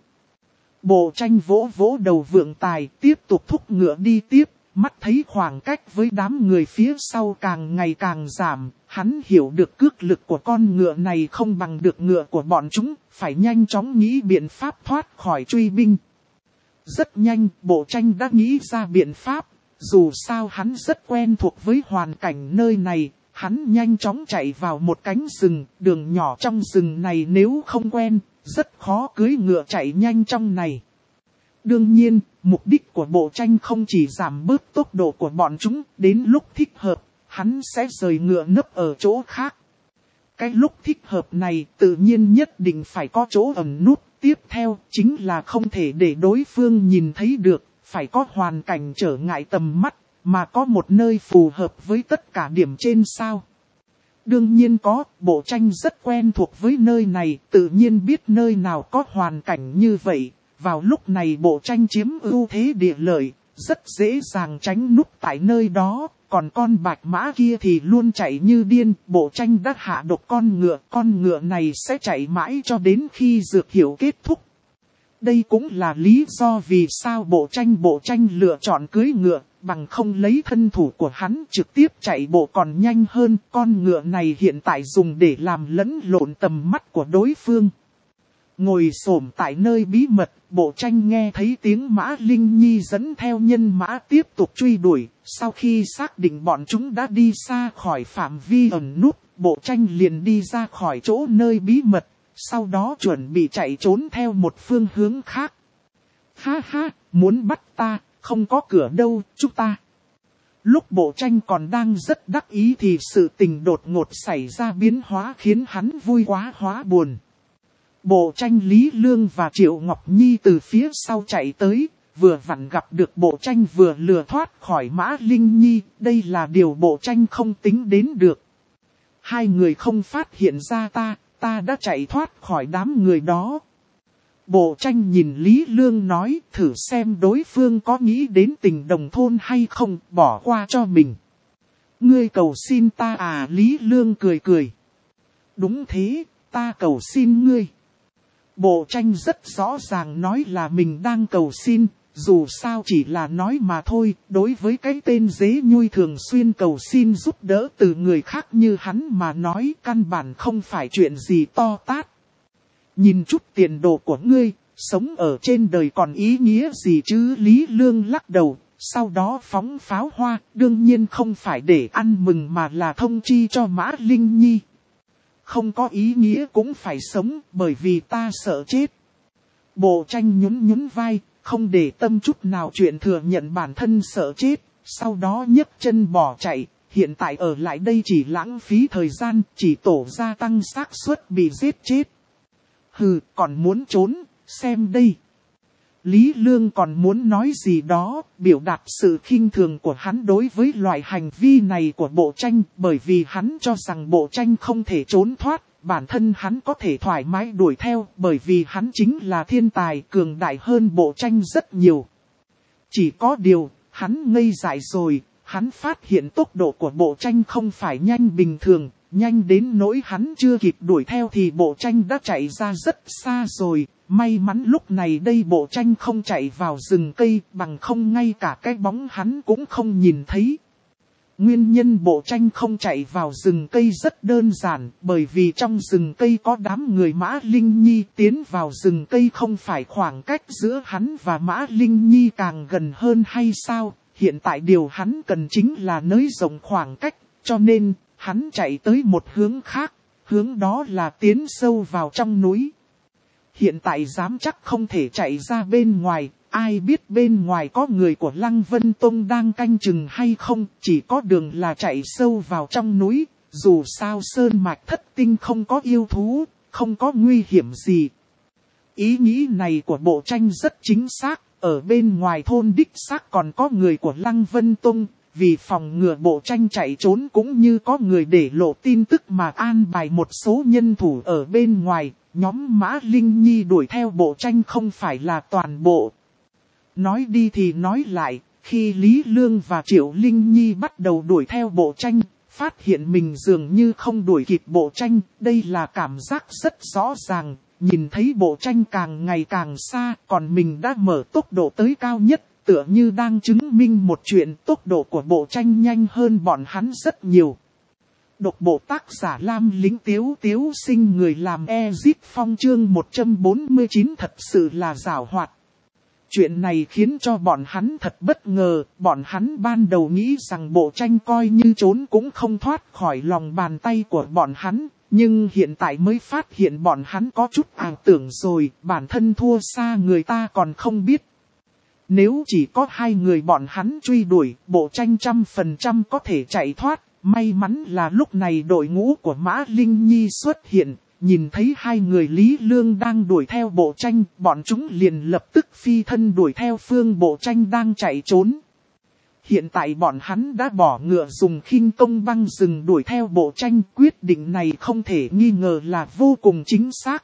Bộ tranh vỗ vỗ đầu Vượng Tài, tiếp tục thúc ngựa đi tiếp. Mắt thấy khoảng cách với đám người phía sau càng ngày càng giảm, hắn hiểu được cước lực của con ngựa này không bằng được ngựa của bọn chúng, phải nhanh chóng nghĩ biện pháp thoát khỏi truy binh. Rất nhanh, bộ tranh đã nghĩ ra biện pháp, dù sao hắn rất quen thuộc với hoàn cảnh nơi này, hắn nhanh chóng chạy vào một cánh rừng, đường nhỏ trong rừng này nếu không quen, rất khó cưỡi ngựa chạy nhanh trong này. Đương nhiên, mục đích của bộ tranh không chỉ giảm bớt tốc độ của bọn chúng, đến lúc thích hợp, hắn sẽ rời ngựa nấp ở chỗ khác. Cái lúc thích hợp này tự nhiên nhất định phải có chỗ ẩn nút, tiếp theo chính là không thể để đối phương nhìn thấy được, phải có hoàn cảnh trở ngại tầm mắt, mà có một nơi phù hợp với tất cả điểm trên sao. Đương nhiên có, bộ tranh rất quen thuộc với nơi này, tự nhiên biết nơi nào có hoàn cảnh như vậy. Vào lúc này bộ tranh chiếm ưu thế địa lợi, rất dễ dàng tránh núp tại nơi đó, còn con bạch mã kia thì luôn chạy như điên, bộ tranh đã hạ độc con ngựa, con ngựa này sẽ chạy mãi cho đến khi dược hiệu kết thúc. Đây cũng là lý do vì sao bộ tranh bộ tranh lựa chọn cưỡi ngựa, bằng không lấy thân thủ của hắn trực tiếp chạy bộ còn nhanh hơn, con ngựa này hiện tại dùng để làm lẫn lộn tầm mắt của đối phương. Ngồi xổm tại nơi bí mật, bộ tranh nghe thấy tiếng Mã Linh Nhi dẫn theo nhân mã tiếp tục truy đuổi. Sau khi xác định bọn chúng đã đi xa khỏi phạm vi ẩn núp, bộ tranh liền đi ra khỏi chỗ nơi bí mật, sau đó chuẩn bị chạy trốn theo một phương hướng khác. Ha ha, muốn bắt ta, không có cửa đâu, chúng ta. Lúc bộ tranh còn đang rất đắc ý thì sự tình đột ngột xảy ra biến hóa khiến hắn vui quá hóa buồn. Bộ tranh Lý Lương và Triệu Ngọc Nhi từ phía sau chạy tới, vừa vặn gặp được bộ tranh vừa lừa thoát khỏi Mã Linh Nhi, đây là điều bộ tranh không tính đến được. Hai người không phát hiện ra ta, ta đã chạy thoát khỏi đám người đó. Bộ tranh nhìn Lý Lương nói, thử xem đối phương có nghĩ đến tình đồng thôn hay không, bỏ qua cho mình. Ngươi cầu xin ta à? Lý Lương cười cười. Đúng thế, ta cầu xin ngươi. Bộ tranh rất rõ ràng nói là mình đang cầu xin, dù sao chỉ là nói mà thôi, đối với cái tên dế nhui thường xuyên cầu xin giúp đỡ từ người khác như hắn mà nói căn bản không phải chuyện gì to tát. Nhìn chút tiền đồ của ngươi, sống ở trên đời còn ý nghĩa gì chứ? Lý Lương lắc đầu, sau đó phóng pháo hoa, đương nhiên không phải để ăn mừng mà là thông chi cho Mã Linh Nhi. Không có ý nghĩa cũng phải sống, bởi vì ta sợ chết. Bộ tranh nhún nhún vai, không để tâm chút nào chuyện thừa nhận bản thân sợ chết, sau đó nhấc chân bỏ chạy, hiện tại ở lại đây chỉ lãng phí thời gian, chỉ tổ gia tăng xác suất bị giết chết. Hừ, còn muốn trốn, xem đây. Lý Lương còn muốn nói gì đó, biểu đạt sự khinh thường của hắn đối với loại hành vi này của Bộ Tranh, bởi vì hắn cho rằng Bộ Tranh không thể trốn thoát, bản thân hắn có thể thoải mái đuổi theo, bởi vì hắn chính là thiên tài cường đại hơn Bộ Tranh rất nhiều. Chỉ có điều, hắn ngây dại rồi, hắn phát hiện tốc độ của Bộ Tranh không phải nhanh bình thường, nhanh đến nỗi hắn chưa kịp đuổi theo thì Bộ Tranh đã chạy ra rất xa rồi. May mắn lúc này đây Bộ Tranh không chạy vào rừng cây, bằng không ngay cả cái bóng hắn cũng không nhìn thấy. Nguyên nhân Bộ Tranh không chạy vào rừng cây rất đơn giản, bởi vì trong rừng cây có đám người Mã Linh Nhi, tiến vào rừng cây không phải khoảng cách giữa hắn và Mã Linh Nhi càng gần hơn hay sao? Hiện tại điều hắn cần chính là nới rộng khoảng cách, cho nên hắn chạy tới một hướng khác, hướng đó là tiến sâu vào trong núi. Hiện tại dám chắc không thể chạy ra bên ngoài, ai biết bên ngoài có người của Lăng Vân Tông đang canh chừng hay không, chỉ có đường là chạy sâu vào trong núi, dù sao sơn mạch thất tinh không có yêu thú, không có nguy hiểm gì. Ý nghĩ này của Bộ Tranh rất chính xác, ở bên ngoài thôn đích xác còn có người của Lăng Vân Tông, vì phòng ngừa Bộ Tranh chạy trốn cũng như có người để lộ tin tức mà an bài một số nhân thủ ở bên ngoài. Nhóm Mã Linh Nhi đuổi theo Bộ Tranh không phải là toàn bộ. Nói đi thì nói lại, khi Lý Lương và Triệu Linh Nhi bắt đầu đuổi theo Bộ Tranh, phát hiện mình dường như không đuổi kịp Bộ Tranh, đây là cảm giác rất rõ ràng, nhìn thấy Bộ Tranh càng ngày càng xa, còn mình đã mở tốc độ tới cao nhất, tựa như đang chứng minh một chuyện tốc độ của Bộ Tranh nhanh hơn bọn hắn rất nhiều. Độc bộ tác giả Lam Lính Tiếu Tiếu Sinh người làm Ezit Phong chương một trăm bốn mươi chín thật sự là giảo hoạt. Chuyện này khiến cho bọn hắn thật bất ngờ, bọn hắn ban đầu nghĩ rằng Bộ Tranh coi như trốn cũng không thoát khỏi lòng bàn tay của bọn hắn, nhưng hiện tại mới phát hiện bọn hắn có chút ảo tưởng rồi, bản thân thua xa người ta còn không biết. Nếu chỉ có hai người bọn hắn truy đuổi, Bộ Tranh trăm phần trăm có thể chạy thoát. May mắn là lúc này đội ngũ của Mã Linh Nhi xuất hiện, nhìn thấy hai người Lý Lương đang đuổi theo Bộ Tranh, bọn chúng liền lập tức phi thân đuổi theo phương Bộ Tranh đang chạy trốn. Hiện tại bọn hắn đã bỏ ngựa dùng khinh công băng rừng đuổi theo Bộ Tranh, quyết định này không thể nghi ngờ là vô cùng chính xác.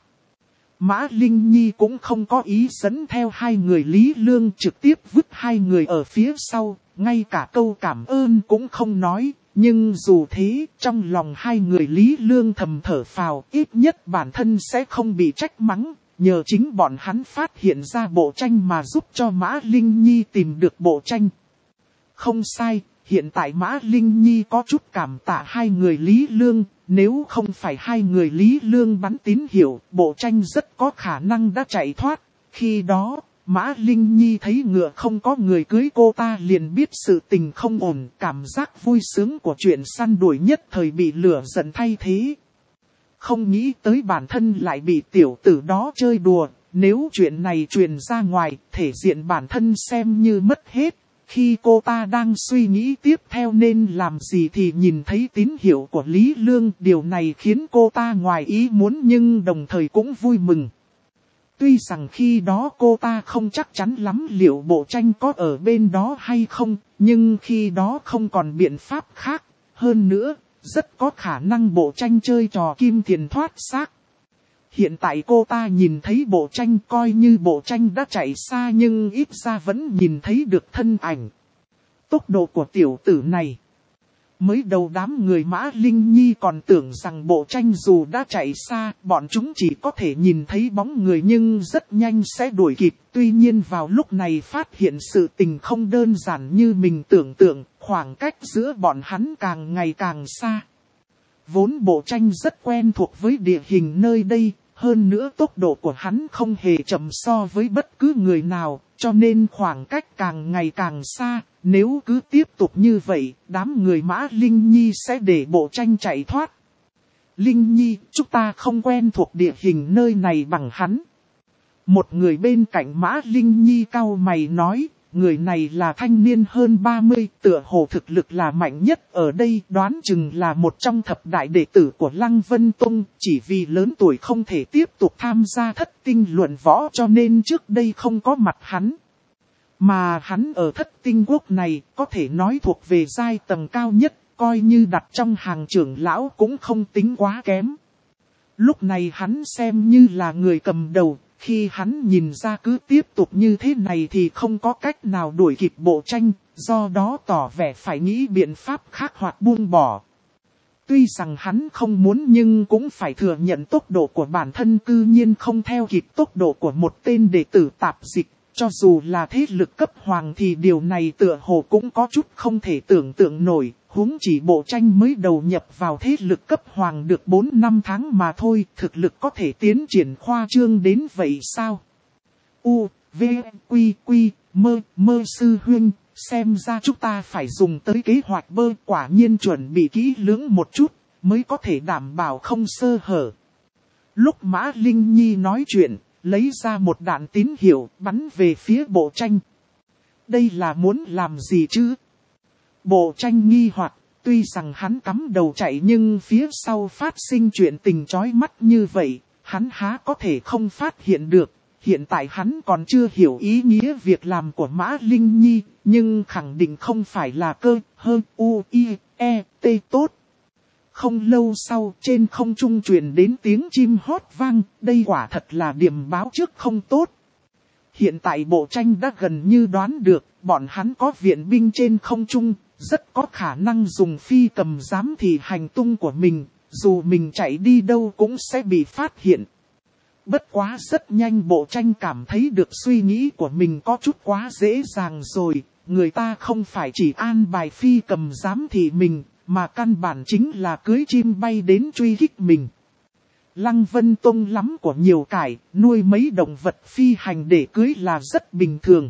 Mã Linh Nhi cũng không có ý dẫn theo hai người Lý Lương, trực tiếp vứt hai người ở phía sau, ngay cả câu cảm ơn cũng không nói. Nhưng dù thế, trong lòng hai người Lý Lương thầm thở phào, ít nhất bản thân sẽ không bị trách mắng, nhờ chính bọn hắn phát hiện ra Bộ Tranh mà giúp cho Mã Linh Nhi tìm được Bộ Tranh. Không sai, hiện tại Mã Linh Nhi có chút cảm tạ hai người Lý Lương, nếu không phải hai người Lý Lương bắn tín hiệu, Bộ Tranh rất có khả năng đã chạy thoát, khi đó... Mã Linh Nhi thấy ngựa không có người cưới cô ta liền biết sự tình không ổn, cảm giác vui sướng của chuyện săn đuổi nhất thời bị lửa giận thay thế. Không nghĩ tới bản thân lại bị tiểu tử đó chơi đùa, nếu chuyện này truyền ra ngoài, thể diện bản thân xem như mất hết. Khi cô ta đang suy nghĩ tiếp theo nên làm gì thì nhìn thấy tín hiệu của Lý Lương, điều này khiến cô ta ngoài ý muốn nhưng đồng thời cũng vui mừng. Tuy rằng khi đó cô ta không chắc chắn lắm liệu Bộ Tranh có ở bên đó hay không, nhưng khi đó không còn biện pháp khác. Hơn nữa, rất có khả năng Bộ Tranh chơi trò kim tiền thoát xác. Hiện tại cô ta nhìn thấy Bộ Tranh coi như Bộ Tranh đã chạy xa nhưng ít ra vẫn nhìn thấy được thân ảnh. Tốc độ của tiểu tử này. Mới đầu đám người Mã Linh Nhi còn tưởng rằng Bộ Tranh dù đã chạy xa, bọn chúng chỉ có thể nhìn thấy bóng người nhưng rất nhanh sẽ đuổi kịp. Tuy nhiên vào lúc này phát hiện sự tình không đơn giản như mình tưởng tượng, khoảng cách giữa bọn hắn càng ngày càng xa. Vốn Bộ Tranh rất quen thuộc với địa hình nơi đây, hơn nữa tốc độ của hắn không hề chậm so với bất cứ người nào, cho nên khoảng cách càng ngày càng xa. Nếu cứ tiếp tục như vậy, đám người Mã Linh Nhi sẽ để Bộ Tranh chạy thoát. Linh Nhi, chúng ta không quen thuộc địa hình nơi này bằng hắn. Một người bên cạnh Mã Linh Nhi cau mày nói, người này là thanh niên hơn ba mươi, tựa hồ thực lực là mạnh nhất ở đây, đoán chừng là một trong thập đại đệ tử của Lăng Vân Tông, chỉ vì lớn tuổi không thể tiếp tục tham gia thất tinh luận võ cho nên trước đây không có mặt hắn. Mà hắn ở thất tinh quốc này có thể nói thuộc về giai tầng cao nhất, coi như đặt trong hàng trưởng lão cũng không tính quá kém. Lúc này hắn xem như là người cầm đầu, khi hắn nhìn ra cứ tiếp tục như thế này thì không có cách nào đuổi kịp Bộ Tranh, do đó tỏ vẻ phải nghĩ biện pháp khác hoặc buông bỏ. Tuy rằng hắn không muốn nhưng cũng phải thừa nhận tốc độ của bản thân cư nhiên không theo kịp tốc độ của một tên đệ tử tạp dịch. Cho dù là thế lực cấp hoàng thì điều này tựa hồ cũng có chút không thể tưởng tượng nổi, huống chỉ Bộ Tranh mới đầu nhập vào thế lực cấp hoàng được bốn năm tháng mà thôi, thực lực có thể tiến triển khoa trương đến vậy sao? U, V, Quy, Quy, Mơ, Mơ sư huynh, xem ra chúng ta phải dùng tới kế hoạch bơ, quả nhiên chuẩn bị kỹ lưỡng một chút, mới có thể đảm bảo không sơ hở. Lúc Mã Linh Nhi nói chuyện, lấy ra một đạn tín hiệu bắn về phía Bộ Tranh. Đây là muốn làm gì chứ? Bộ Tranh nghi hoặc, tuy rằng hắn cắm đầu chạy nhưng phía sau phát sinh chuyện tình chói mắt như vậy, hắn há có thể không phát hiện được. Hiện tại hắn còn chưa hiểu ý nghĩa việc làm của Mã Linh Nhi, nhưng khẳng định không phải là cơ, hơ, u, i, e, t tốt. Không lâu sau, trên không trung truyền đến tiếng chim hót vang, đây quả thật là điểm báo trước không tốt. Hiện tại Bộ Tranh đã gần như đoán được, bọn hắn có viện binh trên không trung, rất có khả năng dùng phi cầm giám thị hành tung của mình, dù mình chạy đi đâu cũng sẽ bị phát hiện. Bất quá rất nhanh Bộ Tranh cảm thấy được suy nghĩ của mình có chút quá dễ dàng rồi, người ta không phải chỉ an bài phi cầm giám thị mình, mà căn bản chính là cưới chim bay đến truy kích mình. Lăng Vân Tông lắm của nhiều cải, nuôi mấy động vật phi hành để cưới là rất bình thường.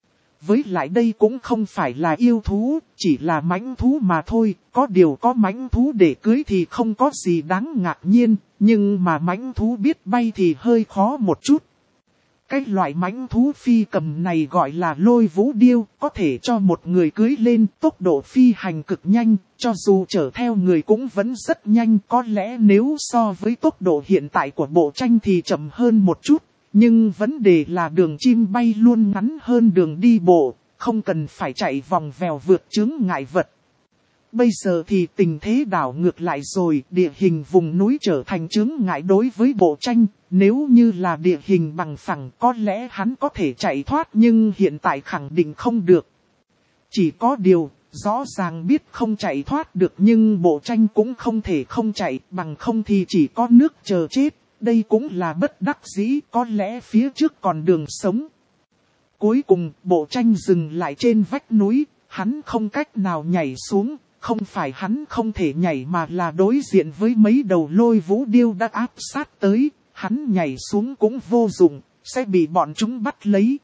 Với lại đây cũng không phải là yêu thú, chỉ là mãnh thú mà thôi, có điều có mãnh thú để cưới thì không có gì đáng ngạc nhiên, nhưng mà mãnh thú biết bay thì hơi khó một chút. Cái loại mãnh thú phi cầm này gọi là lôi vũ điêu, có thể cho một người cưới lên, tốc độ phi hành cực nhanh, cho dù chở theo người cũng vẫn rất nhanh, có lẽ nếu so với tốc độ hiện tại của Bộ Tranh thì chậm hơn một chút. Nhưng vấn đề là đường chim bay luôn ngắn hơn đường đi bộ, không cần phải chạy vòng vèo vượt chướng ngại vật. Bây giờ thì tình thế đảo ngược lại rồi, địa hình vùng núi trở thành chướng ngại đối với Bộ Tranh, nếu như là địa hình bằng phẳng có lẽ hắn có thể chạy thoát nhưng hiện tại khẳng định không được. Chỉ có điều, rõ ràng biết không chạy thoát được nhưng Bộ Tranh cũng không thể không chạy, bằng không thì chỉ có nước chờ chết. Đây cũng là bất đắc dĩ, có lẽ phía trước còn đường sống. Cuối cùng, Bộ Tranh dừng lại trên vách núi, hắn không cách nào nhảy xuống, không phải hắn không thể nhảy mà là đối diện với mấy đầu lôi vũ điêu đã áp sát tới, hắn nhảy xuống cũng vô dụng, sẽ bị bọn chúng bắt lấy.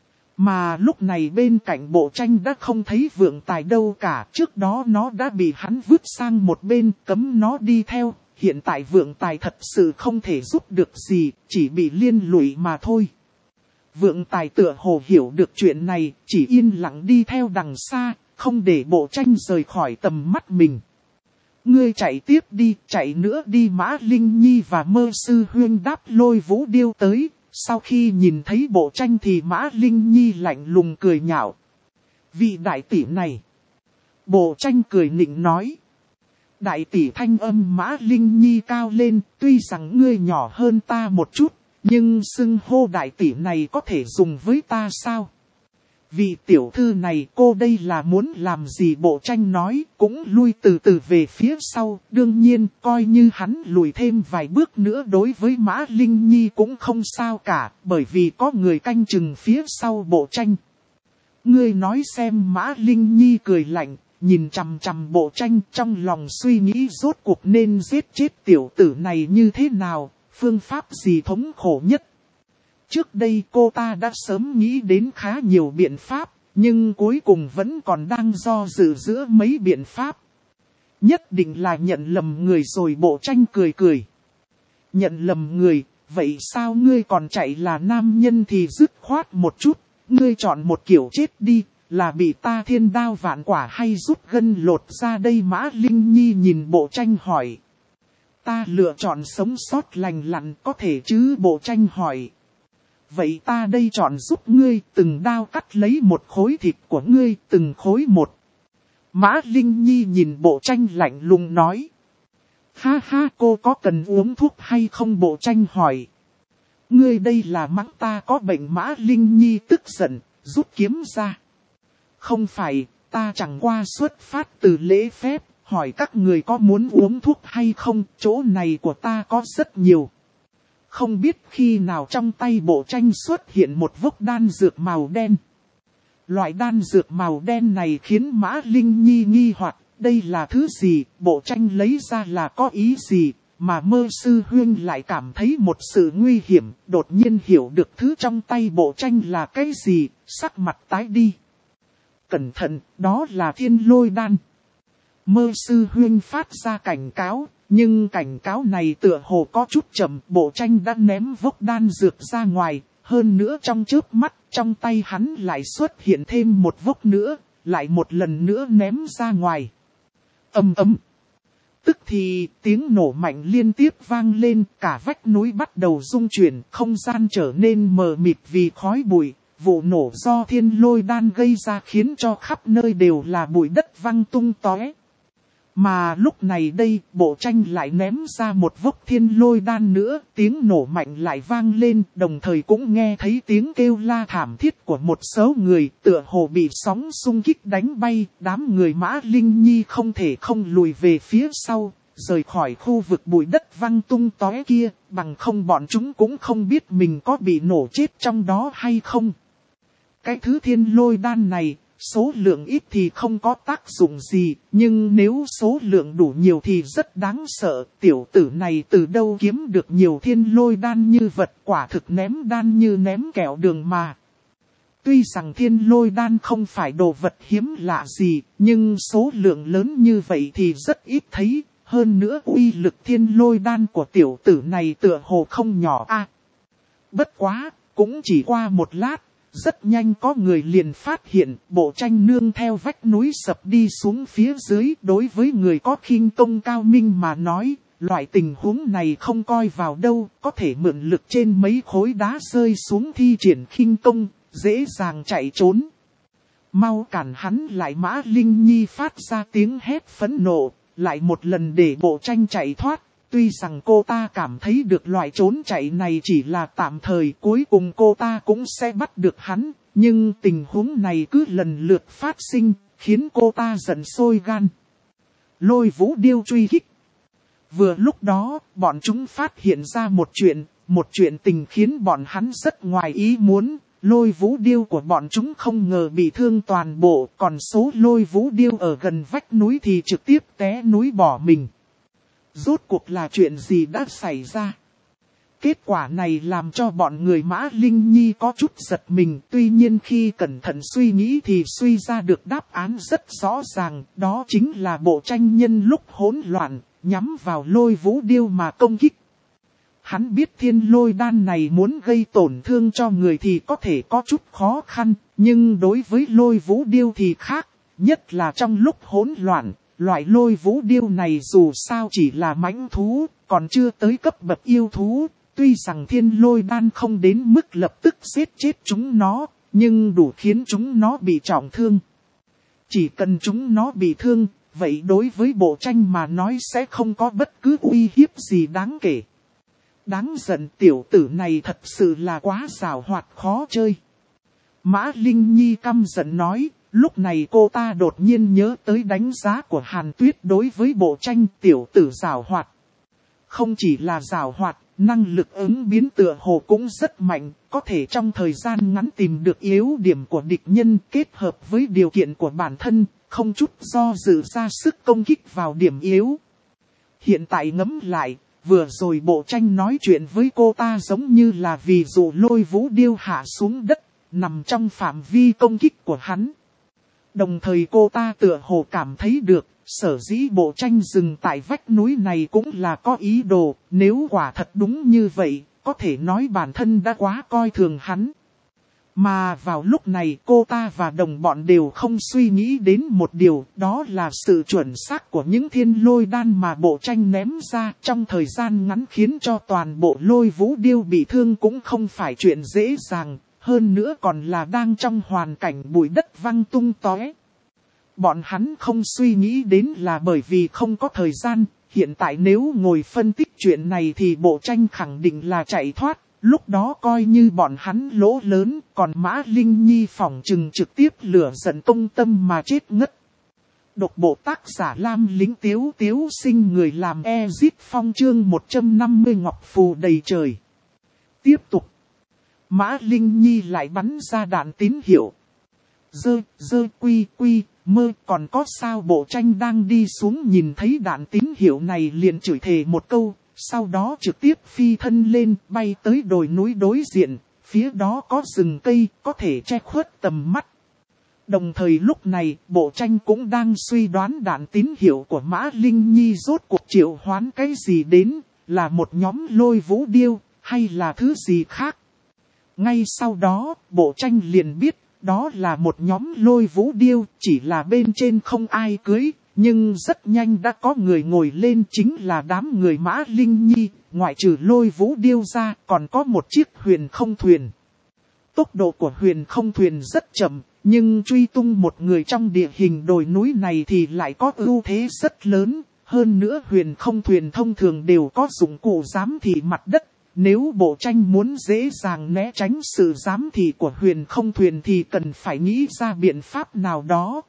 Mà lúc này bên cạnh Bộ Tranh đã không thấy Vượng Tài đâu cả, trước đó nó đã bị hắn vứt sang một bên, cấm nó đi theo. Hiện tại Vượng Tài thật sự không thể giúp được gì, chỉ bị liên lụy mà thôi. Vượng Tài tựa hồ hiểu được chuyện này, chỉ yên lặng đi theo đằng xa, không để Bộ Tranh rời khỏi tầm mắt mình. Ngươi chạy tiếp đi, chạy nữa đi. Mã Linh Nhi và Mơ sư huynh đáp lôi vũ điêu tới, sau khi nhìn thấy Bộ Tranh thì Mã Linh Nhi lạnh lùng cười nhạo. Vị đại tỷ này. Bộ Tranh cười nịnh nói. Đại tỷ thanh âm Mã Linh Nhi cao lên, tuy rằng ngươi nhỏ hơn ta một chút, nhưng xưng hô đại tỷ này có thể dùng với ta sao? Vị tiểu thư này cô đây là muốn làm gì? Bộ Tranh nói, cũng lui từ từ về phía sau, đương nhiên coi như hắn lùi thêm vài bước nữa đối với Mã Linh Nhi cũng không sao cả, bởi vì có người canh chừng phía sau Bộ Tranh. Ngươi nói xem. Mã Linh Nhi cười lạnh. Nhìn chằm chằm Bộ Tranh, trong lòng suy nghĩ rốt cuộc nên giết chết tiểu tử này như thế nào, phương pháp gì thống khổ nhất. Trước đây cô ta đã sớm nghĩ đến khá nhiều biện pháp, nhưng cuối cùng vẫn còn đang do dự giữa mấy biện pháp. Nhất định là nhận lầm người rồi. Bộ Tranh cười cười. Nhận lầm người, vậy sao ngươi còn chạy? Là nam nhân thì dứt khoát một chút. ngươi chọn một kiểu chết đi, là bị ta thiên đao vạn quả hay rút gân lột ra đây? Mã Linh Nhi nhìn Bộ Tranh hỏi. Ta lựa chọn sống sót lành lặn có thể chứ? Bộ Tranh hỏi. Vậy ta đây chọn giúp ngươi, từng đao cắt lấy một khối thịt của ngươi, từng khối một. Mã Linh Nhi nhìn Bộ Tranh lạnh lùng nói. Ha ha, cô có cần uống thuốc hay không? Bộ Tranh hỏi. Ngươi đây là mắng ta có bệnh? Mã Linh Nhi tức giận, rút kiếm ra. Không phải, ta chẳng qua xuất phát từ lễ phép, hỏi các người có muốn uống thuốc hay không, chỗ này của ta có rất nhiều. Không biết khi nào trong tay Bộ Tranh xuất hiện một vốc đan dược màu đen. Loại đan dược màu đen này khiến Mã Linh Nhi nghi hoặc, đây là thứ gì, Bộ Tranh lấy ra là có ý gì, mà Mơ Sư Huynh lại cảm thấy một sự nguy hiểm, đột nhiên hiểu được thứ trong tay Bộ Tranh là cái gì, sắc mặt tái đi. Cẩn thận, đó là Thiên Lôi Đan. Mơ Sư Huynh phát ra cảnh cáo, nhưng cảnh cáo này tựa hồ có chút chậm. Bộ Tranh đã ném vốc đan dược ra ngoài, hơn nữa trong chớp mắt, trong tay hắn lại xuất hiện thêm một vốc nữa, lại một lần nữa ném ra ngoài. Ầm ầm. Tức thì tiếng nổ mạnh liên tiếp vang lên, cả vách núi bắt đầu rung chuyển, không gian trở nên mờ mịt vì khói bụi. Vụ nổ do Thiên Lôi Đan gây ra khiến cho khắp nơi đều là bụi đất văng tung tóe. Mà lúc này đây, Bộ Tranh lại ném ra một vốc Thiên Lôi Đan nữa, tiếng nổ mạnh lại vang lên, đồng thời cũng nghe thấy tiếng kêu la thảm thiết của một số người, tựa hồ bị sóng xung kích đánh bay. Đám người Mã Linh Nhi không thể không lùi về phía sau, rời khỏi khu vực bụi đất văng tung tóe kia, bằng không bọn chúng cũng không biết mình có bị nổ chết trong đó hay không. Cái thứ Thiên Lôi Đan này, số lượng ít thì không có tác dụng gì, nhưng nếu số lượng đủ nhiều thì rất đáng sợ. Tiểu tử này từ đâu kiếm được nhiều Thiên Lôi Đan như vật, quả thực ném đan như ném kẹo đường mà. Tuy rằng Thiên Lôi Đan không phải đồ vật hiếm lạ gì, nhưng số lượng lớn như vậy thì rất ít thấy. Hơn nữa uy lực Thiên Lôi Đan của tiểu tử này tựa hồ không nhỏ a. À, bất quá, cũng chỉ qua một lát. Rất nhanh có người liền phát hiện, Bộ Tranh nương theo vách núi sập đi xuống phía dưới. Đối với người có khinh công cao minh mà nói, loại tình huống này không coi vào đâu, có thể mượn lực trên mấy khối đá rơi xuống thi triển khinh công, dễ dàng chạy trốn. Mau cản hắn lại! Mã Linh Nhi phát ra tiếng hét phẫn nộ, lại một lần để Bộ Tranh chạy thoát. Tuy rằng cô ta cảm thấy được loại trốn chạy này chỉ là tạm thời, cuối cùng cô ta cũng sẽ bắt được hắn, nhưng tình huống này cứ lần lượt phát sinh, khiến cô ta giận sôi gan. Lôi Vũ Điêu truy kích. Vừa lúc đó, bọn chúng phát hiện ra một chuyện, một chuyện tình khiến bọn hắn rất ngoài ý muốn. Lôi Vũ Điêu của bọn chúng không ngờ bị thương toàn bộ, còn số Lôi Vũ Điêu ở gần vách núi thì trực tiếp té núi bỏ mình. Rốt cuộc là chuyện gì đã xảy ra? Kết quả này làm cho bọn người Mã Linh Nhi có chút giật mình. Tuy nhiên khi cẩn thận suy nghĩ thì suy ra được đáp án rất rõ ràng. Đó chính là Bộ Tranh nhân lúc hỗn loạn, nhắm vào Lôi Vũ Điêu mà công kích. Hắn biết Thiên Lôi Đan này muốn gây tổn thương cho người thì có thể có chút khó khăn. Nhưng đối với Lôi Vũ Điêu thì khác, nhất là trong lúc hỗn loạn. Loại Lôi Vũ Điêu này dù sao chỉ là mãnh thú, còn chưa tới cấp bậc yêu thú. Tuy rằng Thiên Lôi Đan không đến mức lập tức giết chết chúng nó, nhưng đủ khiến chúng nó bị trọng thương. Chỉ cần chúng nó bị thương, vậy đối với Bộ Tranh mà nói sẽ không có bất cứ uy hiếp gì đáng kể. Đáng giận, tiểu tử này thật sự là quá giàu hoạt khó chơi. Mã Linh Nhi căm giận nói. Lúc này cô ta đột nhiên nhớ tới đánh giá của Hàn Tuyết đối với Bộ Tranh, tiểu tử giàu hoạt. Không chỉ là giàu hoạt, năng lực ứng biến tựa hồ cũng rất mạnh, có thể trong thời gian ngắn tìm được yếu điểm của địch nhân kết hợp với điều kiện của bản thân, không chút do dự ra sức công kích vào điểm yếu. Hiện tại ngẫm lại, vừa rồi Bộ Tranh nói chuyện với cô ta giống như là vì dụ Lôi Vũ Điêu hạ xuống đất, nằm trong phạm vi công kích của hắn. Đồng thời cô ta tựa hồ cảm thấy được, sở dĩ Bộ Tranh dừng tại vách núi này cũng là có ý đồ, nếu quả thật đúng như vậy, có thể nói bản thân đã quá coi thường hắn. Mà vào lúc này cô ta và đồng bọn đều không suy nghĩ đến một điều, đó là sự chuẩn xác của những thiên lôi đan mà bộ tranh ném ra trong thời gian ngắn khiến cho toàn bộ Lôi Vũ Điêu bị thương cũng không phải chuyện dễ dàng, hơn nữa còn là đang trong hoàn cảnh bụi đất văng tung tóe. Bọn hắn không suy nghĩ đến là bởi vì không có thời gian, hiện tại nếu ngồi phân tích chuyện này thì bộ tranh khẳng định là chạy thoát. Lúc đó coi như bọn hắn lỗ lớn, còn Mã Linh Nhi phỏng chừng trực tiếp lửa giận công tâm mà chết ngất. Độc bộ tác giả Lam Lính Tiếu Tiếu sinh người làm Ezit Phong chương một trăm năm mươi ngọc phù đầy trời. Tiếp tục. Mã Linh Nhi lại bắn ra đạn tín hiệu. Dơ, dơ, quy, quy, mơ, còn có sao bộ tranh đang đi xuống nhìn thấy đạn tín hiệu này liền chửi thề một câu. Sau đó trực tiếp phi thân lên, bay tới đồi núi đối diện, phía đó có rừng cây, có thể che khuất tầm mắt. Đồng thời lúc này, bộ tranh cũng đang suy đoán đạn tín hiệu của Mã Linh Nhi rốt cuộc triệu hoán cái gì đến, là một nhóm Lôi Vũ Điêu, hay là thứ gì khác. Ngay sau đó, bộ tranh liền biết, đó là một nhóm Lôi Vũ Điêu, chỉ là bên trên không ai cưới. Nhưng rất nhanh đã có người ngồi lên, chính là đám người Mã Linh Nhi, ngoại trừ Lôi Vũ Điêu ra còn có một chiếc huyền không thuyền. Tốc độ của huyền không thuyền rất chậm, nhưng truy tung một người trong địa hình đồi núi này thì lại có ưu thế rất lớn. Hơn nữa huyền không thuyền thông thường đều có dụng cụ giám thị mặt đất. Nếu bộ tranh muốn dễ dàng né tránh sự giám thị của huyền không thuyền thì cần phải nghĩ ra biện pháp nào đó.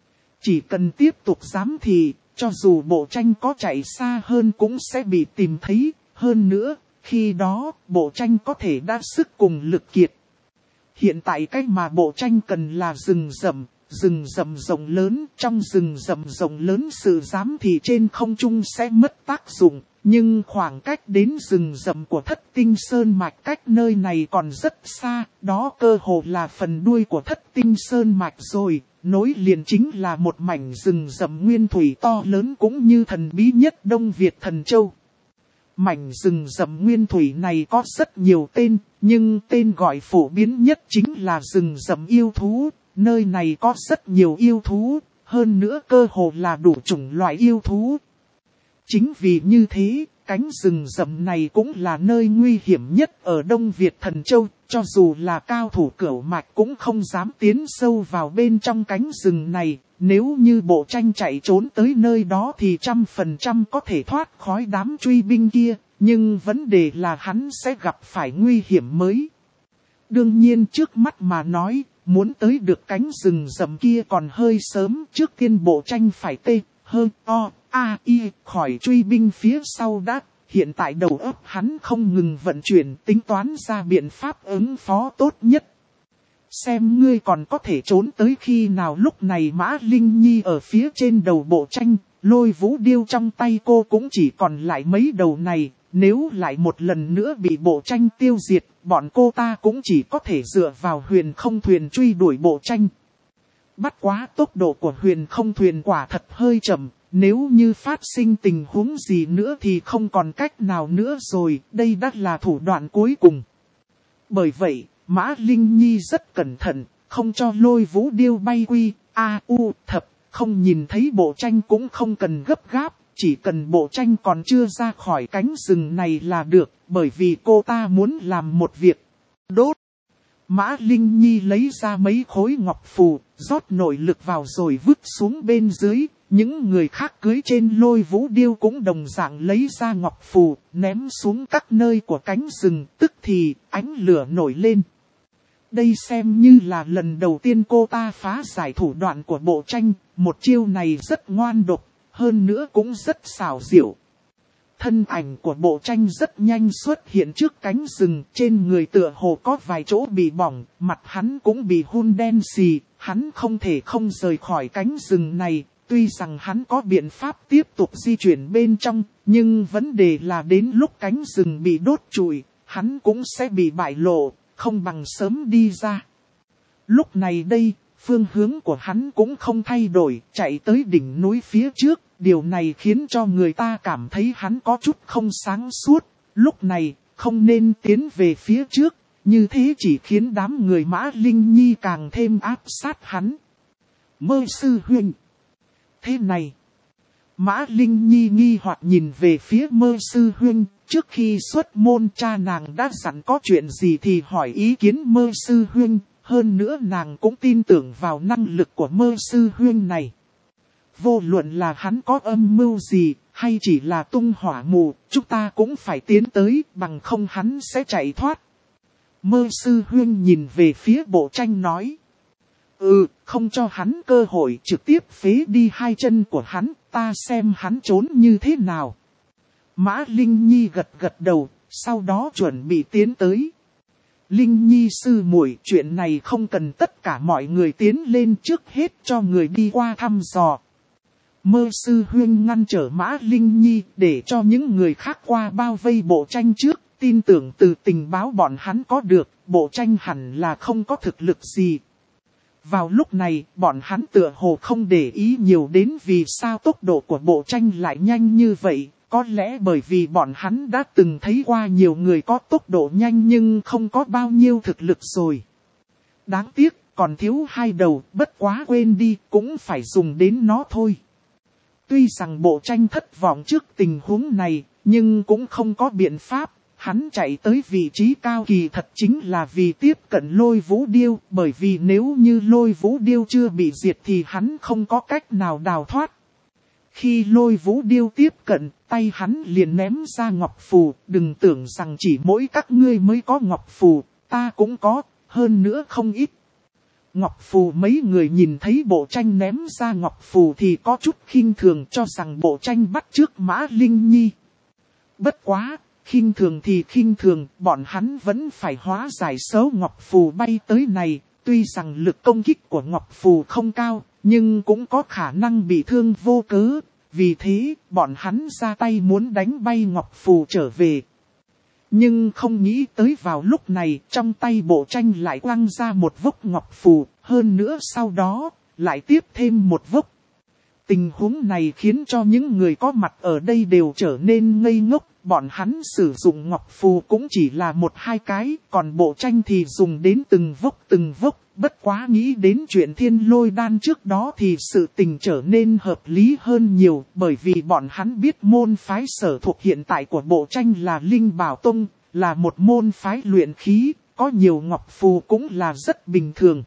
Chỉ cần tiếp tục giám thị, cho dù bộ tranh có chạy xa hơn cũng sẽ bị tìm thấy. Hơn nữa, khi đó, bộ tranh có thể đa sức cùng lực kiệt. Hiện tại cách mà bộ tranh cần là rừng rậm, rừng rậm rộng lớn. Trong rừng rậm rộng lớn sự giám thị trên không trung sẽ mất tác dụng. Nhưng khoảng cách đến rừng rậm của Thất Tinh Sơn Mạch cách nơi này còn rất xa. Đó cơ hồ là phần đuôi của Thất Tinh Sơn Mạch rồi. Nối liền chính là một mảnh rừng rậm nguyên thủy to lớn cũng như thần bí nhất Đông Việt Thần Châu. Mảnh rừng rậm nguyên thủy này có rất nhiều tên, nhưng tên gọi phổ biến nhất chính là rừng rậm yêu thú. Nơi này có rất nhiều yêu thú, hơn nữa cơ hồ là đủ chủng loại yêu thú. Chính vì như thế, cánh rừng rậm này cũng là nơi nguy hiểm nhất ở Đông Việt Thần Châu. Cho dù là cao thủ cửu mạch cũng không dám tiến sâu vào bên trong cánh rừng này. Nếu như bộ tranh chạy trốn tới nơi đó thì trăm phần trăm có thể thoát khỏi đám truy binh kia. Nhưng vấn đề là hắn sẽ gặp phải nguy hiểm mới. Đương nhiên trước mắt mà nói, muốn tới được cánh rừng rậm kia còn hơi sớm. Trước tiên bộ tranh phải tê, hơ, o, a, y khỏi truy binh phía sau đã. Hiện tại đầu óc hắn không ngừng vận chuyển tính toán ra biện pháp ứng phó tốt nhất. Xem ngươi còn có thể trốn tới khi nào. Lúc này Mã Linh Nhi ở phía trên đầu bộ tranh, Lôi Vũ Điêu trong tay cô cũng chỉ còn lại mấy đầu này. Nếu lại một lần nữa bị bộ tranh tiêu diệt, bọn cô ta cũng chỉ có thể dựa vào huyền không thuyền truy đuổi bộ tranh. Bắt quá tốc độ của huyền không thuyền quả thật hơi chậm. Nếu như phát sinh tình huống gì nữa thì không còn cách nào nữa rồi, đây đã là thủ đoạn cuối cùng. Bởi vậy, Mã Linh Nhi rất cẩn thận, không cho Lôi Vũ Điêu bay quy, a u thập, không nhìn thấy bộ tranh cũng không cần gấp gáp, chỉ cần bộ tranh còn chưa ra khỏi cánh rừng này là được, bởi vì cô ta muốn làm một việc. Đốt! Mã Linh Nhi lấy ra mấy khối ngọc phù, rót nội lực vào rồi vứt xuống bên dưới. Những người khác cưới trên Lôi Vũ Điêu cũng đồng dạng lấy ra ngọc phù, ném xuống các nơi của cánh rừng, tức thì ánh lửa nổi lên. Đây xem như là lần đầu tiên cô ta phá giải thủ đoạn của bộ tranh, một chiêu này rất ngoan độc, hơn nữa cũng rất xảo diệu. Thân ảnh của bộ tranh rất nhanh xuất hiện trước cánh rừng, trên người tựa hồ có vài chỗ bị bỏng, mặt hắn cũng bị hun đen xì, hắn không thể không rời khỏi cánh rừng này. Tuy rằng hắn có biện pháp tiếp tục di chuyển bên trong, nhưng vấn đề là đến lúc cánh rừng bị đốt trụi, hắn cũng sẽ bị bại lộ, không bằng sớm đi ra. Lúc này đây, phương hướng của hắn cũng không thay đổi, chạy tới đỉnh núi phía trước, điều này khiến cho người ta cảm thấy hắn có chút không sáng suốt. Lúc này, không nên tiến về phía trước, như thế chỉ khiến đám người Mã Linh Nhi càng thêm áp sát hắn. Mơ sư huynh. Thế này. Mã Linh Nhi nghi hoặc nhìn về phía Mơ sư huynh, trước khi xuất môn cha nàng đã dặn có chuyện gì thì hỏi ý kiến Mơ sư huynh, hơn nữa nàng cũng tin tưởng vào năng lực của Mơ sư huynh này. Vô luận là hắn có âm mưu gì, hay chỉ là tung hỏa mù, chúng ta cũng phải tiến tới, bằng không hắn sẽ chạy thoát. Mơ sư huynh nhìn về phía Bộ Tranh nói. Ừ, không cho hắn cơ hội, trực tiếp phế đi hai chân của hắn, ta xem hắn trốn như thế nào. Mã Linh Nhi gật gật đầu, sau đó chuẩn bị tiến tới. Linh Nhi sư muội, chuyện này không cần tất cả mọi người tiến lên, trước hết cho người đi qua thăm dò. Mơ sư huynh ngăn trở Mã Linh Nhi để cho những người khác qua bao vây Bộ Tranh trước, tin tưởng từ tình báo bọn hắn có được, Bộ Tranh hẳn là không có thực lực gì. Vào lúc này, bọn hắn tựa hồ không để ý nhiều đến vì sao tốc độ của Bộ Tranh lại nhanh như vậy, có lẽ bởi vì bọn hắn đã từng thấy qua nhiều người có tốc độ nhanh nhưng không có bao nhiêu thực lực rồi. Đáng tiếc, còn thiếu hai đầu, bất quá quên đi, cũng phải dùng đến nó thôi. Tuy rằng Bộ Tranh thất vọng trước tình huống này, nhưng cũng không có biện pháp. Hắn chạy tới vị trí cao kỳ thật chính là vì tiếp cận Lôi Vũ Điêu, bởi vì nếu như Lôi Vũ Điêu chưa bị diệt thì hắn không có cách nào đào thoát. Khi Lôi Vũ Điêu tiếp cận, tay hắn liền ném ra ngọc phù, đừng tưởng rằng chỉ mỗi các ngươi mới có ngọc phù, ta cũng có, hơn nữa không ít. Ngọc phù mấy người nhìn thấy Bộ Tranh ném ra ngọc phù thì có chút khinh thường cho rằng Bộ Tranh bắt chước Mã Linh Nhi. Bất quá! Khinh thường thì khinh thường, bọn hắn vẫn phải hóa giải số ngọc phù bay tới này, tuy rằng lực công kích của ngọc phù không cao, nhưng cũng có khả năng bị thương vô cớ, vì thế bọn hắn ra tay muốn đánh bay ngọc phù trở về. Nhưng không nghĩ tới vào lúc này, trong tay Bộ Tranh lại quăng ra một vốc ngọc phù, hơn nữa sau đó, lại tiếp thêm một vốc. Tình huống này khiến cho những người có mặt ở đây đều trở nên ngây ngốc, bọn hắn sử dụng ngọc phù cũng chỉ là một hai cái, còn Bộ Tranh thì dùng đến từng vốc từng vốc, bất quá nghĩ đến chuyện Thiên Lôi Đan trước đó thì sự tình trở nên hợp lý hơn nhiều, bởi vì bọn hắn biết môn phái sở thuộc hiện tại của Bộ Tranh là Linh Bảo Tông, là một môn phái luyện khí, có nhiều ngọc phù cũng là rất bình thường.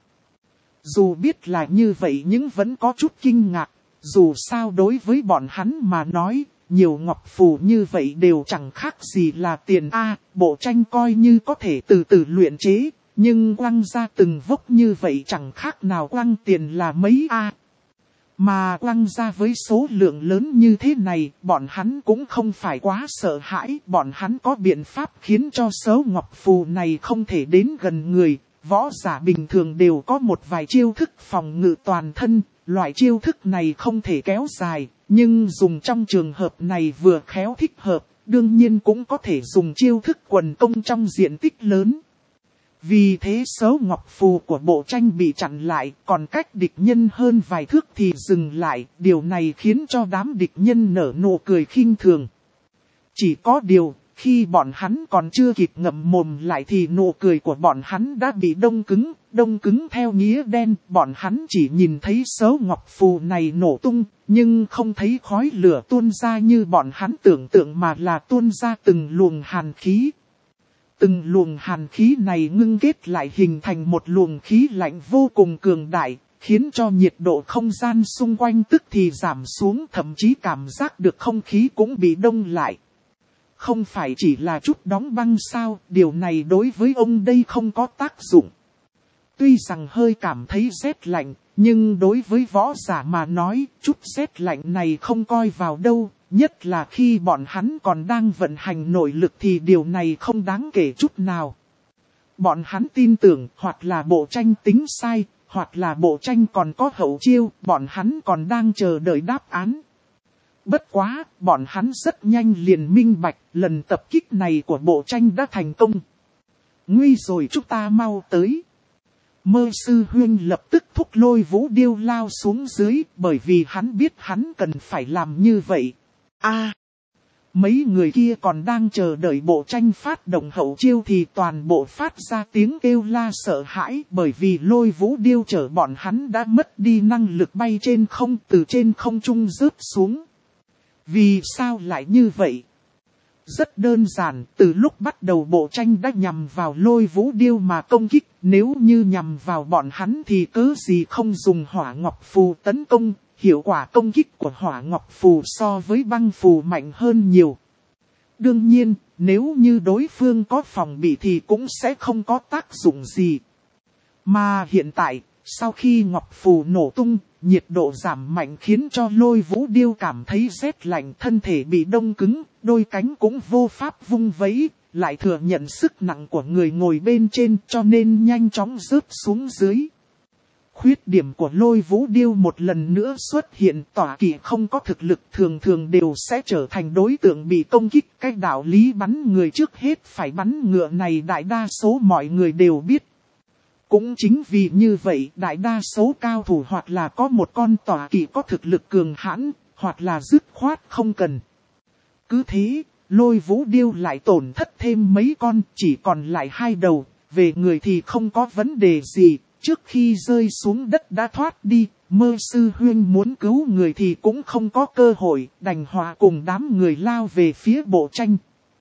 Dù biết là như vậy nhưng vẫn có chút kinh ngạc. Dù sao đối với bọn hắn mà nói, nhiều ngọc phù như vậy đều chẳng khác gì là tiền A, Bộ Tranh coi như có thể từ từ luyện chế, nhưng quăng ra từng vốc như vậy chẳng khác nào quăng tiền là mấy A. Mà quăng ra với số lượng lớn như thế này, bọn hắn cũng không phải quá sợ hãi, bọn hắn có biện pháp khiến cho số ngọc phù này không thể đến gần người. Võ giả bình thường đều có một vài chiêu thức phòng ngự toàn thân, loại chiêu thức này không thể kéo dài, nhưng dùng trong trường hợp này vừa khéo thích hợp, đương nhiên cũng có thể dùng chiêu thức quần công trong diện tích lớn. Vì thế số ngọc phù của Bộ Tranh bị chặn lại, còn cách địch nhân hơn vài thước thì dừng lại, điều này khiến cho đám địch nhân nở nụ cười khinh thường. Chỉ có điều, khi bọn hắn còn chưa kịp ngậm mồm lại thì nụ cười của bọn hắn đã bị đông cứng, đông cứng theo nghĩa đen, bọn hắn chỉ nhìn thấy số ngọc phù này nổ tung, nhưng không thấy khói lửa tuôn ra như bọn hắn tưởng tượng mà là tuôn ra từng luồng hàn khí. Từng luồng hàn khí này ngưng kết lại hình thành một luồng khí lạnh vô cùng cường đại, khiến cho nhiệt độ không gian xung quanh tức thì giảm xuống, thậm chí cảm giác được không khí cũng bị đông lại. Không phải chỉ là chút đóng băng sao, điều này đối với ông đây không có tác dụng. Tuy rằng hơi cảm thấy rét lạnh, nhưng đối với võ giả mà nói, chút rét lạnh này không coi vào đâu, nhất là khi bọn hắn còn đang vận hành nội lực thì điều này không đáng kể chút nào. Bọn hắn tin tưởng hoặc là Bộ Tranh tính sai, hoặc là Bộ Tranh còn có hậu chiêu, bọn hắn còn đang chờ đợi đáp án. Bất quá, bọn hắn rất nhanh liền minh bạch, lần tập kích này của Bộ Tranh đã thành công. Nguy rồi, chúng ta mau tới. Mơ sư huynh lập tức thúc Lôi Vũ Điêu lao xuống dưới, bởi vì hắn biết hắn cần phải làm như vậy. A, Mấy người kia còn đang chờ đợi bộ tranh phát động hậu chiêu thì toàn bộ phát ra tiếng kêu la sợ hãi, bởi vì Lôi Vũ Điêu chở bọn hắn đã mất đi năng lực bay trên không, từ trên không trung rớt xuống. Vì sao lại như vậy? Rất đơn giản, từ lúc bắt đầu bộ tranh đã nhằm vào Lôi Vũ Điêu mà công kích, nếu như nhằm vào bọn hắn thì cớ gì không dùng Hỏa Ngọc Phù tấn công. Hiệu quả công kích của Hỏa Ngọc Phù so với băng phù mạnh hơn nhiều. Đương nhiên, nếu như đối phương có phòng bị thì cũng sẽ không có tác dụng gì. Mà hiện tại, sau khi Ngọc Phù nổ tung, nhiệt độ giảm mạnh khiến cho Lôi Vũ Điêu cảm thấy rét lạnh, thân thể bị đông cứng, đôi cánh cũng vô pháp vung vẫy, lại thừa nhận sức nặng của người ngồi bên trên cho nên nhanh chóng rớt xuống dưới. Khuyết điểm của Lôi Vũ Điêu một lần nữa xuất hiện, tỏa kỵ không có thực lực thường thường đều sẽ trở thành đối tượng bị công kích. Cái đạo lý bắn người trước hết phải bắn ngựa này đại đa số mọi người đều biết. Cũng chính vì như vậy đại đa số cao thủ hoặc là có một con tỏa kỵ có thực lực cường hãn, hoặc là dứt khoát không cần. Cứ thế, Lôi Vũ Điêu lại tổn thất thêm mấy con, chỉ còn lại hai đầu, về người thì không có vấn đề gì. Trước khi rơi xuống đất đã thoát đi, Mơ Sư Huyên muốn cứu người thì cũng không có cơ hội, đành hòa cùng đám người lao về phía bộ tranh.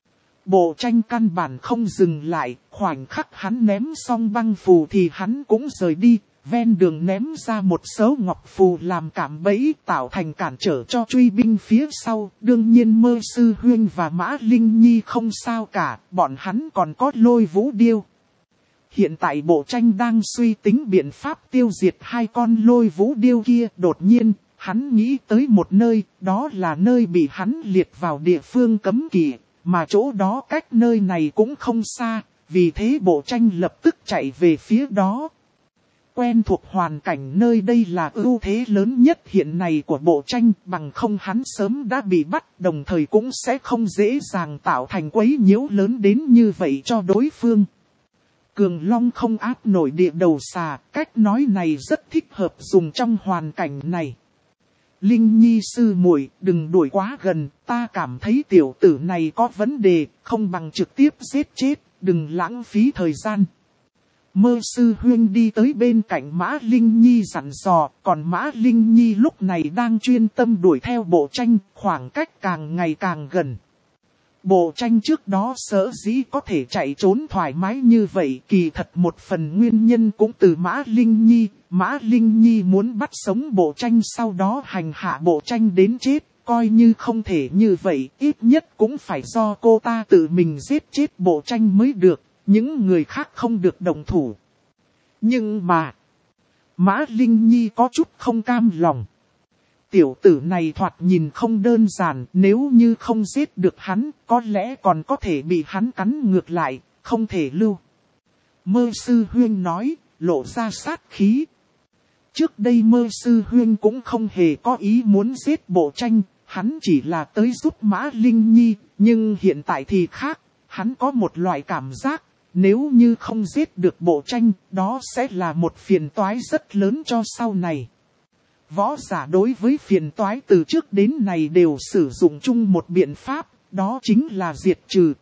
Bộ tranh căn bản không dừng lại, khoảnh khắc hắn ném xong băng phù thì hắn cũng rời đi, ven đường ném ra một số ngọc phù làm cạm bẫy tạo thành cản trở cho truy binh phía sau. Đương nhiên Mơ Sư Huyên và Mã Linh Nhi không sao cả, bọn hắn còn có Lôi Vũ Điêu. Hiện tại bộ tranh đang suy tính biện pháp tiêu diệt hai con Lôi Vũ Điêu kia. Đột nhiên, hắn nghĩ tới một nơi, đó là nơi bị hắn liệt vào địa phương cấm kỵ, mà chỗ đó cách nơi này cũng không xa, vì thế bộ tranh lập tức chạy về phía đó. Quen thuộc hoàn cảnh nơi đây là ưu thế lớn nhất hiện nay của bộ tranh, bằng không hắn sớm đã bị bắt, đồng thời cũng sẽ không dễ dàng tạo thành quấy nhiễu lớn đến như vậy cho đối phương. Cường Long không áp nổi địa đầu xà, cách nói này rất thích hợp dùng trong hoàn cảnh này. Linh Nhi sư muội, đừng đuổi quá gần, ta cảm thấy tiểu tử này có vấn đề, không bằng trực tiếp giết chết, đừng lãng phí thời gian. Mơ Sư Huyên đi tới bên cạnh Mã Linh Nhi dặn dò, còn Mã Linh Nhi lúc này đang chuyên tâm đuổi theo bộ tranh, khoảng cách càng ngày càng gần. Bộ tranh trước đó sở dĩ có thể chạy trốn thoải mái như vậy, kỳ thật một phần nguyên nhân cũng từ Mã Linh Nhi. Mã Linh Nhi muốn bắt sống bộ tranh sau đó hành hạ bộ tranh đến chết, coi như không thể như vậy, ít nhất cũng phải do cô ta tự mình giết chết bộ tranh mới được, những người khác không được động thủ. Nhưng mà, Mã Linh Nhi có chút không cam lòng. Tiểu tử này thoạt nhìn không đơn giản, nếu như không giết được hắn, có lẽ còn có thể bị hắn cắn ngược lại, không thể lưu. Mơ Sư Huyên nói, lộ ra sát khí. Trước đây Mơ Sư Huyên cũng không hề có ý muốn giết bộ tranh, hắn chỉ là tới giúp Mã Linh Nhi, nhưng hiện tại thì khác, hắn có một loại cảm giác, nếu như không giết được bộ tranh, đó sẽ là một phiền toái rất lớn cho sau này. Võ giả đối với phiền toái từ trước đến nay đều sử dụng chung một biện pháp, đó chính là diệt trừ.